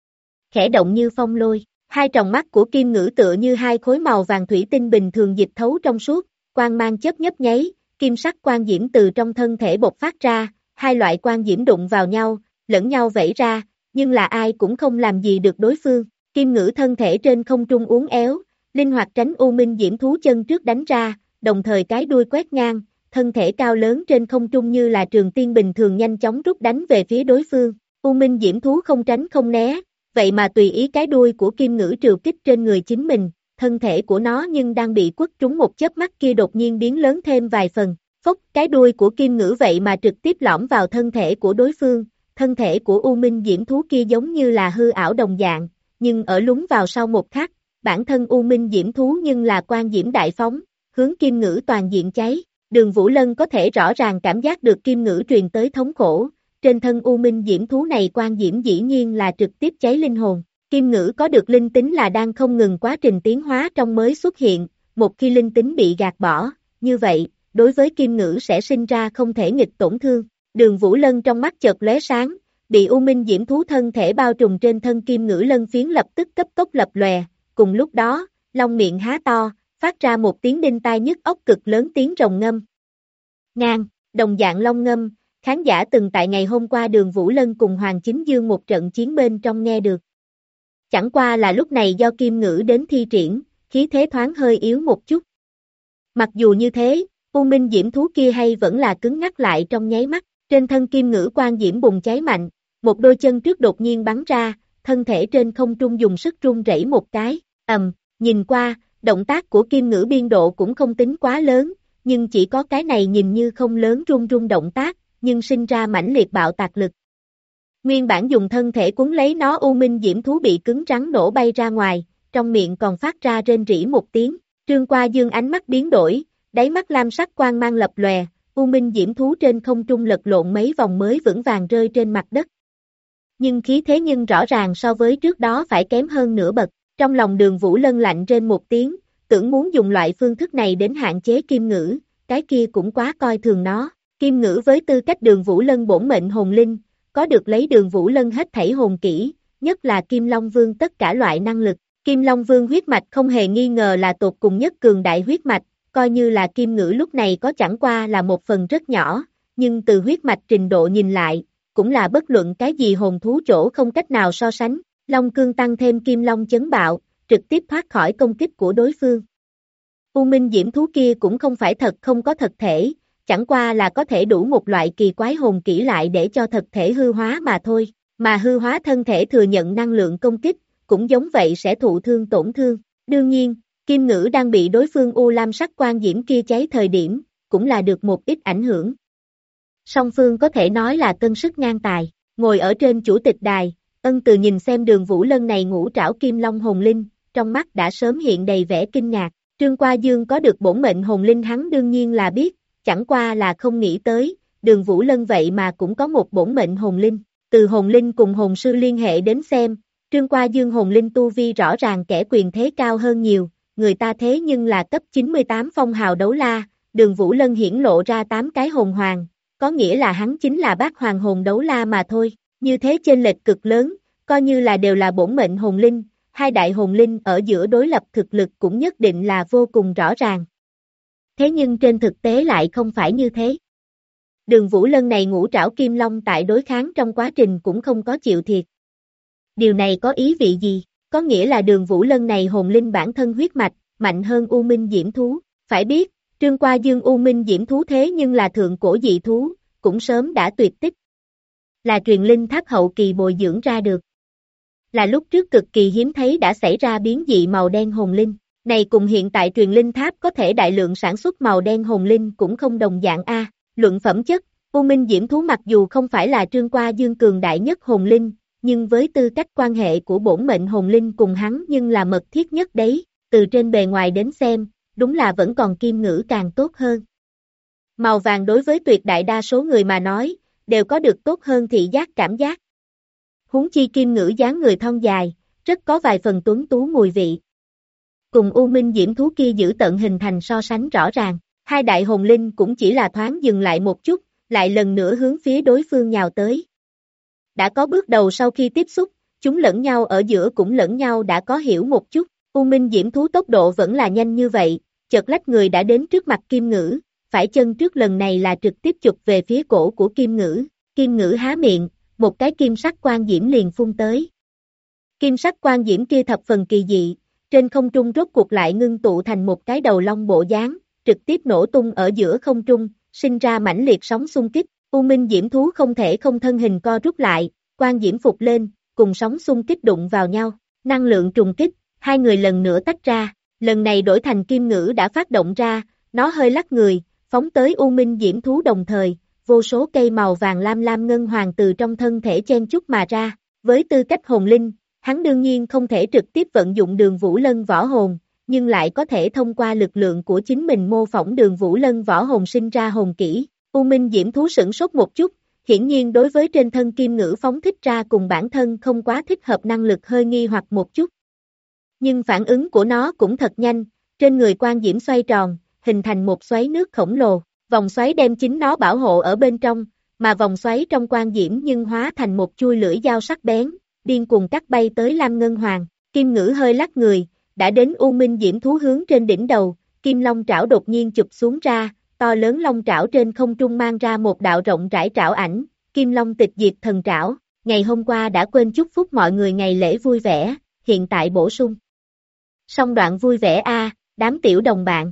Khẽ động như phong lôi, hai tròng mắt của Kim Ngữ tựa như hai khối màu vàng thủy tinh bình thường dịch thấu trong suốt, quang mang chớp nhấp nháy, kim sắc quang diễm từ trong thân thể bộc phát ra, hai loại quang diễm đụng vào nhau, lẫn nhau vẩy ra, nhưng là ai cũng không làm gì được đối phương. Kim Ngữ thân thể trên không trung uốn éo, linh hoạt tránh U Minh Diễm Thú chân trước đánh ra, đồng thời cái đuôi quét ngang, thân thể cao lớn trên không trung như là trường tiên bình thường nhanh chóng rút đánh về phía đối phương. U Minh Diễm Thú không tránh không né, vậy mà tùy ý cái đuôi của Kim Ngữ trừ kích trên người chính mình, thân thể của nó nhưng đang bị quất trúng một chớp mắt kia đột nhiên biến lớn thêm vài phần. Phốc, cái đuôi của Kim Ngữ vậy mà trực tiếp lõm vào thân thể của đối phương, thân thể của U Minh Diễm Thú kia giống như là hư ảo đồng dạng, nhưng ở lún vào sau một khắc, bản thân U Minh Diễm Thú nhưng là quang diễm đại phóng, hướng Kim Ngữ toàn diện cháy. Đường Vũ Lân có thể rõ ràng cảm giác được Kim Ngữ truyền tới thống khổ, trên thân U Minh Diễm Thú này quang diễm dĩ nhiên là trực tiếp cháy linh hồn. Kim Ngữ có được linh tính là đang không ngừng quá trình tiến hóa trong mới xuất hiện, một khi linh tính bị gạt bỏ, như vậy, đối với Kim Ngữ sẽ sinh ra không thể nghịch tổn thương. Đường Vũ Lân trong mắt chợt lóe sáng, bị U Minh Diễm Thú thân thể bao trùm trên thân Kim Ngữ lân phiến lập tức cấp tốc lập lòe, cùng lúc đó, long miệng há to, phát ra một tiếng đinh tai nhức óc cực lớn tiếng rồng ngâm. Ngang, đồng dạng long ngâm, khán giả từng tại ngày hôm qua Đường Vũ Lân cùng Hoàng Chính Dương một trận chiến bên trong nghe được. Chẳng qua là lúc này do Kim Ngữ đến thi triển, khí thế thoáng hơi yếu một chút. Mặc dù như thế, U Minh Diễm Thú kia hay vẫn là cứng ngắc lại trong nháy mắt, trên thân Kim Ngữ quang diễm bùng cháy mạnh, một đôi chân trước đột nhiên bắn ra, thân thể trên không trung dùng sức rung rẩy một cái, nhìn qua, động tác của Kim Ngữ biên độ cũng không tính quá lớn, nhưng chỉ có cái này nhìn như không lớn rung động tác, nhưng sinh ra mãnh liệt bạo tạc lực. Nguyên bản dùng thân thể cuốn lấy nó U Minh Diễm Thú bị cứng rắn nổ bay ra ngoài, trong miệng còn phát ra rên rỉ một tiếng. Trương Qua Dương ánh mắt biến đổi, đáy mắt lam sắc quang mang lập lòe, U Minh Diễm Thú trên không trung lật lộn mấy vòng mới vững vàng rơi trên mặt đất. Nhưng khí thế nhưng rõ ràng so với trước đó phải kém hơn nửa bậc. Trong lòng Đường Vũ Lân lạnh rên một tiếng, tưởng muốn dùng loại phương thức này đến hạn chế Kim Ngữ, cái kia cũng quá coi thường nó. Kim Ngữ với tư cách Đường Vũ Lân bổn mệnh hồn linh, có được lấy Đường Vũ Lân hết thảy hồn kỹ, nhất là Kim Long Vương tất cả loại năng lực. Kim Long Vương huyết mạch không hề nghi ngờ là tột cùng nhất cường đại huyết mạch, coi như là Kim Ngữ lúc này có chẳng qua là một phần rất nhỏ, nhưng từ huyết mạch trình độ nhìn lại, cũng là bất luận cái gì hồn thú chỗ không cách nào so sánh. Long cương tăng thêm Kim Long chấn bạo, trực tiếp thoát khỏi công kích của đối phương. U Minh Diễm Thú kia cũng không phải thật không có thật thể, chẳng qua là có thể đủ một loại kỳ quái hồn kỹ lại để cho thật thể hư hóa mà thôi, mà hư hóa thân thể thừa nhận năng lượng công kích, cũng giống vậy sẽ thụ thương tổn thương. Đương nhiên, Kim Ngữ đang bị đối phương u lam sắc quang diễm kia cháy thời điểm, cũng là được một ít ảnh hưởng. Song phương có thể nói là cân sức ngang tài, ngồi ở trên chủ tịch đài, Ân Từ nhìn xem Đường Vũ Lân này ngũ trảo kim long hồn linh, trong mắt đã sớm hiện đầy vẻ kinh ngạc. Trương Qua Dương có được bổn mệnh hồn linh hắn đương nhiên là biết, chẳng qua là không nghĩ tới, Đường Vũ Lân vậy mà cũng có một bổn mệnh hồn linh. Từ hồn linh cùng hồn sư liên hệ đến xem, Trương Qua Dương hồn linh tu vi rõ ràng kẻ quyền thế cao hơn nhiều, người ta thế nhưng là cấp 98 phong hào đấu la, Đường Vũ Lân hiển lộ ra 8 cái hồn hoàng, có nghĩa là hắn chính là bát hoàng hồn đấu la mà thôi. Như thế chênh lệch cực lớn, coi như là đều là bổn mệnh hồn linh, hai đại hồn linh ở giữa đối lập thực lực cũng nhất định là vô cùng rõ ràng. Thế nhưng trên thực tế lại không phải như thế. Đường Vũ Lân này ngũ trảo kim long tại đối kháng trong quá trình cũng không có chịu thiệt. Điều này có ý vị gì? Có nghĩa là Đường Vũ Lân này hồn linh bản thân huyết mạch, mạnh hơn U Minh Diễm Thú. Phải biết, Trương Qua Dương U Minh Diễm thú thế nhưng là thượng cổ dị thú, cũng sớm đã tuyệt tích. Là truyền linh tháp hậu kỳ bồi dưỡng ra được. Là lúc trước cực kỳ hiếm thấy đã xảy ra biến dị màu đen hồn linh. Này cùng hiện tại truyền linh tháp có thể đại lượng sản xuất màu đen hồn linh cũng không đồng dạng a. Luận phẩm chất, U Minh Diễm thú mặc dù không phải là Trương Qua Dương cường đại nhất hồn linh, nhưng với tư cách quan hệ của bổn mệnh hồn linh cùng hắn nhưng là mật thiết nhất đấy, từ trên bề ngoài đến xem, đúng là vẫn còn Kim Ngữ càng tốt hơn. Màu vàng đối với tuyệt đại đa số người mà nói, đều có được tốt hơn thị giác cảm giác. Huống chi Kim Ngữ dáng người thon dài, rất có vài phần tuấn tú mùi vị. Cùng U Minh Diễm thú kia giữ tận hình thành so sánh rõ ràng, hai đại hồn linh cũng chỉ là thoáng dừng lại một chút, lại lần nữa hướng phía đối phương nhào tới. Đã có bước đầu sau khi tiếp xúc, chúng lẫn nhau ở giữa cũng lẫn nhau đã có hiểu một chút, U Minh Diễm thú tốc độ vẫn là nhanh như vậy, chợt lách người đã đến trước mặt Kim Ngữ, phải chân trước lần này là trực tiếp chụp về phía cổ của Kim Ngữ há miệng, một cái kim sắc quang diễm liền phun tới. Kim sắc quang diễm kia thập phần kỳ dị, trên không trung rốt cuộc lại ngưng tụ thành một cái đầu long bộ dáng, trực tiếp nổ tung ở giữa không trung, sinh ra mãnh liệt sóng xung kích, U Minh Diễm thú không thể không thân hình co rút lại, quang diễm phục lên, cùng sóng xung kích đụng vào nhau, năng lượng trùng kích, hai người lần nữa tách ra, lần này đổi thành Kim Ngữ đã phát động ra, nó hơi lắc người, phóng tới U Minh Diễm thú đồng thời, vô số cây màu vàng lam lam ngân hoàng từ trong thân thể chen chúc mà ra, với tư cách hồn linh, hắn đương nhiên không thể trực tiếp vận dụng Đường Vũ Lân võ hồn, nhưng lại có thể thông qua lực lượng của chính mình mô phỏng Đường Vũ Lân võ hồn sinh ra hồn kỹ. U Minh Diễm thú sửng sốt một chút, hiển nhiên đối với trên thân Kim Ngữ phóng thích ra cùng bản thân không quá thích hợp năng lực hơi nghi hoặc một chút. Nhưng phản ứng của nó cũng thật nhanh, trên người quang diễm xoay tròn, hình thành một xoáy nước khổng lồ, vòng xoáy đem chính nó bảo hộ ở bên trong, mà vòng xoáy trong quang diễm nhưng hóa thành một chuôi lưỡi dao sắc bén, điên cuồng cắt bay tới Lam Ngân Hoàng. Kim Ngữ hơi lắc người, đã đến U Minh Diễm thú hướng trên đỉnh đầu, Kim Long trảo đột nhiên chụp xuống ra, to lớn long trảo trên không trung mang ra một đạo rộng rãi trảo ảnh, Kim Long tịch diệt thần trảo, ngày hôm qua đã quên chúc phúc mọi người ngày lễ vui vẻ, hiện tại bổ sung. Song đoạn vui vẻ a, đám tiểu đồng bạn.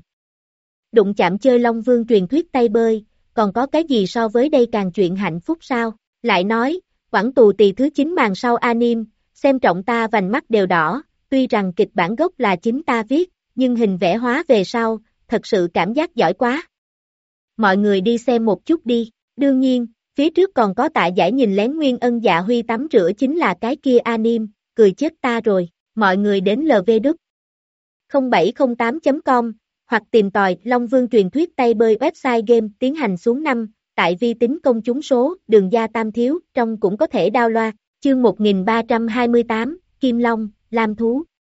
Đụng chạm chơi Long Vương truyền thuyết tay bơi, còn có cái gì so với đây càng chuyện hạnh phúc sao? Lại nói, Quảng Tù Tì thứ 9 màn sau anime, xem trọng ta vành mắt đều đỏ, tuy rằng kịch bản gốc là chính ta viết, nhưng hình vẽ hóa về sau, thật sự cảm giác giỏi quá. Mọi người đi xem một chút đi, đương nhiên, phía trước còn có tạ giải nhìn lén Nguyên Ân Dạ Huy tắm rửa chính là cái kia anime, cười chết ta rồi, mọi người đến lv0708.com, hoặc tìm tòi Long Vương truyền thuyết tay bơi website game tiến hành xuống 5, tại vi tính công chúng số, đường gia tam thiếu, trong cũng có thể download, chương 1328, Kim Long, Lam Thú.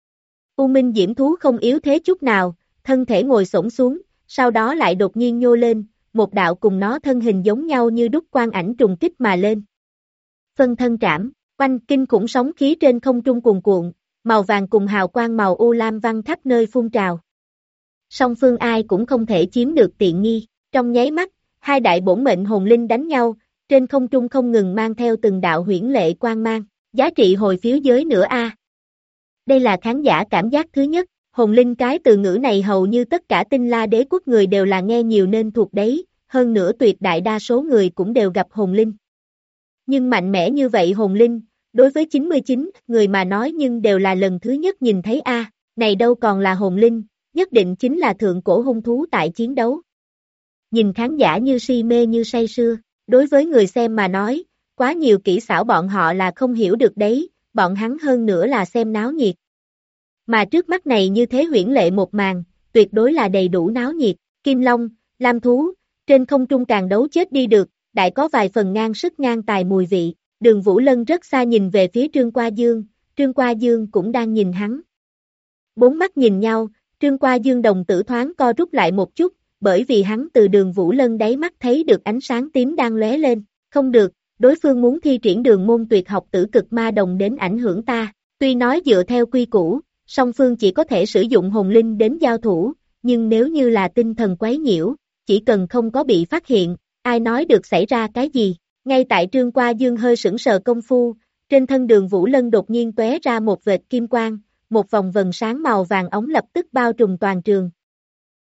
U Minh Diễm thú không yếu thế chút nào, thân thể ngồi xổm xuống, sau đó lại đột nhiên nhô lên, một đạo cùng nó thân hình giống nhau như đúc quang ảnh trùng kích mà lên. Phân thân trảm, quanh kinh khủng sóng khí trên không trung cuồn cuộn, màu vàng cùng hào quang màu u lam văng khắp nơi phun trào. Song phương ai cũng không thể chiếm được tiện nghi, trong nháy mắt, hai đại bổn mệnh hồn linh đánh nhau, trên không trung không ngừng mang theo từng đạo huyễn lệ quang mang, giá trị hồi phiếu giới nữa a. Đây là khán giả cảm giác thứ nhất, hồn linh cái từ ngữ này hầu như tất cả Tinh La Đế quốc người đều là nghe nhiều nên thuộc đấy, hơn nữa tuyệt đại đa số người cũng đều gặp hồn linh. Nhưng mạnh mẽ như vậy hồn linh, đối với 99 người mà nói nhưng đều là lần thứ nhất nhìn thấy a, này đâu còn là hồn linh, nhất định chính là thượng cổ hung thú tại chiến đấu. Nhìn khán giả như si mê như say sưa, đối với người xem mà nói, quá nhiều kỹ xảo bọn họ là không hiểu được đấy, bọn hắn hơn nữa là xem náo nhiệt. Mà trước mắt này như thế huyễn lệ một màn, tuyệt đối là đầy đủ náo nhiệt, Kim Long, Lam Thú, trên không trung càng đấu chết đi được, đại có vài phần ngang sức ngang tài mùi vị, Đường Vũ Lân rất xa nhìn về phía Trương Qua Dương cũng đang nhìn hắn. Bốn mắt nhìn nhau, Trương Qua Dương đồng tử thoáng co rút lại một chút, bởi vì hắn từ Đường Vũ Lân đáy mắt thấy được ánh sáng tím đang lóe lên, không được, đối phương muốn thi triển đường môn tuyệt học tử cực ma đồng đến ảnh hưởng ta, tuy nói dựa theo quy củ, song phương chỉ có thể sử dụng hồn linh đến giao thủ, nhưng nếu như là tinh thần quấy nhiễu, chỉ cần không có bị phát hiện, ai nói được xảy ra cái gì, ngay tại Trương Qua Dương hơi sững sờ công phu, trên thân Đường Vũ Lân đột nhiên tóe ra một vệt kim quang, một vòng vần sáng màu vàng ống lập tức bao trùm toàn trường.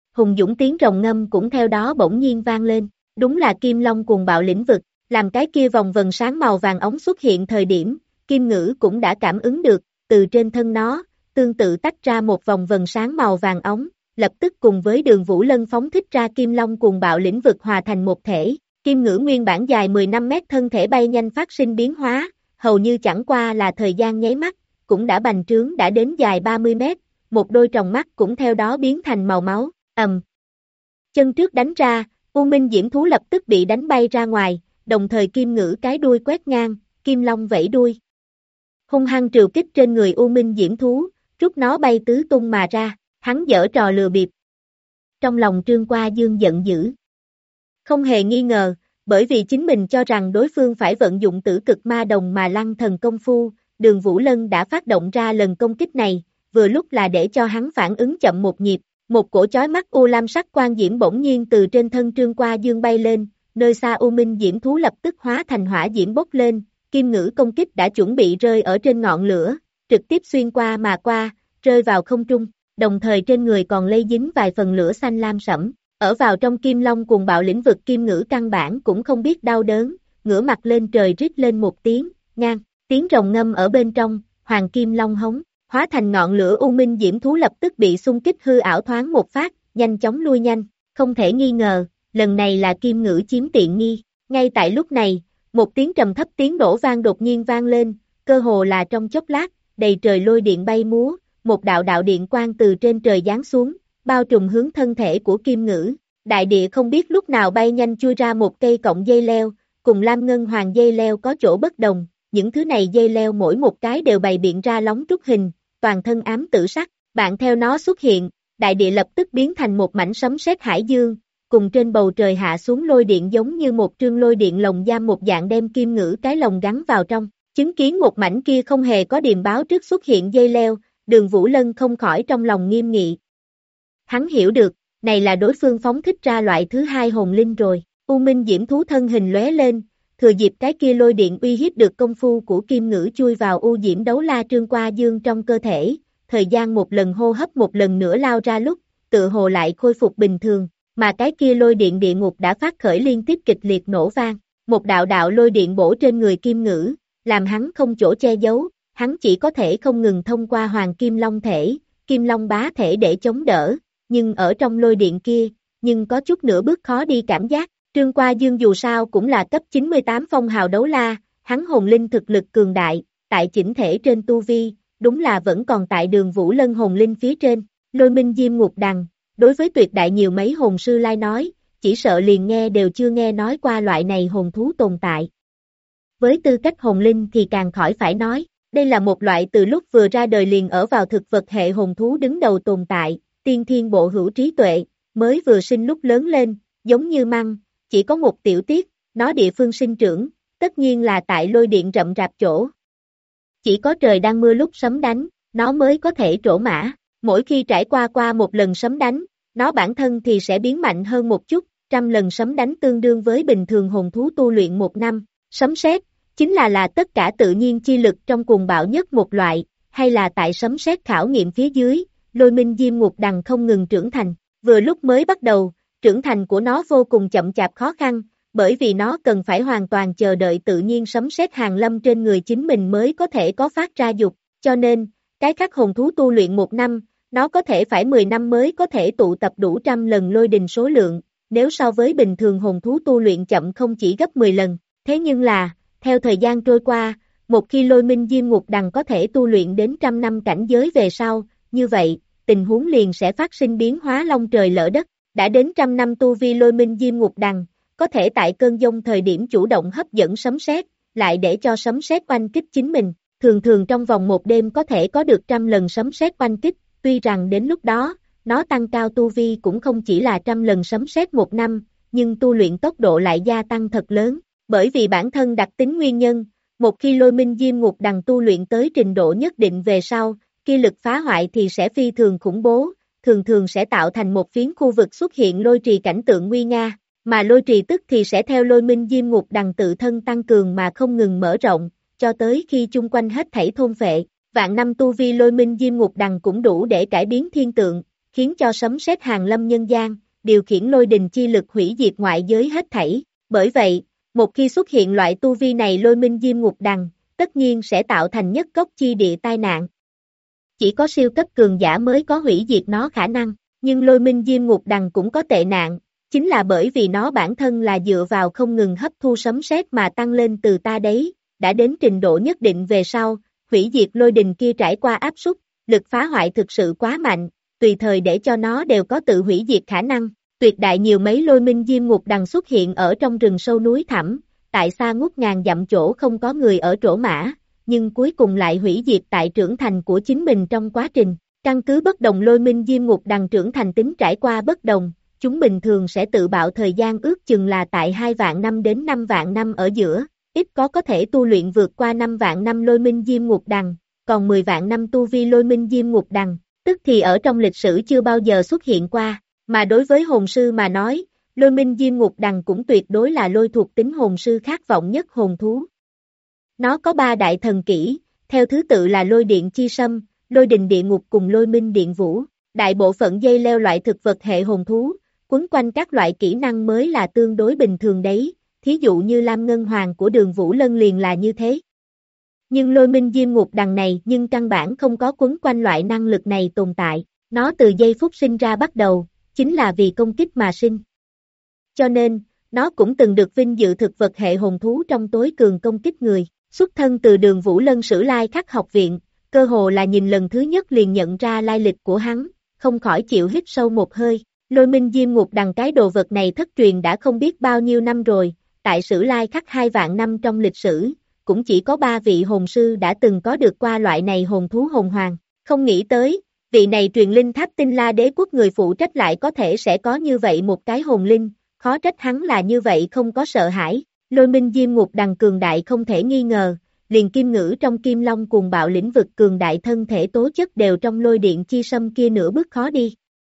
hùng dũng tiếng rồng ngâm cũng theo đó bỗng nhiên vang lên, đúng là Kim Long cuồng bạo lĩnh vực, làm cái kia vòng vần sáng màu vàng ống xuất hiện thời điểm, Kim Ngữ cũng đã cảm ứng được, từ trên thân nó, tương tự tách ra một vòng vần sáng màu vàng ống, lập tức cùng với Đường Vũ Lân phóng thích ra Kim Long cuồng bạo lĩnh vực hòa thành một thể, Kim Ngữ nguyên bản dài 15 mét thân thể bay nhanh phát sinh biến hóa, hầu như chẳng qua là thời gian nháy mắt, cũng đã bành trướng đã đến dài 30 mét, một đôi tròng mắt cũng theo đó biến thành màu máu, chân trước đánh ra, U Minh Diễm Thú lập tức bị đánh bay ra ngoài, đồng thời Kim Ngữ cái đuôi quét ngang, Kim Long vẫy đuôi. Hung hăng trừ kích trên người U Minh Diễm Thú, rút nó bay tứ tung mà ra, hắn giở trò lừa bịp. Trong lòng Trương Qua Dương giận dữ. Không hề nghi ngờ, bởi vì chính mình cho rằng đối phương phải vận dụng Tử Cực Ma Đồng mà lăng thần công phu, Đường Vũ Lân đã phát động ra lần công kích này, vừa lúc là để cho hắn phản ứng chậm một nhịp, một cổ chói mắt u lam sắc quang diễm bỗng nhiên từ trên thân Trương Qua Dương bay lên, nơi xa U Minh Diễm Thú lập tức hóa thành hỏa diễm bốc lên, Kim Ngữ công kích đã chuẩn bị rơi ở trên ngọn lửa, trực tiếp xuyên qua mà qua, rơi vào không trung, đồng thời trên người còn lây dính vài phần lửa xanh lam sẫm. Ở vào trong Kim Long cuồng bạo lĩnh vực Kim Ngữ căn bản cũng không biết đau đớn, ngửa mặt lên trời rít lên một tiếng, ngang, tiếng rồng ngâm ở bên trong, Hoàng Kim Long hống, hóa thành ngọn lửa U Minh Diễm Thú lập tức bị xung kích hư ảo thoáng một phát, nhanh chóng lui nhanh, không thể nghi ngờ, lần này là Kim Ngữ chiếm tiện nghi, ngay tại lúc này, một tiếng trầm thấp tiếng nổ vang đột nhiên vang lên, cơ hồ là trong chốc lát, đầy trời lôi điện bay múa, một đạo đạo điện quang từ trên trời giáng xuống, bao trùm hướng thân thể của Kim Ngữ, đại địa không biết lúc nào bay nhanh chui ra một cây cọng dây leo, cùng lam ngân hoàng dây leo có chỗ bất đồng, những thứ này dây leo mỗi một cái đều bày biện ra lóng trúc hình, toàn thân ám tử sắc, bạn theo nó xuất hiện, đại địa lập tức biến thành một mảnh sấm sét hải dương, cùng trên bầu trời hạ xuống lôi điện giống như một trương lôi điện lồng giam một dạng đem Kim Ngữ cái lồng gắn vào trong, chứng kiến một mảnh kia không hề có điềm báo trước xuất hiện dây leo, Đường Vũ Lân không khỏi trong lòng nghiêm nghị. Hắn hiểu được, này là đối phương phóng thích ra loại thứ hai hồn linh rồi, U Minh Diễm Thú thân hình lóe lên, thừa dịp cái kia lôi điện uy hiếp được công phu của Kim Ngữ chui vào U Diễm Đấu La Trương Qua Dương trong cơ thể, thời gian một lần hô hấp một lần nữa lao ra lúc, tự hồ lại khôi phục bình thường, mà cái kia lôi điện địa ngục đã phát khởi liên tiếp kịch liệt nổ vang, một đạo đạo lôi điện bổ trên người Kim Ngữ, làm hắn không chỗ che giấu, hắn chỉ có thể không ngừng thông qua Hoàng Kim Long thể, Kim Long bá thể để chống đỡ, nhưng ở trong lôi điện kia, nhưng có chút nửa bước khó đi cảm giác, Trương Qua Dương dù sao cũng là cấp 98 phong hào đấu la, hắn hồn linh thực lực cường đại, tại chỉnh thể trên tu vi, đúng là vẫn còn tại Đường Vũ Lân hồn linh phía trên, Lôi Minh Diêm Ngục Đằng, đối với tuyệt đại nhiều mấy hồn sư lai nói, chỉ sợ liền nghe đều chưa nghe nói qua loại này hồn thú tồn tại. Với tư cách hồn linh thì càng khỏi phải nói, đây là một loại từ lúc vừa ra đời liền ở vào thực vật hệ hồn thú đứng đầu tồn tại, tiên thiên bộ hữu trí tuệ, mới vừa sinh lúc lớn lên, giống như măng, chỉ có một tiểu tiết, nó địa phương sinh trưởng, tất nhiên là tại lôi điện rậm rạp chỗ. Chỉ có trời đang mưa lúc sấm đánh, nó mới có thể trổ mã, mỗi khi trải qua một lần sấm đánh, nó bản thân thì sẽ biến mạnh hơn một chút, 100 lần sấm đánh tương đương với bình thường hồn thú tu luyện 1 năm, sấm sét chính là tất cả tự nhiên chi lực trong cuồng bạo nhất một loại, hay là tại sấm sét khảo nghiệm phía dưới, Lôi Minh Diêm Ngục Đằng không ngừng trưởng thành, vừa lúc mới bắt đầu, trưởng thành của nó vô cùng chậm chạp khó khăn, bởi vì nó cần phải hoàn toàn chờ đợi tự nhiên sấm sét hàng lâm trên người chính mình mới có thể có phát ra dục, cho nên, cái khác hồn thú tu luyện 1 năm, nó có thể phải 10 năm mới có thể tụ tập đủ 100 lần lôi đình số lượng, nếu so với bình thường hồn thú tu luyện chậm không chỉ gấp 10 lần, thế nhưng là, theo thời gian trôi qua, một khi Lôi Minh Diêm Ngục Đằng có thể tu luyện đến 100 năm cảnh giới về sau, như vậy, tình huống liền sẽ phát sinh biến hóa long trời lỡ đất, đã đến 100 năm tu vi Lôi Minh Diêm Ngục Đằng, có thể tại cơn giông thời điểm chủ động hấp dẫn sấm sét, lại để cho sấm sét oanh kích chính mình, thường trong vòng một đêm có thể có được 100 lần sấm sét oanh kích, tuy rằng đến lúc đó, nó tăng cao tu vi cũng không chỉ là 100 lần sấm sét 1 năm, nhưng tu luyện tốc độ lại gia tăng thật lớn, bởi vì bản thân đặc tính nguyên nhân, một khi Lôi Minh Diêm Ngục Đằng tu luyện tới trình độ nhất định về sau, khi lực phá hoại thì sẽ phi thường khủng bố, thường sẽ tạo thành một phiến khu vực xuất hiện lôi trì cảnh tượng nguy nga, mà lôi trì tức thì sẽ theo Lôi Minh Diêm Ngục Đằng tự thân tăng cường mà không ngừng mở rộng, cho tới khi chung quanh hết thảy thôn phệ, vạn năm tu vi Lôi Minh Diêm Ngục Đằng cũng đủ để cải biến thiên tượng, khiến cho sấm sét hàng lâm nhân gian, điều khiển lôi đình chi lực hủy diệt ngoại giới hết thảy. Bởi vậy, một khi xuất hiện loại tu vi này lôi minh diêm ngục đằng, tất nhiên sẽ tạo thành nhất cốc chi địa tai nạn. Chỉ có siêu cấp cường giả mới có hủy diệt nó khả năng, nhưng lôi minh diêm ngục đằng cũng có tệ nạn, chính là bởi vì nó bản thân là dựa vào không ngừng hấp thu sấm sét mà tăng lên từ ta đấy, đã đến trình độ nhất định về sau, hủy diệt lôi đình kia trải qua áp suất, lực phá hoại thực sự quá mạnh, tùy thời để cho nó đều có tự hủy diệt khả năng. Tuyệt đại nhiều mấy lôi minh diêm ngục đằng xuất hiện ở trong rừng sâu núi thẳm, tại xa ngút ngàn dặm chỗ không có người ở trổ mã, nhưng cuối cùng lại hủy diệt tại trưởng thành của chính mình trong quá trình. Căn cứ bất đồng lôi minh diêm ngục đằng trưởng thành tính trải qua bất đồng, chúng bình thường sẽ tự bạo thời gian ước chừng là tại 2 vạn năm đến 5 vạn năm ở giữa, ít có thể tu luyện vượt qua 5 vạn năm lôi minh diêm ngục đằng, còn 10 vạn năm tu vi lôi minh diêm ngục đằng, tức thì ở trong lịch sử chưa bao giờ xuất hiện qua. Mà đối với hồn sư mà nói, lôi minh diêm ngục đằng cũng tuyệt đối là lôi thuộc tính hồn sư khát vọng nhất hồn thú. Nó có 3 đại thần kỹ, theo thứ tự là lôi điện chi sâm, lôi đình địa ngục cùng lôi minh điện vũ. Đại bộ phận dây leo loại thực vật hệ hồn thú, quấn quanh các loại kỹ năng mới là tương đối bình thường đấy, thí dụ như Lam Ngân Hoàng của Đường Vũ Lân liền là như thế. Nhưng lôi minh diêm ngục đằng này nhưng căn bản không có quấn quanh loại năng lực này tồn tại, nó từ giây phút sinh ra bắt đầu, chính là vì công kích mà sinh. Cho nên, nó cũng từng được vinh dự thực vật hệ hồn thú trong tối cường công kích người, xuất thân từ Đường Vũ Lân Sử Lai Khắc học viện, cơ hồ là nhìn lần thứ nhất liền nhận ra lai lịch của hắn, không khỏi chịu hít sâu một hơi. Lôi minh diêm ngục đằng cái đồ vật này thất truyền đã không biết bao nhiêu năm rồi, tại Sử Lai Khắc 2 vạn năm trong lịch sử, cũng chỉ có 3 vị hồn sư đã từng có được qua loại này hồn thú hồn hoàng, không nghĩ tới, vị này truyền linh tháp tinh la đế quốc người phụ trách lại có thể sẽ có như vậy một cái hồn linh, khó trách hắn là như vậy không có sợ hãi. Lôi minh diêm ngục đằng cường đại không thể nghi ngờ, liền kim ngữ trong kim long cuồng bạo lĩnh vực cường đại thân thể tố chất đều trong lôi điện chi sâm kia nửa bước khó đi.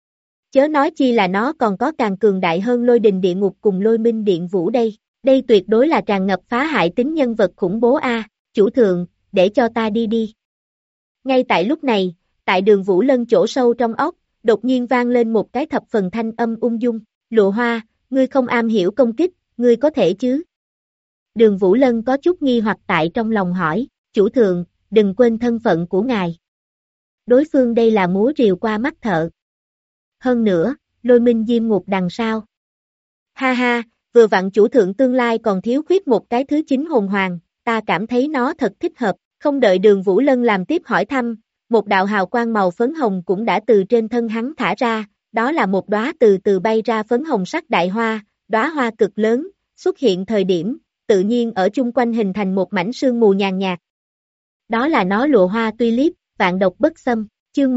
Chớ nói chi là nó còn có càng cường đại hơn lôi đình địa ngục cùng lôi minh điện vũ đây, đây tuyệt đối là tràn ngập phá hại tính nhân vật khủng bố a. Chủ thượng, để cho ta đi đi. Ngay tại lúc này, tại Đường Vũ Lân chỗ sâu trong óc, đột nhiên vang lên một cái thập phần thanh âm ung dung, Lụa Hoa, ngươi không am hiểu công kích, ngươi có thể chứ? Đường Vũ Lân có chút nghi hoặc tại trong lòng hỏi, chủ thượng, đừng quên thân phận của ngài. Đối phương đây là múa rìu qua mắt thợ. Hơn nữa, lôi minh diêm ngục đằng sau. Ha ha, vừa vặn chủ thượng tương lai còn thiếu khuyết một cái thứ 9 hồn hoàng, ta cảm thấy nó thật thích hợp, không đợi Đường Vũ Lân làm tiếp hỏi thăm, một đạo hào quang màu phấn hồng cũng đã từ trên thân hắn thả ra, đó là một đóa từ từ bay ra phấn hồng sắc đại hoa, đóa hoa cực lớn, xuất hiện thời điểm, tự nhiên ở chung quanh hình thành một mảnh sương mù nhàn nhạt. Đó là nó lụa hoa tulip, vạn độc bất xâm, chương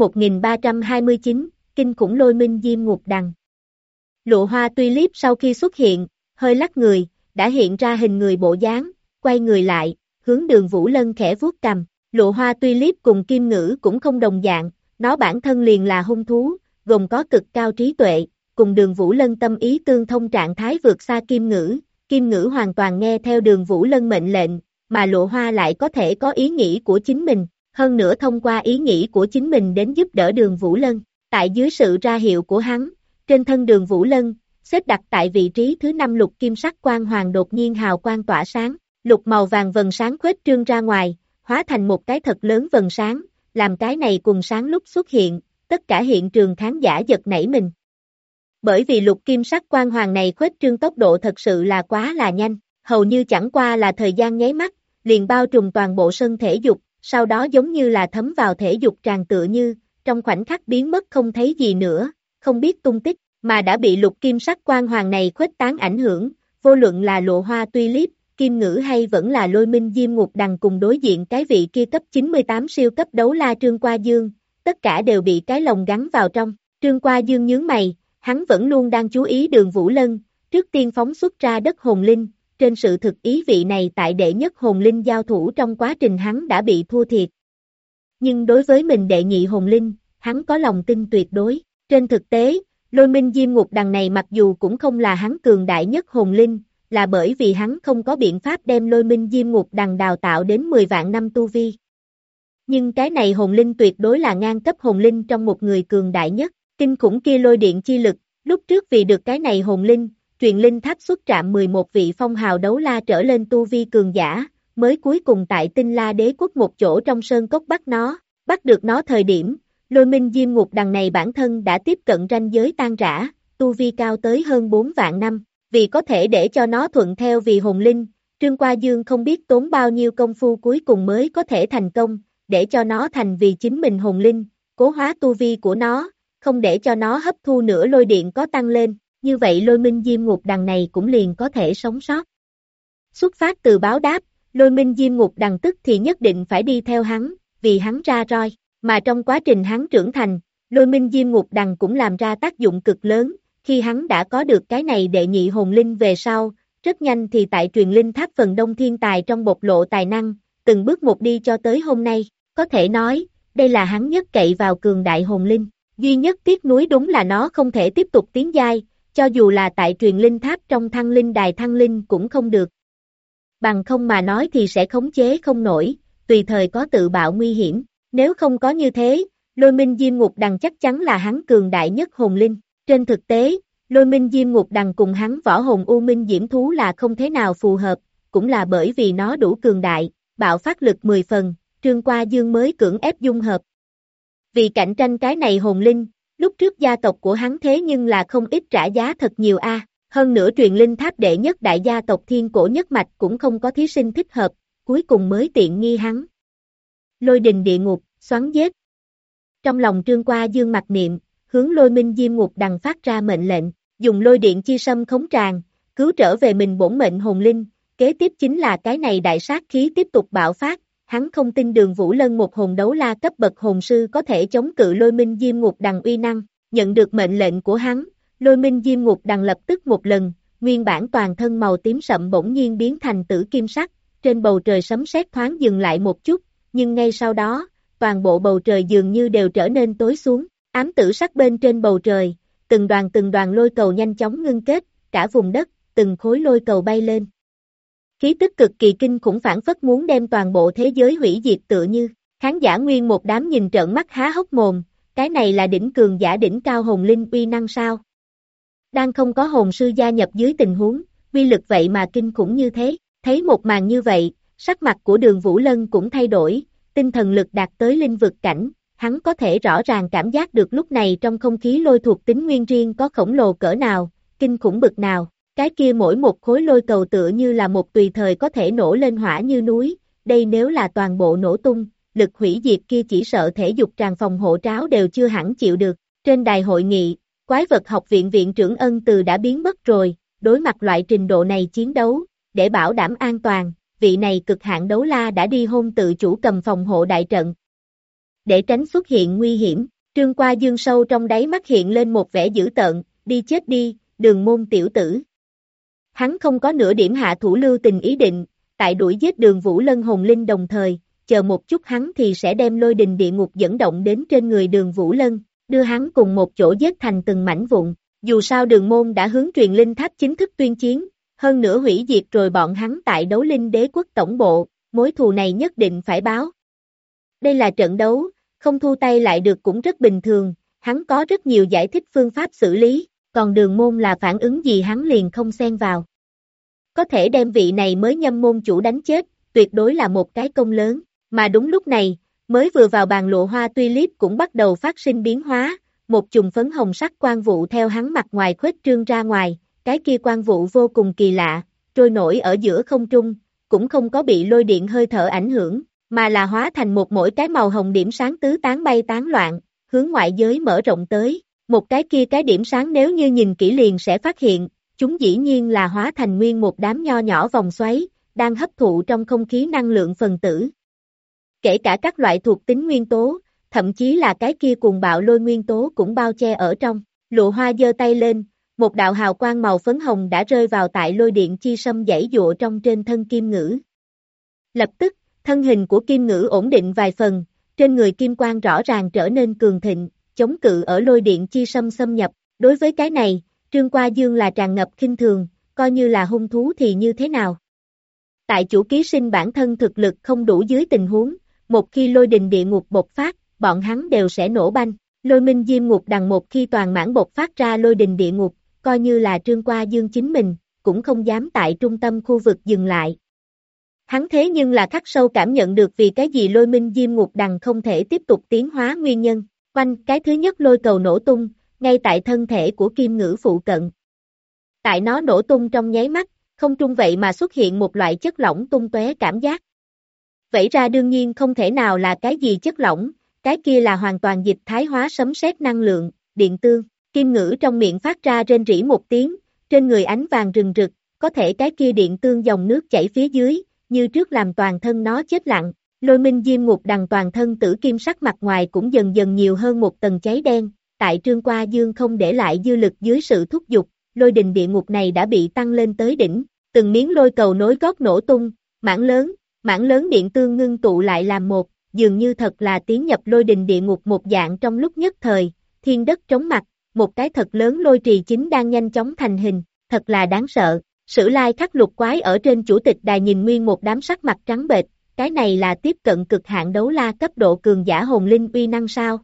1329, kinh khủng lôi minh diêm ngục đằng. Lụa hoa tulip sau khi xuất hiện, hơi lắc người, đã hiện ra hình người bộ dáng, quay người lại, hướng Đường Vũ Lân khẽ vuốt cằm. Lụa hoa tulip cùng kim ngữ cũng không đồng dạng, nó bản thân liền là hung thú, gồm có cực cao trí tuệ, cùng Đường Vũ Lân tâm ý tương thông trạng thái vượt xa kim ngữ hoàn toàn nghe theo Đường Vũ Lân mệnh lệnh, mà lụa hoa lại có thể có ý nghĩ của chính mình, hơn nữa thông qua ý nghĩ của chính mình đến giúp đỡ Đường Vũ Lân. Tại dưới sự ra hiệu của hắn, trên thân Đường Vũ Lân, xếp đặt tại vị trí thứ 5 lục kim sắc quang hoàng đột nhiên hào quang tỏa sáng, lục màu vàng vầng sáng khuếch trương ra ngoài, hóa thành một cái thật lớn vầng sáng, làm cái này cùng sáng lúc xuất hiện, tất cả hiện trường khán giả giật nảy mình. Bởi vì lục kim sắc quang hoàng này khuếch trương tốc độ thật sự là quá là nhanh, hầu như chẳng qua là thời gian nháy mắt, liền bao trùm toàn bộ sân thể dục, sau đó giống như là thấm vào thể dục tràn tựa như, trong khoảnh khắc biến mất không thấy gì nữa, không biết tung tích, mà đã bị lục kim sắc quang hoàng này khuếch tán ảnh hưởng, vô luận là lụa hoa tulip, kim ngữ hay vẫn là lôi minh diêm ngục đằng cùng đối diện cái vị kia cấp 98 siêu cấp đấu la Trương Qua Dương, tất cả đều bị cái lồng gắn vào trong. Trương Qua Dương nhướng mày, hắn vẫn luôn đang chú ý Đường Vũ Lân, trước tiên phóng xuất ra đất hồn linh, trên sự thực ý vị này tại đệ nhất hồn linh giao thủ trong quá trình hắn đã bị thua thiệt. Nhưng đối với mình đệ nhị hồn linh, hắn có lòng tin tuyệt đối. Trên thực tế, lôi minh diêm ngục đằng này mặc dù cũng không là hắn cường đại nhất hồn linh, là bởi vì hắn không có biện pháp đem lôi minh diêm ngục đằng đào tạo đến 10 vạn năm tu vi. Nhưng cái này hồn linh tuyệt đối là ngang cấp hồn linh trong một người cường đại nhất, Kinh khủng kia lôi điện chi lực, lúc trước vì được cái này hồn linh, truyền linh tháp xuất trạm 11 vị phong hào đấu la trở lên tu vi cường giả, mới cuối cùng tại Tinh La Đế quốc một chỗ trong sơn cốc bắt được nó thời điểm, Lôi Minh Diêm Ngục đằng này bản thân đã tiếp cận ranh giới tan rã, tu vi cao tới hơn 4 vạn năm, vì có thể để cho nó thuận theo vì hồn linh, Trương Qua Dương không biết tốn bao nhiêu công phu cuối cùng mới có thể thành công, để cho nó thành vì chính mình hồn linh, cố hóa tu vi của nó, không để cho nó hấp thu nữa lôi điện có tăng lên, như vậy Lôi Minh Diêm Ngục đằng này cũng liền có thể sống sót. Xuất phát từ báo đáp, Lôi Minh Diêm Ngục đằng tức thì nhất định phải đi theo hắn, vì hắn ra roi, mà trong quá trình hắn trưởng thành, Lôi Minh Diêm Ngục đằng cũng làm ra tác dụng cực lớn, khi hắn đã có được cái này đệ nhị hồn linh về sau, rất nhanh thì tại truyền linh tháp phần đông thiên tài trong bộc lộ tài năng, từng bước một đi cho tới hôm nay, có thể nói, đây là hắn nhất cậy vào cường đại hồn linh, duy nhất tiếc nuối đúng là nó không thể tiếp tục tiến giai, cho dù là tại truyền linh tháp trong thăng linh đài thăng linh cũng không được. Bằng không mà nói thì sẽ khống chế không nổi, tùy thời có tự bạo nguy hiểm, nếu không có như thế, Lôi Minh Diêm Ngục đằng chắc chắn là hắn cường đại nhất hồn linh, trên thực tế, Lôi Minh Diêm Ngục đằng cùng hắn võ hồn U Minh Diễm Thú là không thế nào phù hợp, cũng là bởi vì nó đủ cường đại, bạo phát lực 10 phần, Trương Qua Dương mới cưỡng ép dung hợp. Vì cạnh tranh cái này hồn linh, lúc trước gia tộc của hắn thế nhưng là không ít trả giá thật nhiều a. Hơn nữa truyền linh tháp đệ nhất đại gia tộc Thiên Cổ Nhất Mạch cũng không có thí sinh thích hợp, cuối cùng mới tiện nghi hắn. Lôi đình địa ngục, xoắn giết. Trong lòng Trương Qua Dương mặc niệm, hướng Lôi Minh Diêm Ngục đằng phát ra mệnh lệnh, dùng lôi điện chi sâm khống tràng, cứu trở về mình bổn mệnh hồn linh, kế tiếp chính là cái này đại sát khí tiếp tục bạo phát, hắn không tin Đường Vũ Lân một hồn đấu la cấp bậc hồn sư có thể chống cự Lôi Minh Diêm Ngục đằng uy năng, nhận được mệnh lệnh của hắn, Lôi Minh Diêm Ngục đằng lập tức một lần, nguyên bản toàn thân màu tím sậm bỗng nhiên biến thành tử kim sắc, trên bầu trời sấm sét thoáng dừng lại một chút, nhưng ngay sau đó, toàn bộ bầu trời dường như đều trở nên tối xuống, ám tử sắc bên trên bầu trời, từng đoàn lôi cầu nhanh chóng ngưng kết, cả vùng đất, từng khối lôi cầu bay lên. Khí tức cực kỳ kinh khủng phảng phất muốn đem toàn bộ thế giới hủy diệt tựa như, khán giả nguyên một đám nhìn trợn mắt há hốc mồm, cái này là đỉnh cường giả đỉnh cao hồn linh uy năng sao? Đang không có hồn sư gia nhập dưới tình huống, uy lực vậy mà kinh khủng như thế, thấy một màn như vậy, sắc mặt của Đường Vũ Lân cũng thay đổi, tinh thần lực đạt tới linh vực cảnh, hắn có thể rõ ràng cảm giác được lúc này trong không khí lôi thuộc tính nguyên riêng có khổng lồ cỡ nào, kinh khủng bực nào, cái kia mỗi một khối lôi cầu tựa như là một tùy thời có thể nổ lên hỏa như núi, đây nếu là toàn bộ nổ tung, lực hủy diệt kia chỉ sợ thể dục tràn phòng hộ tráo đều chưa hẳn chịu được, trên đài hội nghị, Quái vật học viện viện trưởng Ân Từ đã biến mất rồi, đối mặt loại trình độ này chiến đấu, để bảo đảm an toàn, vị này cực hạn đấu la đã đi hôn tự chủ cầm phòng hộ đại trận. Để tránh xuất hiện nguy hiểm, Trương Qua Dương sâu trong đáy mắt hiện lên một vẻ dữ tợn, đi chết đi, Đường môn tiểu tử. Hắn không có nửa điểm hạ thủ lưu tình ý định, tại đuổi giết Đường Vũ Lân hồn linh đồng thời, chờ một chút hắn thì sẽ đem lôi đình địa ngục dẫn động đến trên người Đường Vũ Lân, đưa hắn cùng một chỗ giết thành từng mảnh vụn. Dù sao Đường môn đã hướng truyền linh tháp chính thức tuyên chiến, hơn nữa hủy diệt rồi bọn hắn tại đấu linh đế quốc tổng bộ, mối thù này nhất định phải báo. Đây là trận đấu, không thu tay lại được cũng rất bình thường, hắn có rất nhiều giải thích phương pháp xử lý, còn Đường môn là phản ứng gì hắn liền không xen vào. Có thể đem vị này mới nhâm môn chủ đánh chết, tuyệt đối là một cái công lớn, mà đúng lúc này, mới vừa vào bàn lụa hoa tulip cũng bắt đầu phát sinh biến hóa, một chùm phấn hồng sắc quang vụ theo hắn mặt ngoài khuếch trương ra ngoài, cái kia quang vụ vô cùng kỳ lạ, trôi nổi ở giữa không trung, cũng không có bị lôi điện hơi thở ảnh hưởng, mà là hóa thành một mỗi cái màu hồng điểm sáng tứ tán bay tán loạn, hướng ngoại giới mở rộng tới, một cái kia cái điểm sáng nếu như nhìn kỹ liền sẽ phát hiện, chúng dĩ nhiên là hóa thành nguyên một đám nho nhỏ vòng xoáy, đang hấp thụ trong không khí năng lượng phần tử. Kể cả các loại thuộc tính nguyên tố, thậm chí là cái kia cuồng bạo lôi nguyên tố cũng bao che ở trong. Lụa hoa giơ tay lên, một đạo hào quang màu phấn hồng đã rơi vào tại lôi điện chi sâm giãy giụa trong trên thân Kim Ngữ. Lập tức, thân hình của Kim Ngữ ổn định vài phần, trên người kim quang rõ ràng trở nên cường thịnh, chống cự ở lôi điện chi sâm xâm nhập. Đối với cái này, Trương Qua Dương là tràn ngập khinh thường, coi như là hung thú thì như thế nào. Tại chủ ký sinh bản thân thực lực không đủ dưới tình huống, một khi lôi đình địa ngục bộc phát, bọn hắn đều sẽ nổ banh, Lôi minh diêm ngục đằng một khi toàn mãn bộc phát ra lôi đình địa ngục, coi như là Trương Qua Dương chính mình, cũng không dám tại trung tâm khu vực dừng lại. Hắn thế nhưng là khắc sâu cảm nhận được vì cái gì lôi minh diêm ngục đằng không thể tiếp tục tiến hóa nguyên nhân. Cái thứ nhất lôi cầu nổ tung, ngay tại thân thể của Kim Ngữ phụ cận. Tại nó nổ tung trong nháy mắt, không trung vậy mà xuất hiện một loại chất lỏng tung tóe cảm giác. Vậy ra đương nhiên không thể nào là cái gì chất lỏng, cái kia là hoàn toàn dịch thái hóa sấm sét năng lượng, điện tương. Kim Ngữ trong miệng phát ra rên rỉ một tiếng, trên người ánh vàng rừng rực, có thể cái kia điện tương dòng nước chảy phía dưới, như trước làm toàn thân nó chết lặng. Lôi minh diêm ngục đằng toàn thân tử kim sắc mặt ngoài cũng dần dần nhiều hơn một tầng cháy đen, tại Trương Qua Dương không để lại dư lực dưới sự thúc giục, lôi đình địa ngục này đã bị tăng lên tới đỉnh, từng miếng lôi cầu nối gót nổ tung, mảng lớn điện tương ngưng tụ lại làm một, dường như thật là tiến nhập lôi đình địa ngục một dạng trong lúc nhất thời, thiên đất trống mặt, một cái thật lớn lôi trì chính đang nhanh chóng thành hình, thật là đáng sợ. Sử lai khắc lục quái ở trên chủ tịch đài nhìn nguyên một đám sắc mặt trắng bệch, cái này là tiếp cận cực hạn đấu la cấp độ cường giả hồn linh uy năng sao?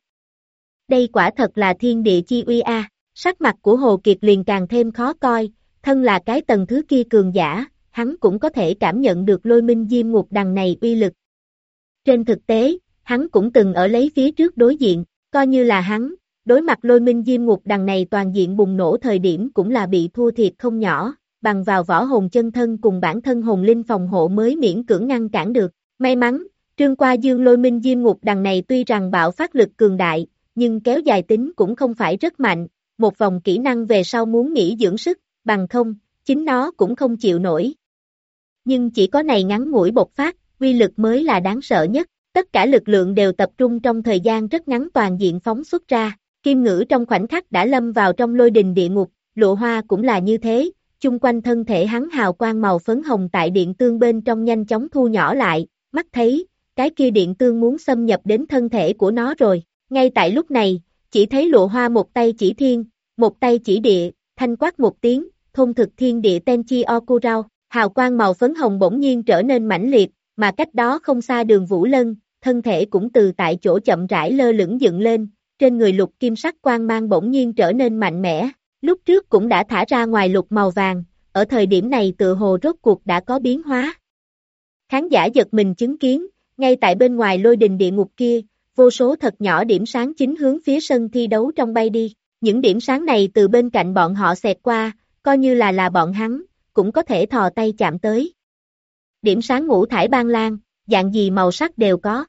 Đây quả thật là thiên địa chi uy a. Sắc mặt của Hồ Kiệt liền càng thêm khó coi, thân là cái tầng thứ kia cường giả, hắn cũng có thể cảm nhận được lôi minh diêm ngục đằng này uy lực. Trên thực tế, hắn cũng từng ở lấy phía trước đối diện, coi như là hắn, đối mặt lôi minh diêm ngục đằng này toàn diện bùng nổ thời điểm cũng là bị thua thiệt không nhỏ, bằng vào võ hồn chân thân cùng bản thân hồn linh phòng hộ mới miễn cưỡng ngăn cản được. May mắn, Trương Qua Dương lôi minh diêm ngục đằng này tuy rằng bạo phát lực cường đại, nhưng kéo dài tính cũng không phải rất mạnh, một vòng kỹ năng về sau muốn nghỉ dưỡng sức, bằng không, chính nó cũng không chịu nổi. Nhưng chỉ có này ngắn ngủi bộc phát, uy lực mới là đáng sợ nhất, tất cả lực lượng đều tập trung trong thời gian rất ngắn toàn diện phóng xuất ra, Kim Ngữ trong khoảnh khắc đã lâm vào trong lôi đình địa ngục, Lộ Hoa cũng là như thế, chung quanh thân thể hắn hào quang màu phấn hồng tại điện tương bên trong nhanh chóng thu nhỏ lại, mắt thấy, cái kia điện tương muốn xâm nhập đến thân thể của nó rồi, ngay tại lúc này, chỉ thấy Lộ Hoa một tay chỉ thiên, một tay chỉ địa, thanh quát một tiếng, thôn thực thiên địa Tenchi Okurao, hào quang màu phấn hồng bỗng nhiên trở nên mãnh liệt, mà cách đó không xa Đường Vũ Lân, thân thể cũng từ tại chỗ chậm rãi lơ lửng dựng lên, trên người lục kim sắc quang mang bỗng nhiên trở nên mạnh mẽ, lúc trước cũng đã thả ra ngoài lục màu vàng, ở thời điểm này tự hồ rốt cuộc đã có biến hóa. Khán giả giật mình chứng kiến, ngay tại bên ngoài lôi đình địa ngục kia, vô số thật nhỏ điểm sáng chính hướng phía sân thi đấu trong bay đi, những điểm sáng này từ bên cạnh bọn họ xẹt qua, coi như là bọn hắn, cũng có thể thò tay chạm tới. Điểm sáng ngũ thải ban lan, dạng gì màu sắc đều có.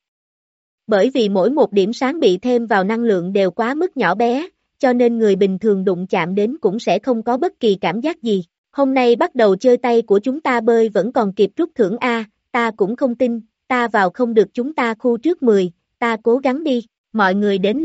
Bởi vì mỗi một điểm sáng bị thêm vào năng lượng đều quá mức nhỏ bé, cho nên người bình thường đụng chạm đến cũng sẽ không có bất kỳ cảm giác gì. Hôm nay bắt đầu chơi tay của chúng ta bơi vẫn còn kịp rút thưởng A, ta cũng không tin, ta vào không được chúng ta khu trước 10, ta cố gắng đi, mọi người đến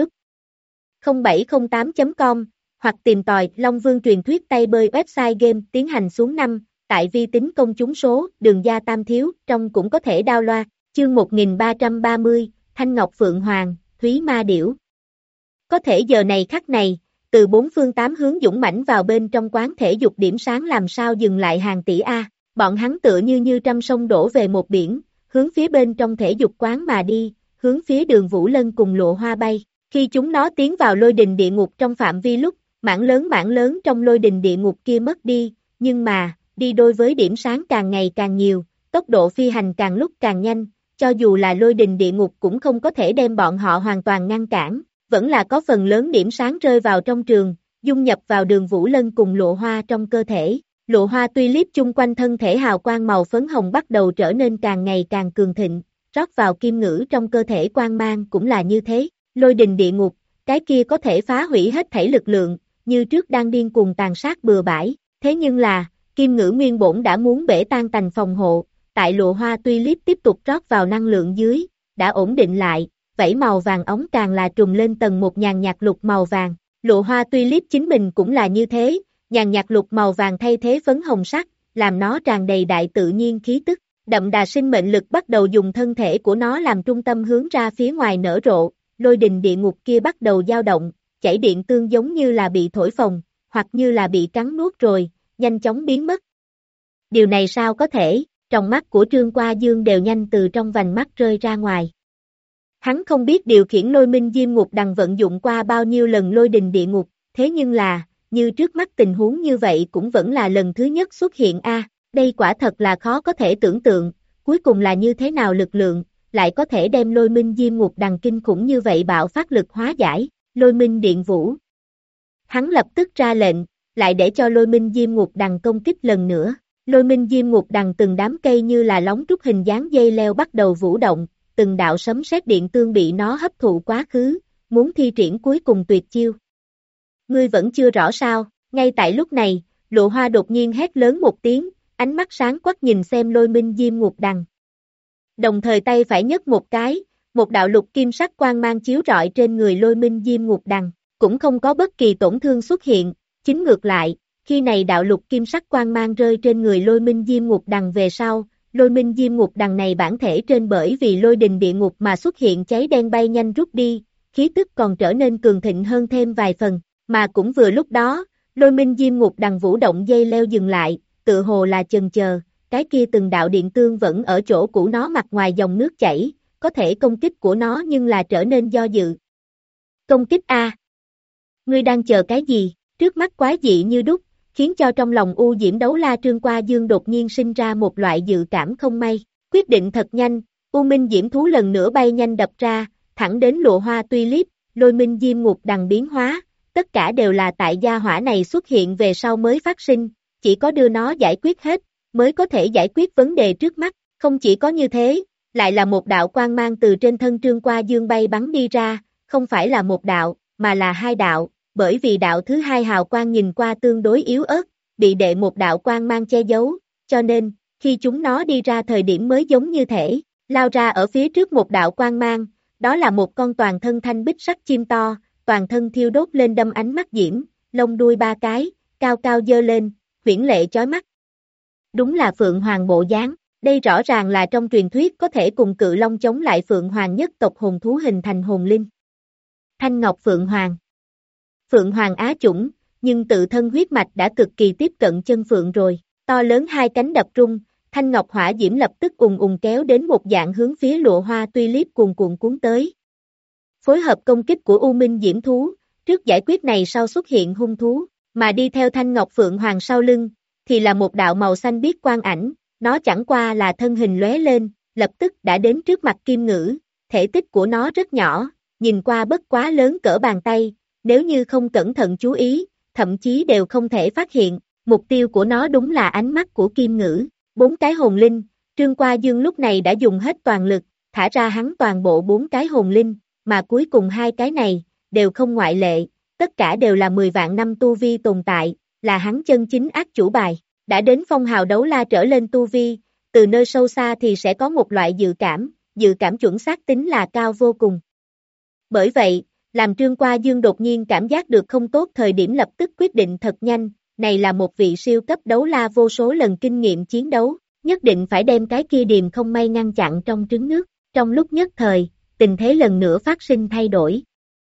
lv0708.com, hoặc tìm tòi Long Vương truyền thuyết tay bơi website game tiến hành xuống 5, tại vi tính công chúng số, đường gia tam thiếu, trong cũng có thể download, chương 1330, Thanh Ngọc Phượng Hoàng, Thúy Ma Điểu. Có thể giờ này khắc này, từ bốn phương tám hướng dũng mãnh vào bên trong quán thể dục điểm sáng làm sao dừng lại hàng tỷ A, bọn hắn tựa như trăm sông đổ về một biển, hướng phía bên trong thể dục quán mà đi, hướng phía Đường Vũ Lân cùng Lộ Hoa bay. Khi chúng nó tiến vào lôi đình địa ngục trong phạm vi lúc, mảng lớn trong lôi đình địa ngục kia mất đi, nhưng mà, đi đôi với điểm sáng càng ngày càng nhiều, tốc độ phi hành càng lúc càng nhanh, cho dù là lôi đình địa ngục cũng không có thể đem bọn họ hoàn toàn ngăn cản, vẫn là có phần lớn điểm sáng rơi vào trong trường, dung nhập vào Đường Vũ Lân cùng Lộ Hoa trong cơ thể. Lộ Hoa tuy liếp chung quanh thân thể hào quang màu phấn hồng bắt đầu trở nên càng ngày càng cường thịnh, rót vào Kim Ngữ trong cơ thể quang mang cũng là như thế, lôi đình địa ngục, cái kia có thể phá hủy hết thảy lực lượng, như trước đang điên cuồng tàn sát bừa bãi, thế nhưng là, Kim Ngữ nguyên bổn đã muốn bể tan tành phòng hộ, tại Lộ Hoa tuy liếp tiếp tục rót vào năng lượng dưới, đã ổn định lại, vảy màu vàng ống càng là trùng lên tầng một nhàn nhạt lục màu vàng, Lộ Hoa tuy liếp chính mình cũng là như thế, nhàn nhạt lục màu vàng thay thế phấn hồng sắc, làm nó tràn đầy đại tự nhiên khí tức, đậm đà sinh mệnh lực bắt đầu dùng thân thể của nó làm trung tâm hướng ra phía ngoài nở rộ, lôi đình địa ngục kia bắt đầu dao động, chảy điện tương giống như là bị thổi phồng, hoặc như là bị cắn nuốt rồi, nhanh chóng biến mất. Điều này sao có thể, trong mắt của Trương Qua Dương đều nhanh từ trong vành mắt rơi ra ngoài. Hắn không biết điều khiển lôi minh diêm ngục đằng vận dụng qua bao nhiêu lần lôi đình địa ngục, thế nhưng là, như trước mắt tình huống như vậy cũng vẫn là lần thứ nhất xuất hiện a. Đây quả thật là khó có thể tưởng tượng, cuối cùng là như thế nào lực lượng, lại có thể đem lôi minh diêm ngục đằng kinh khủng như vậy bạo phát lực hóa giải, lôi minh điện vũ. Hắn lập tức ra lệnh, lại để cho lôi minh diêm ngục đằng công kích lần nữa. Lôi minh diêm ngục đằng từng đám cây như là lóng trúc hình dáng dây leo bắt đầu vũ động, từng đạo sấm sét điện tương bị nó hấp thụ quá khứ, muốn thi triển cuối cùng tuyệt chiêu. Ngươi vẫn chưa rõ sao, ngay tại lúc này, Lộ Hoa đột nhiên hét lớn một tiếng, ánh mắt sáng quắc nhìn xem lôi minh diêm ngục đằng. Đồng thời tay phải nhấc một cái, một đạo lục kim sắc quang mang chiếu rọi trên người lôi minh diêm ngục đằng, cũng không có bất kỳ tổn thương xuất hiện, chính ngược lại, khi này đạo lục kim sắc quang mang rơi trên người lôi minh diêm ngục đằng về sau, lôi minh diêm ngục đằng này bản thể trên bởi vì lôi đình địa ngục mà xuất hiện cháy đen bay nhanh rút đi, khí tức còn trở nên cường thịnh hơn thêm vài phần, mà cũng vừa lúc đó, lôi minh diêm ngục đằng vũ động dây leo dừng lại, tự hồ là chần chờ, cái kia từng đạo điện tương vẫn ở chỗ cũ nó mặt ngoài dòng nước chảy, có thể công kích của nó nhưng là trở nên do dự. Công kích A. Ngươi đang chờ cái gì? Trước mắt quái dị như đúc, khiến cho trong lòng U Diễm Đấu La Trương Qua Dương đột nhiên sinh ra một loại dự cảm không may. Quyết định thật nhanh, U Minh Diễm Thú lần nữa bay nhanh đập ra, thẳng đến Lộ Hoa Tulip, lôi minh diêm ngục đằng biến hóa, tất cả đều là tại gia hỏa này xuất hiện về sau mới phát sinh, chỉ có đưa nó giải quyết hết, mới có thể giải quyết vấn đề trước mắt, không chỉ có như thế, lại là một đạo quang mang từ trên thân Trương Qua Dương bay bắn đi ra, không phải là một đạo, mà là hai đạo, bởi vì đạo thứ hai hào quang nhìn qua tương đối yếu ớt, bị đệ một đạo quang mang che giấu, cho nên, khi chúng nó đi ra thời điểm mới giống như thể, lao ra ở phía trước một đạo quang mang, đó là một con toàn thân thanh bích sắc chim to, toàn thân thiêu đốt lên đâm ánh mắt diễm, lông đuôi ba cái, cao cao dơ lên, huyễn lệ chói mắt. Đúng là Phượng Hoàng bộ dáng, đây rõ ràng là trong truyền thuyết có thể cùng Cự Long chống lại Phượng Hoàng nhất tộc hồn thú hình thành hồn linh. Thanh Ngọc Phượng Hoàng. Phượng Hoàng á chủng, nhưng tự thân huyết mạch đã cực kỳ tiếp cận chân Phượng rồi, to lớn hai cánh đập rung, Thanh Ngọc hỏa diễm lập tức ùng ùng kéo đến một dạng hướng phía Lộ Hoa Tulip cuồn cuộn cuốn tới. Phối hợp công kích của U Minh Diễm Thú, trước giải quyết này sau xuất hiện hung thú, mà đi theo Thanh Ngọc Phượng Hoàng sau lưng, thì là một đạo màu xanh biếc quang ảnh, nó chẳng qua là thân hình lóe lên, lập tức đã đến trước mặt Kim Ngữ, thể tích của nó rất nhỏ, nhìn qua bất quá lớn cỡ bàn tay, nếu như không cẩn thận chú ý, thậm chí đều không thể phát hiện, mục tiêu của nó đúng là ánh mắt của Kim Ngữ, bốn cái hồn linh, Trương Qua Dương lúc này đã dùng hết toàn lực, thả ra hắn toàn bộ bốn cái hồn linh, mà cuối cùng hai cái này, đều không ngoại lệ, tất cả đều là 10 vạn năm tu vi tồn tại, là hắn chân chính ác chủ bài, đã đến phong hào đấu la trở lên tu vi, từ nơi sâu xa thì sẽ có một loại dự cảm chuẩn xác tính là cao vô cùng. Bởi vậy, làm Trương Qua Dương đột nhiên cảm giác được không tốt thời điểm lập tức quyết định thật nhanh, này là một vị siêu cấp đấu la vô số lần kinh nghiệm chiến đấu, nhất định phải đem cái kia điềm không may ngăn chặn trong trứng nước, trong lúc nhất thời, tình thế lần nữa phát sinh thay đổi.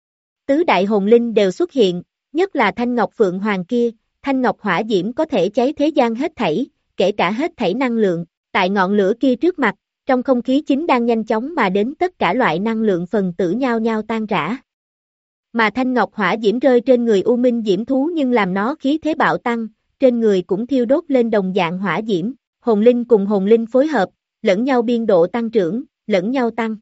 Tứ đại hồn linh đều xuất hiện, nhất là Thanh Ngọc Phượng Hoàng kia, Thanh Ngọc hỏa diễm có thể cháy thế gian hết thảy, kể cả hết thảy năng lượng, tại ngọn lửa kia trước mặt, trong không khí chính đang nhanh chóng mà đến tất cả loại năng lượng phần tử nhao nhao tan rã. Mà Thanh Ngọc hỏa diễm rơi trên người U Minh Diễm Thú nhưng làm nó khí thế bạo tăng, trên người cũng thiêu đốt lên đồng dạng hỏa diễm, hồn linh cùng hồn linh phối hợp, lẫn nhau biên độ tăng trưởng, lẫn nhau tăng.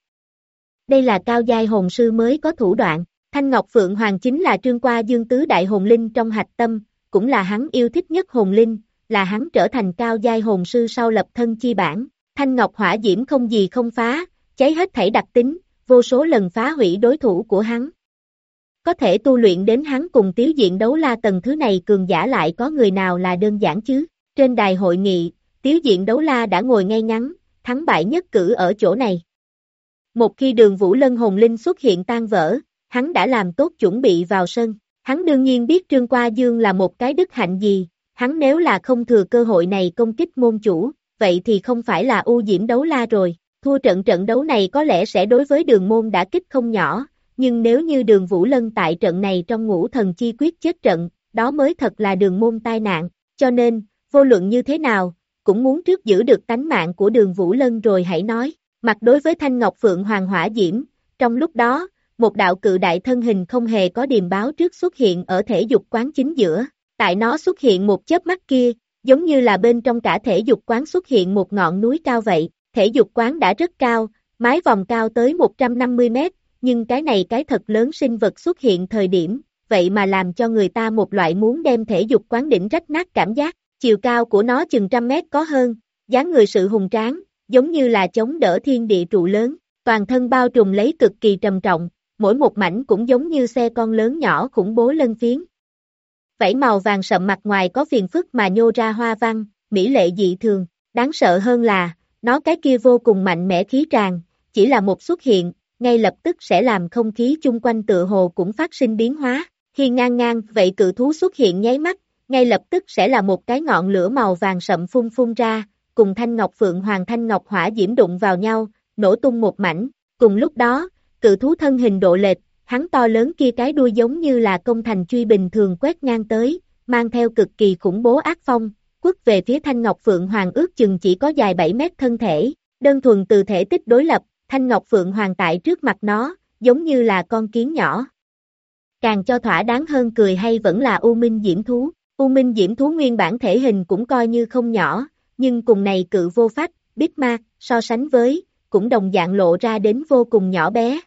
Đây là cao giai hồn sư mới có thủ đoạn, Thanh Ngọc Phượng Hoàng chính là Trương Qua Dương tứ đại hồn linh trong hạch tâm, cũng là hắn yêu thích nhất hồn linh, là hắn trở thành cao giai hồn sư sau lập thân chi bản. Thanh Ngọc hỏa diễm không gì không phá, cháy hết thảy đặc tính, vô số lần phá hủy đối thủ của hắn. Có thể tu luyện đến hắn cùng Tiếu Diện Đấu La tầng thứ này cường giả lại có người nào là đơn giản chứ? Trên đài hội nghị, Tiếu Diện Đấu La đã ngồi ngay ngắn, thắng bại nhất cử ở chỗ này. Một khi Đường Vũ Lân hồn linh xuất hiện tan vỡ, hắn đã làm tốt chuẩn bị vào sân. Hắn đương nhiên biết Trương Qua Dương là một cái đức hạnh gì, hắn nếu là không thừa cơ hội này công kích môn chủ, vậy thì không phải là U Diễm Đấu La rồi. Thua trận đấu này có lẽ sẽ đối với Đường môn đã kích không nhỏ, nhưng nếu như Đường Vũ Lân tại trận này trong Ngũ Thần Chi Quyết chết trận, đó mới thật là Đường môn tai nạn, cho nên, vô luận như thế nào, cũng muốn trước giữ được tánh mạng của Đường Vũ Lân rồi hãy nói. Mặt đối với Thanh Ngọc Phượng Hoàng hỏa diễm, Trong lúc đó, một đạo cự đại thân hình không hề có điềm báo trước xuất hiện ở thể dục quán chính giữa. Tại nó xuất hiện một chớp mắt kia, giống như là bên trong cả thể dục quán xuất hiện một ngọn núi cao vậy. Thể dục quán đã rất cao, mái vòm cao tới 150 mét, nhưng cái này cái thật lớn sinh vật xuất hiện thời điểm, vậy mà làm cho người ta một loại muốn đem thể dục quán đỉnh rách nát cảm giác. Chiều cao của nó chừng 100 mét có hơn, dáng người sự hùng tráng, giống như là chống đỡ thiên địa trụ lớn, toàn thân bao trùm lấy cực kỳ trầm trọng, mỗi một mảnh cũng giống như xe con lớn nhỏ khủng bố lân phiến. Vảy màu vàng sậm mặt ngoài có phiền phức mà nhô ra hoa văn, mỹ lệ dị thường, đáng sợ hơn là, nó cái kia vô cùng mạnh mẽ khí tràn, chỉ là một xuất hiện, ngay lập tức sẽ làm không khí chung quanh tựa hồ cũng phát sinh biến hóa. Khi ngang vậy cự thú xuất hiện nháy mắt, ngay lập tức sẽ là một cái ngọn lửa màu vàng sậm phun ra, cùng thanh ngọc phượng hoàng thanh ngọc hỏa diễm đụng vào nhau, nổ tung một mảnh. Cùng lúc đó, cự thú thân hình độ lệch, hắn to lớn kia cái đuôi giống như là công thành truy bình thường quét ngang tới, mang theo cực kỳ khủng bố ác phong, quất về phía thanh ngọc phượng hoàng ước chừng chỉ có dài 7 mét thân thể, đơn thuần từ thể tích đối lập, thanh ngọc phượng hoàng tại trước mặt nó, giống như là con kiến nhỏ. Càng cho thỏa đáng hơn cười hay vẫn là U Minh Diễm Thú. U Minh Diễm Thú nguyên bản thể hình cũng coi như không nhỏ, nhưng cùng này cự vô phách, Big Ma, so sánh với, cũng đồng dạng lộ ra đến vô cùng nhỏ bé.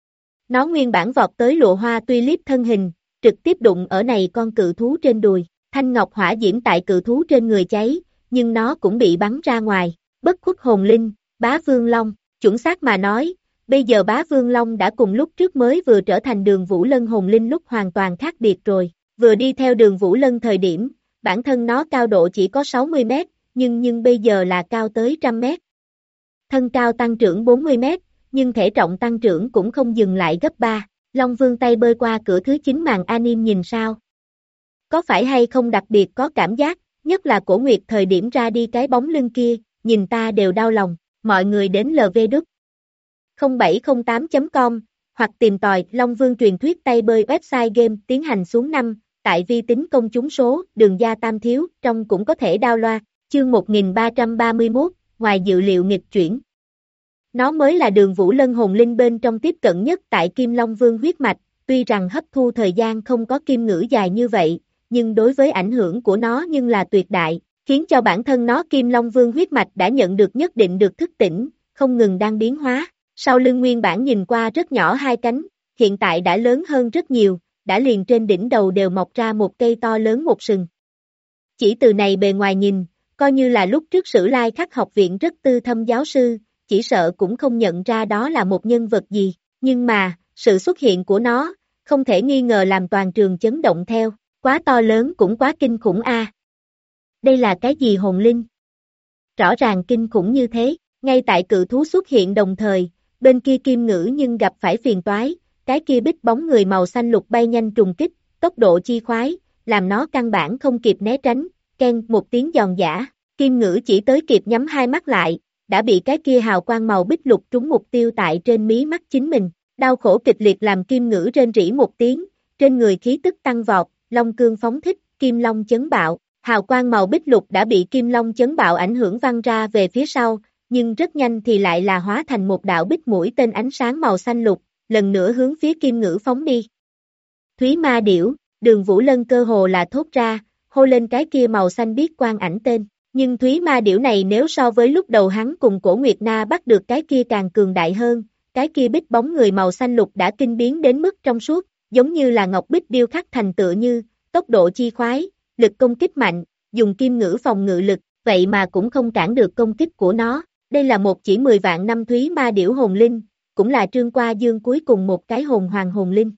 Nó nguyên bản vọt tới lụa hoa tulip thân hình, trực tiếp đụng ở này con cự thú trên đùi, thanh ngọc hỏa diễm tại cự thú trên người cháy, nhưng nó cũng bị bắn ra ngoài. Bất khuất hồn linh, Bá Vương Long, chuẩn xác mà nói, bây giờ Bá Vương Long đã cùng lúc trước mới vừa trở thành Đường Vũ Lân hồn linh lúc hoàn toàn khác biệt rồi. Vừa đi theo Đường Vũ Lân thời điểm, bản thân nó cao độ chỉ có 60 mét, nhưng bây giờ là cao tới 100 mét. Thân cao tăng trưởng 40 mét, nhưng thể trọng tăng trưởng cũng không dừng lại gấp 3. Long Vương tay bơi qua cửa thứ 9 màn anime nhìn sao? Có phải hay không đặc biệt có cảm giác, nhất là Cổ Nguyệt thời điểm ra đi cái bóng lưng kia, nhìn ta đều đau lòng. Mọi người đến lv0708.com hoặc tìm tòi Long Vương truyền thuyết tay bơi website game tiến hành xuống 5, tại vi tính công chúng số, đường gia tam thiếu, trong cũng có thể download, chương 1331, ngoài dự liệu nghịch chuyển. Nó mới là Đường Vũ Lân hồn linh bên trong tiếp cận nhất tại Kim Long Vương huyết mạch, tuy rằng hấp thu thời gian không có Kim Ngữ dài như vậy, nhưng đối với ảnh hưởng của nó nhưng là tuyệt đại, khiến cho bản thân nó Kim Long Vương huyết mạch đã nhận được nhất định được thức tỉnh, không ngừng đang biến hóa. Sau lưng nguyên bản nhìn qua rất nhỏ hai cánh, hiện tại đã lớn hơn rất nhiều, đã liền trên đỉnh đầu đều mọc ra một cây to lớn một sừng. Chỉ từ này bề ngoài nhìn, coi như là lúc trước Sử Lai Khắc học viện rất tư thâm giáo sư, chỉ sợ cũng không nhận ra đó là một nhân vật gì, nhưng mà, sự xuất hiện của nó, không thể nghi ngờ làm toàn trường chấn động theo, quá to lớn cũng quá kinh khủng a. Đây là cái gì hồn linh? Rõ ràng kinh khủng như thế, ngay tại cự thú xuất hiện đồng thời, bên kia Kim Ngữ nhưng gặp phải phiền toái, cái kia bích bóng người màu xanh lục bay nhanh trùng kích, tốc độ chi khoái, làm nó căn bản không kịp né tránh, keng một tiếng giòn giã, Kim Ngữ chỉ tới kịp nhắm hai mắt lại, đã bị cái kia hào quang màu bích lục trúng mục tiêu tại trên mí mắt chính mình, đau khổ kịch liệt làm Kim Ngữ rên rỉ một tiếng, trên người khí tức tăng vọt, long cương phóng thích, Kim Long chấn bạo, hào quang màu bích lục đã bị Kim Long chấn bạo ảnh hưởng văng ra về phía sau, nhưng rất nhanh thì lại là hóa thành một đạo bích mũi tên ánh sáng màu xanh lục, lần nữa hướng phía Kim Ngữ phóng đi. Thúy Ma Điểu, Đường Vũ Lân cơ hồ là thốt ra, hô lên cái kia màu xanh biếc quang ảnh tên, nhưng Thúy Ma Điểu này nếu so với lúc đầu hắn cùng Cổ Nguyệt Na bắt được cái kia càng cường đại hơn, cái kia bích bóng người màu xanh lục đã kinh biến đến mức trong suốt, giống như là ngọc bích điêu khắc thành tựa như, tốc độ chi khoái, lực công kích mạnh, dùng Kim Ngữ phòng ngự lực, vậy mà cũng không cản được công kích của nó. Đây là một chỉ 10 vạn năm Thúy Ma Điểu hồn linh, cũng là Trương Qua Dương cuối cùng một cái hồn hoàng hồn linh.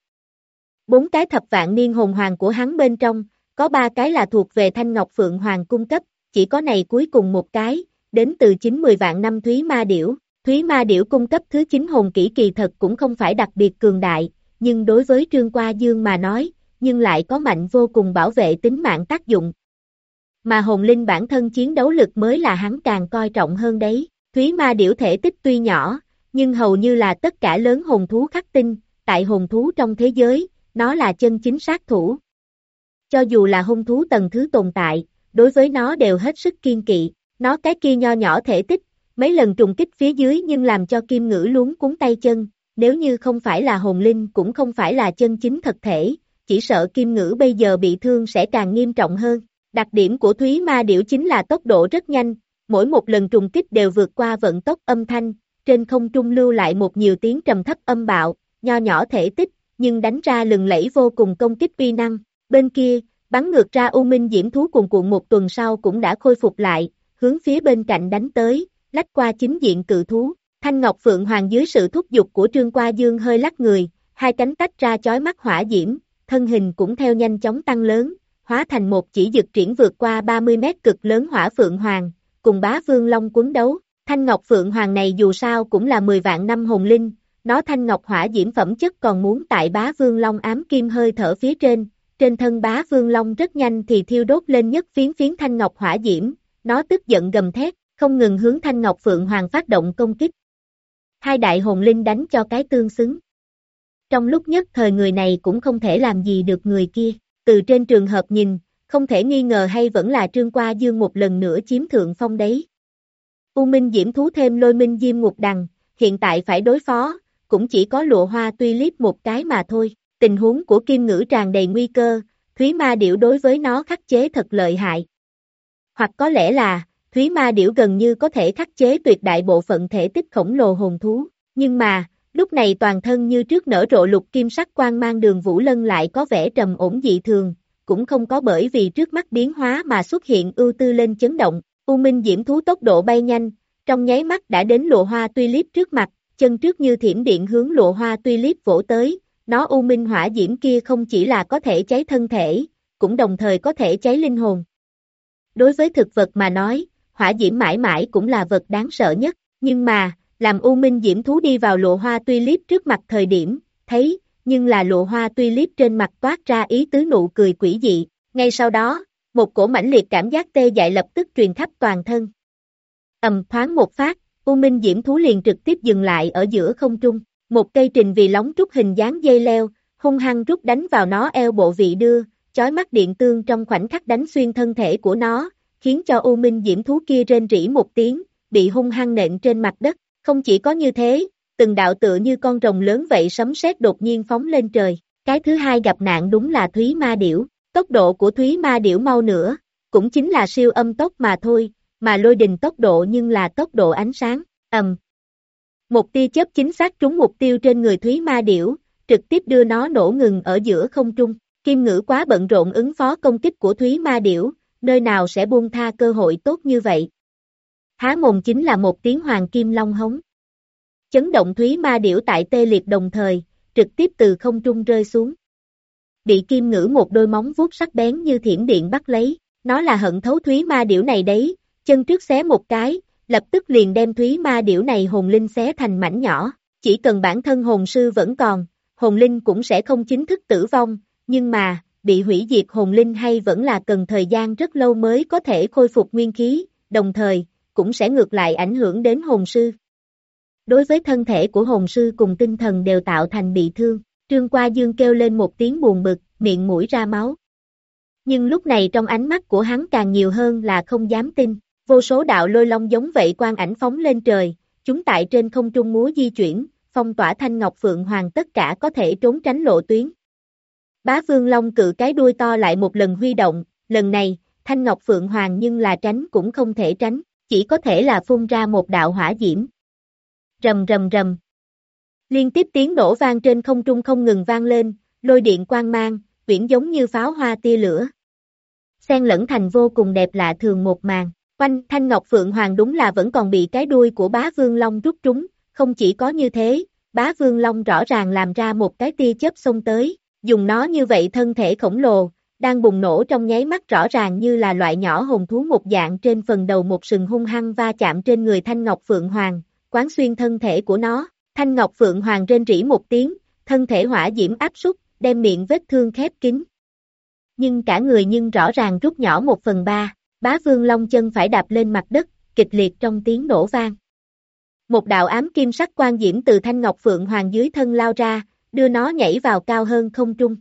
4 cái thập vạn niên hồn hoàng của hắn bên trong, có 3 cái là thuộc về Thanh Ngọc Phượng Hoàng cung cấp, chỉ có này cuối cùng một cái, đến từ 90 vạn năm Thúy Ma Điểu. Thúy Ma Điểu cung cấp thứ 9 hồn kỹ kỳ thật cũng không phải đặc biệt cường đại, nhưng đối với Trương Qua Dương mà nói, nhưng lại có mạnh vô cùng bảo vệ tính mạng tác dụng. Mà hồn linh bản thân chiến đấu lực mới là hắn càng coi trọng hơn đấy. Thúy Ma Điểu thể tích tuy nhỏ, nhưng hầu như là tất cả lớn hồn thú khắc tinh, tại hồn thú trong thế giới, nó là chân chính sát thủ. Cho dù là hung thú tầng thứ tồn tại, đối với nó đều hết sức kiên kỵ, nó cái kia nho nhỏ thể tích, mấy lần trùng kích phía dưới nhưng làm cho Kim Ngữ luống cuống tay chân, nếu như không phải là hồn linh cũng không phải là chân chính thật thể, chỉ sợ Kim Ngữ bây giờ bị thương sẽ càng nghiêm trọng hơn. Đặc điểm của Thúy Ma Điểu chính là tốc độ rất nhanh, mỗi một lần trùng kích đều vượt qua vận tốc âm thanh, trên không trung lưu lại một nhiều tiếng trầm thấp âm bạo, nho nhỏ thể tích, nhưng đánh ra lừng lẫy vô cùng công kích uy năng. Bên kia, bắn ngược ra U Minh Diễm Thú cuồn cuộn một tuần sau cũng đã khôi phục lại, hướng phía bên cạnh đánh tới, lách qua chính diện cự thú. Thanh Ngọc Phượng Hoàng dưới sự thúc giục của Trương Qua Dương hơi lắc người, hai cánh tách ra chói mắt hỏa diễm, thân hình cũng theo nhanh chóng tăng lớn, hóa thành một chỉ dực triển vượt qua 30 mét cực lớn hỏa Phượng Hoàng, cùng Bá Vương Long quấn đấu. Thanh Ngọc Phượng Hoàng này dù sao cũng là 10 vạn năm hồn linh, nó Thanh Ngọc hỏa diễm phẩm chất còn muốn tại Bá Vương Long ám kim hơi thở phía trên thân Bá Vương Long rất nhanh thì thiêu đốt lên nhất phiến phiến Thanh Ngọc hỏa diễm, nó tức giận gầm thét, không ngừng hướng Thanh Ngọc Phượng Hoàng phát động công kích. Hai đại hồn linh đánh cho cái tương xứng. Trong lúc nhất thời người này cũng không thể làm gì được người kia, từ trên trường hợp nhìn, không thể nghi ngờ hay vẫn là Trương Qua Dương một lần nữa chiếm thượng phong đấy. U Minh Diễm Thú thêm Lôi Minh Diêm Ngục Đằng, hiện tại phải đối phó, cũng chỉ có Lụa Hoa Tuy Liếp một cái mà thôi. Tình huống của Kim Ngữ tràn đầy nguy cơ, Thúy Ma Điểu đối với nó khắc chế thật lợi hại. Hoặc có lẽ là, Thúy Ma Điểu gần như có thể khắc chế tuyệt đại bộ phận thể tích khổng lồ hồn thú, nhưng mà, lúc này toàn thân như trước nở rộ lục kim sắc quang mang Đường Vũ Lân lại có vẻ trầm ổn dị thường, cũng không có bởi vì trước mắt biến hóa mà xuất hiện ưu tư lên chấn động. U Minh Diễm Thú tốc độ bay nhanh, trong nháy mắt đã đến Lụa Hoa Tuy Liếp trước mặt, chân trước như thiểm điện hướng Lụa Hoa Tuy Liếp vỗ tới, nó U Minh hỏa diễm kia không chỉ là có thể cháy thân thể, cũng đồng thời có thể cháy linh hồn. Đối với thực vật mà nói, hỏa diễm mãi mãi cũng là vật đáng sợ nhất, nhưng mà, làm U Minh Diễm Thú đi vào Lụa Hoa Tuy Liếp trước mặt thời điểm, thấy, nhưng là Lụa Hoa Tuy Liếp trên mặt toát ra ý tứ nụ cười quỷ dị, ngay sau đó, một cổ mãnh liệt cảm giác tê dại lập tức truyền khắp toàn thân. Thoáng một phát, U Minh Diễm Thú liền trực tiếp dừng lại ở giữa không trung, một cây trình vì lóng trúc hình dáng dây leo, hung hăng rút đánh vào nó eo bộ vị đưa, chói mắt điện tương trong khoảnh khắc đánh xuyên thân thể của nó, khiến cho U Minh Diễm Thú kia rên rỉ một tiếng, bị hung hăng nện trên mặt đất. Không chỉ có như thế, từng đạo tựa như con rồng lớn vậy sấm sét đột nhiên phóng lên trời. Cái thứ hai gặp nạn đúng là Thúy Ma Điểu. Tốc độ của Thúy Ma Điểu mau nữa, cũng chính là siêu âm tốc mà thôi, mà Lôi Đình tốc độ nhưng là tốc độ ánh sáng. Một tia chớp chính xác trúng mục tiêu trên người Thúy Ma Điểu, trực tiếp đưa nó nổ ngừng ở giữa không trung. Kim Ngữ quá bận rộn ứng phó công kích của Thúy Ma Điểu, nơi nào sẽ buông tha cơ hội tốt như vậy. Há mồm chính là một tiếng hoàng kim long hống. Chấn động Thúy Ma Điểu tại tê liệt đồng thời, trực tiếp từ không trung rơi xuống. Bị Kim Ngữ một đôi móng vuốt sắc bén như thiểm điện bắt lấy, nó là hận thấu Thúy Ma Điểu này đấy, chân trước xé một cái, lập tức liền đem Thúy Ma Điểu này hồn linh xé thành mảnh nhỏ, chỉ cần bản thân hồn sư vẫn còn, hồn linh cũng sẽ không chính thức tử vong, nhưng mà, bị hủy diệt hồn linh hay vẫn là cần thời gian rất lâu mới có thể khôi phục nguyên khí, đồng thời, cũng sẽ ngược lại ảnh hưởng đến hồn sư. Đối với thân thể của hồn sư cùng tinh thần đều tạo thành bị thương, Trương Qua Dương kêu lên một tiếng buồn bực, miệng mũi ra máu. Nhưng lúc này trong ánh mắt của hắn càng nhiều hơn là không dám tin, vô số đạo lôi long giống vậy quang ảnh phóng lên trời, chúng tại trên không trung múa di chuyển, phong tỏa Thanh Ngọc Phượng Hoàng tất cả có thể trốn tránh lộ tuyến. Bá Vương Long cự cái đuôi to lại một lần huy động, lần này, Thanh Ngọc Phượng Hoàng nhưng là tránh cũng không thể tránh, chỉ có thể là phun ra một đạo hỏa diễm. Rầm rầm rầm. Liên tiếp tiếng nổ vang trên không trung không ngừng vang lên, lôi điện quang mang, uyển giống như pháo hoa tia lửa. Xen lẫn thành vô cùng đẹp lạ thường một màn. Quanh Thanh Ngọc Phượng Hoàng đúng là vẫn còn bị cái đuôi của Bá Vương Long rút trúng, không chỉ có như thế, Bá Vương Long rõ ràng làm ra một cái tia chớp xông tới, dùng nó như vậy thân thể khổng lồ, đang bùng nổ trong nháy mắt rõ ràng như là loại nhỏ hồn thú một dạng trên phần đầu một sừng hung hăng va chạm trên người Thanh Ngọc Phượng Hoàng, quán xuyên thân thể của nó. Thanh Ngọc Phượng Hoàng rên rỉ một tiếng, thân thể hỏa diễm áp súc, đem miệng vết thương khép kín. Nhưng cả người nhưng rõ ràng rút nhỏ 1/3, Bá Vương Long chân phải đạp lên mặt đất, kịch liệt trong tiếng nổ vang. Một đạo ám kim sắc quang diễm từ Thanh Ngọc Phượng Hoàng dưới thân lao ra, đưa nó nhảy vào cao hơn không trung.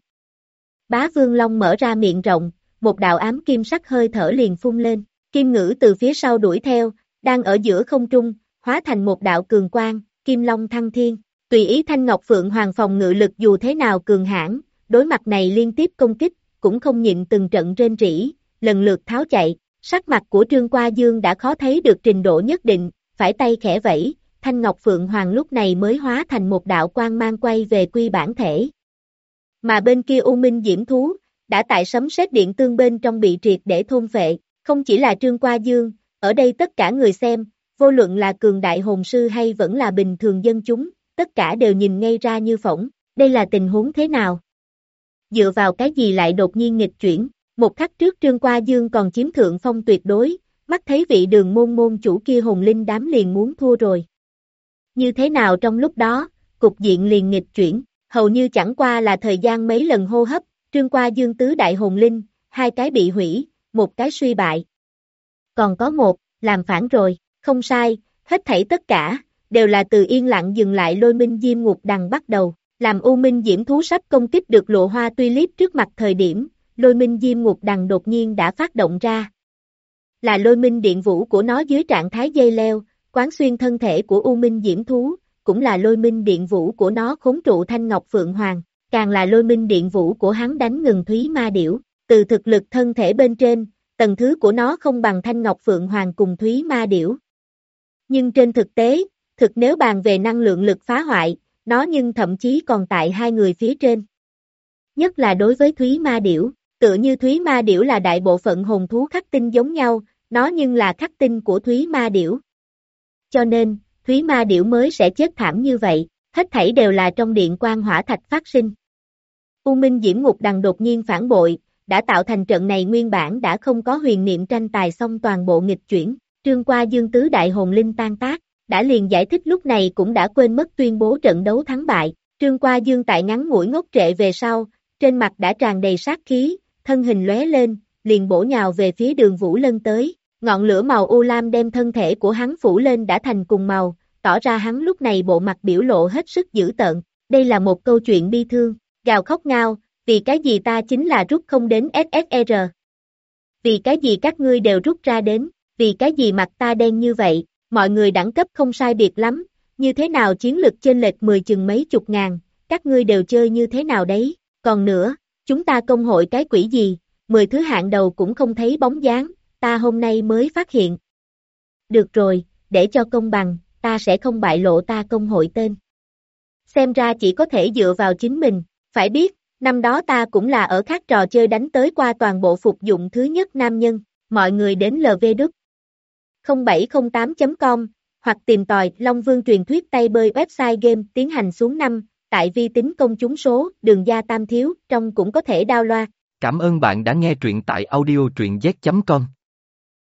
Bá Vương Long mở ra miệng rộng, một đạo ám kim sắc hơi thở liền phun lên, Kim Ngữ từ phía sau đuổi theo, đang ở giữa không trung, hóa thành một đạo cường quang, Kim Long thăng thiên, Tùy ý Thanh Ngọc Phượng Hoàng phòng ngự lực dù thế nào cường hãn, đối mặt này liên tiếp công kích, cũng không nhịn từng trận rên rỉ, lần lượt tháo chạy. Sắc mặt của Trương Qua Dương đã khó thấy được trình độ nhất định, phải tay khẽ vẫy, Thanh Ngọc Phượng Hoàng lúc này mới hóa thành một đạo quang mang quay về quy bản thể. Mà bên kia U Minh Diễm Thú, đã tại sấm sét điện tương bên trong bị triệt để thôn phệ, không chỉ là Trương Qua Dương, ở đây tất cả người xem, vô luận là cường đại hồn sư hay vẫn là bình thường dân chúng, tất cả đều nhìn ngây ra như phỏng, đây là tình huống thế nào? Dựa vào cái gì lại đột nhiên nghịch chuyển? Một khắc trước Trương Qua Dương còn chiếm thượng phong tuyệt đối, mắt thấy vị Đường môn môn chủ kia hồn linh đám liền muốn thua rồi. Như thế nào trong lúc đó, cục diện liền nghịch chuyển, hầu như chẳng qua là thời gian mấy lần hô hấp, Trương Qua Dương tứ đại hồn linh, hai cái bị hủy, một cái suy bại. Còn có một, làm phản rồi, không sai, hết thảy tất cả, đều là từ yên lặng dừng lại Lôi Minh Diêm Ngục Đằng bắt đầu, làm U Minh Diễm Thú sắp công kích được Lộ Hoa Tulip trước mặt thời điểm, Lôi Minh Diêm Ngục Đằng đột nhiên đã phát động ra. Là Lôi Minh Điện Vũ của nó dưới trạng thái dây leo, quán xuyên thân thể của U Minh Diễm Thú, cũng là Lôi Minh Điện Vũ của nó khống trụ Thanh Ngọc Phượng Hoàng, càng là Lôi Minh Điện Vũ của hắn đánh ngừng Thúy Ma Điểu, từ thực lực thân thể bên trên, tầng thứ của nó không bằng Thanh Ngọc Phượng Hoàng cùng Thúy Ma Điểu. Nhưng trên thực tế, nếu bàn về năng lượng lực phá hoại, nó nhưng thậm chí còn tại hai người phía trên. Nhất là đối với Thúy Ma Điểu, tựa như Thúy Ma Điểu là đại bộ phận hồn thú khắc tinh giống nhau, nó nhưng là khắc tinh của Thúy Ma Điểu. Cho nên, Thúy Ma Điểu mới sẽ chết thảm như vậy, hết thảy đều là trong điện quan hỏa thạch phát sinh. U Minh Diễm Ngục Đằng đột nhiên phản bội, đã tạo thành trận này nguyên bản đã không có huyền niệm tranh tài xong toàn bộ nghịch chuyển, Trương Qua Dương tứ đại hồn linh tan tác, đã liền giải thích lúc này cũng đã quên mất tuyên bố trận đấu thắng bại, Trương Qua Dương tại ngắn ngủi ngốc trệ về sau, trên mặt đã tràn đầy sát khí, thân hình lóe lên, liền bổ nhào về phía Đường Vũ Lân tới, ngọn lửa màu u lam đem thân thể của hắn phủ lên đã thành cùng màu, tỏ ra hắn lúc này bộ mặt biểu lộ hết sức dữ tợn, đây là một câu chuyện bi thương, gào khóc ngao, vì cái gì ta chính là rút không đến SSR. Vì cái gì các ngươi đều rút ra đến, vì cái gì mặt ta đen như vậy, mọi người đẳng cấp không sai biệt lắm, như thế nào chiến lực chênh lệch 10 chừng mấy chục ngàn, các ngươi đều chơi như thế nào đấy, còn nữa, chúng ta công hội cái quỷ gì, 10 thứ hạng đầu cũng không thấy bóng dáng, ta hôm nay mới phát hiện. Được rồi, để cho công bằng, ta sẽ không bại lộ ta công hội tên. Xem ra chỉ có thể dựa vào chính mình, phải biết, năm đó ta cũng là ở các trò chơi đánh tới qua toàn bộ phục dụng thứ nhất nam nhân, mọi người đến lvđúc0708.com, hoặc tìm tòi Long Vương truyền thuyết tay bơi website game tiến hành xuống 5, tại vi tính công chúng số, đường gia tam thiếu, trong cũng có thể download. Cảm ơn bạn đã nghe truyện tại audio truyện z.com.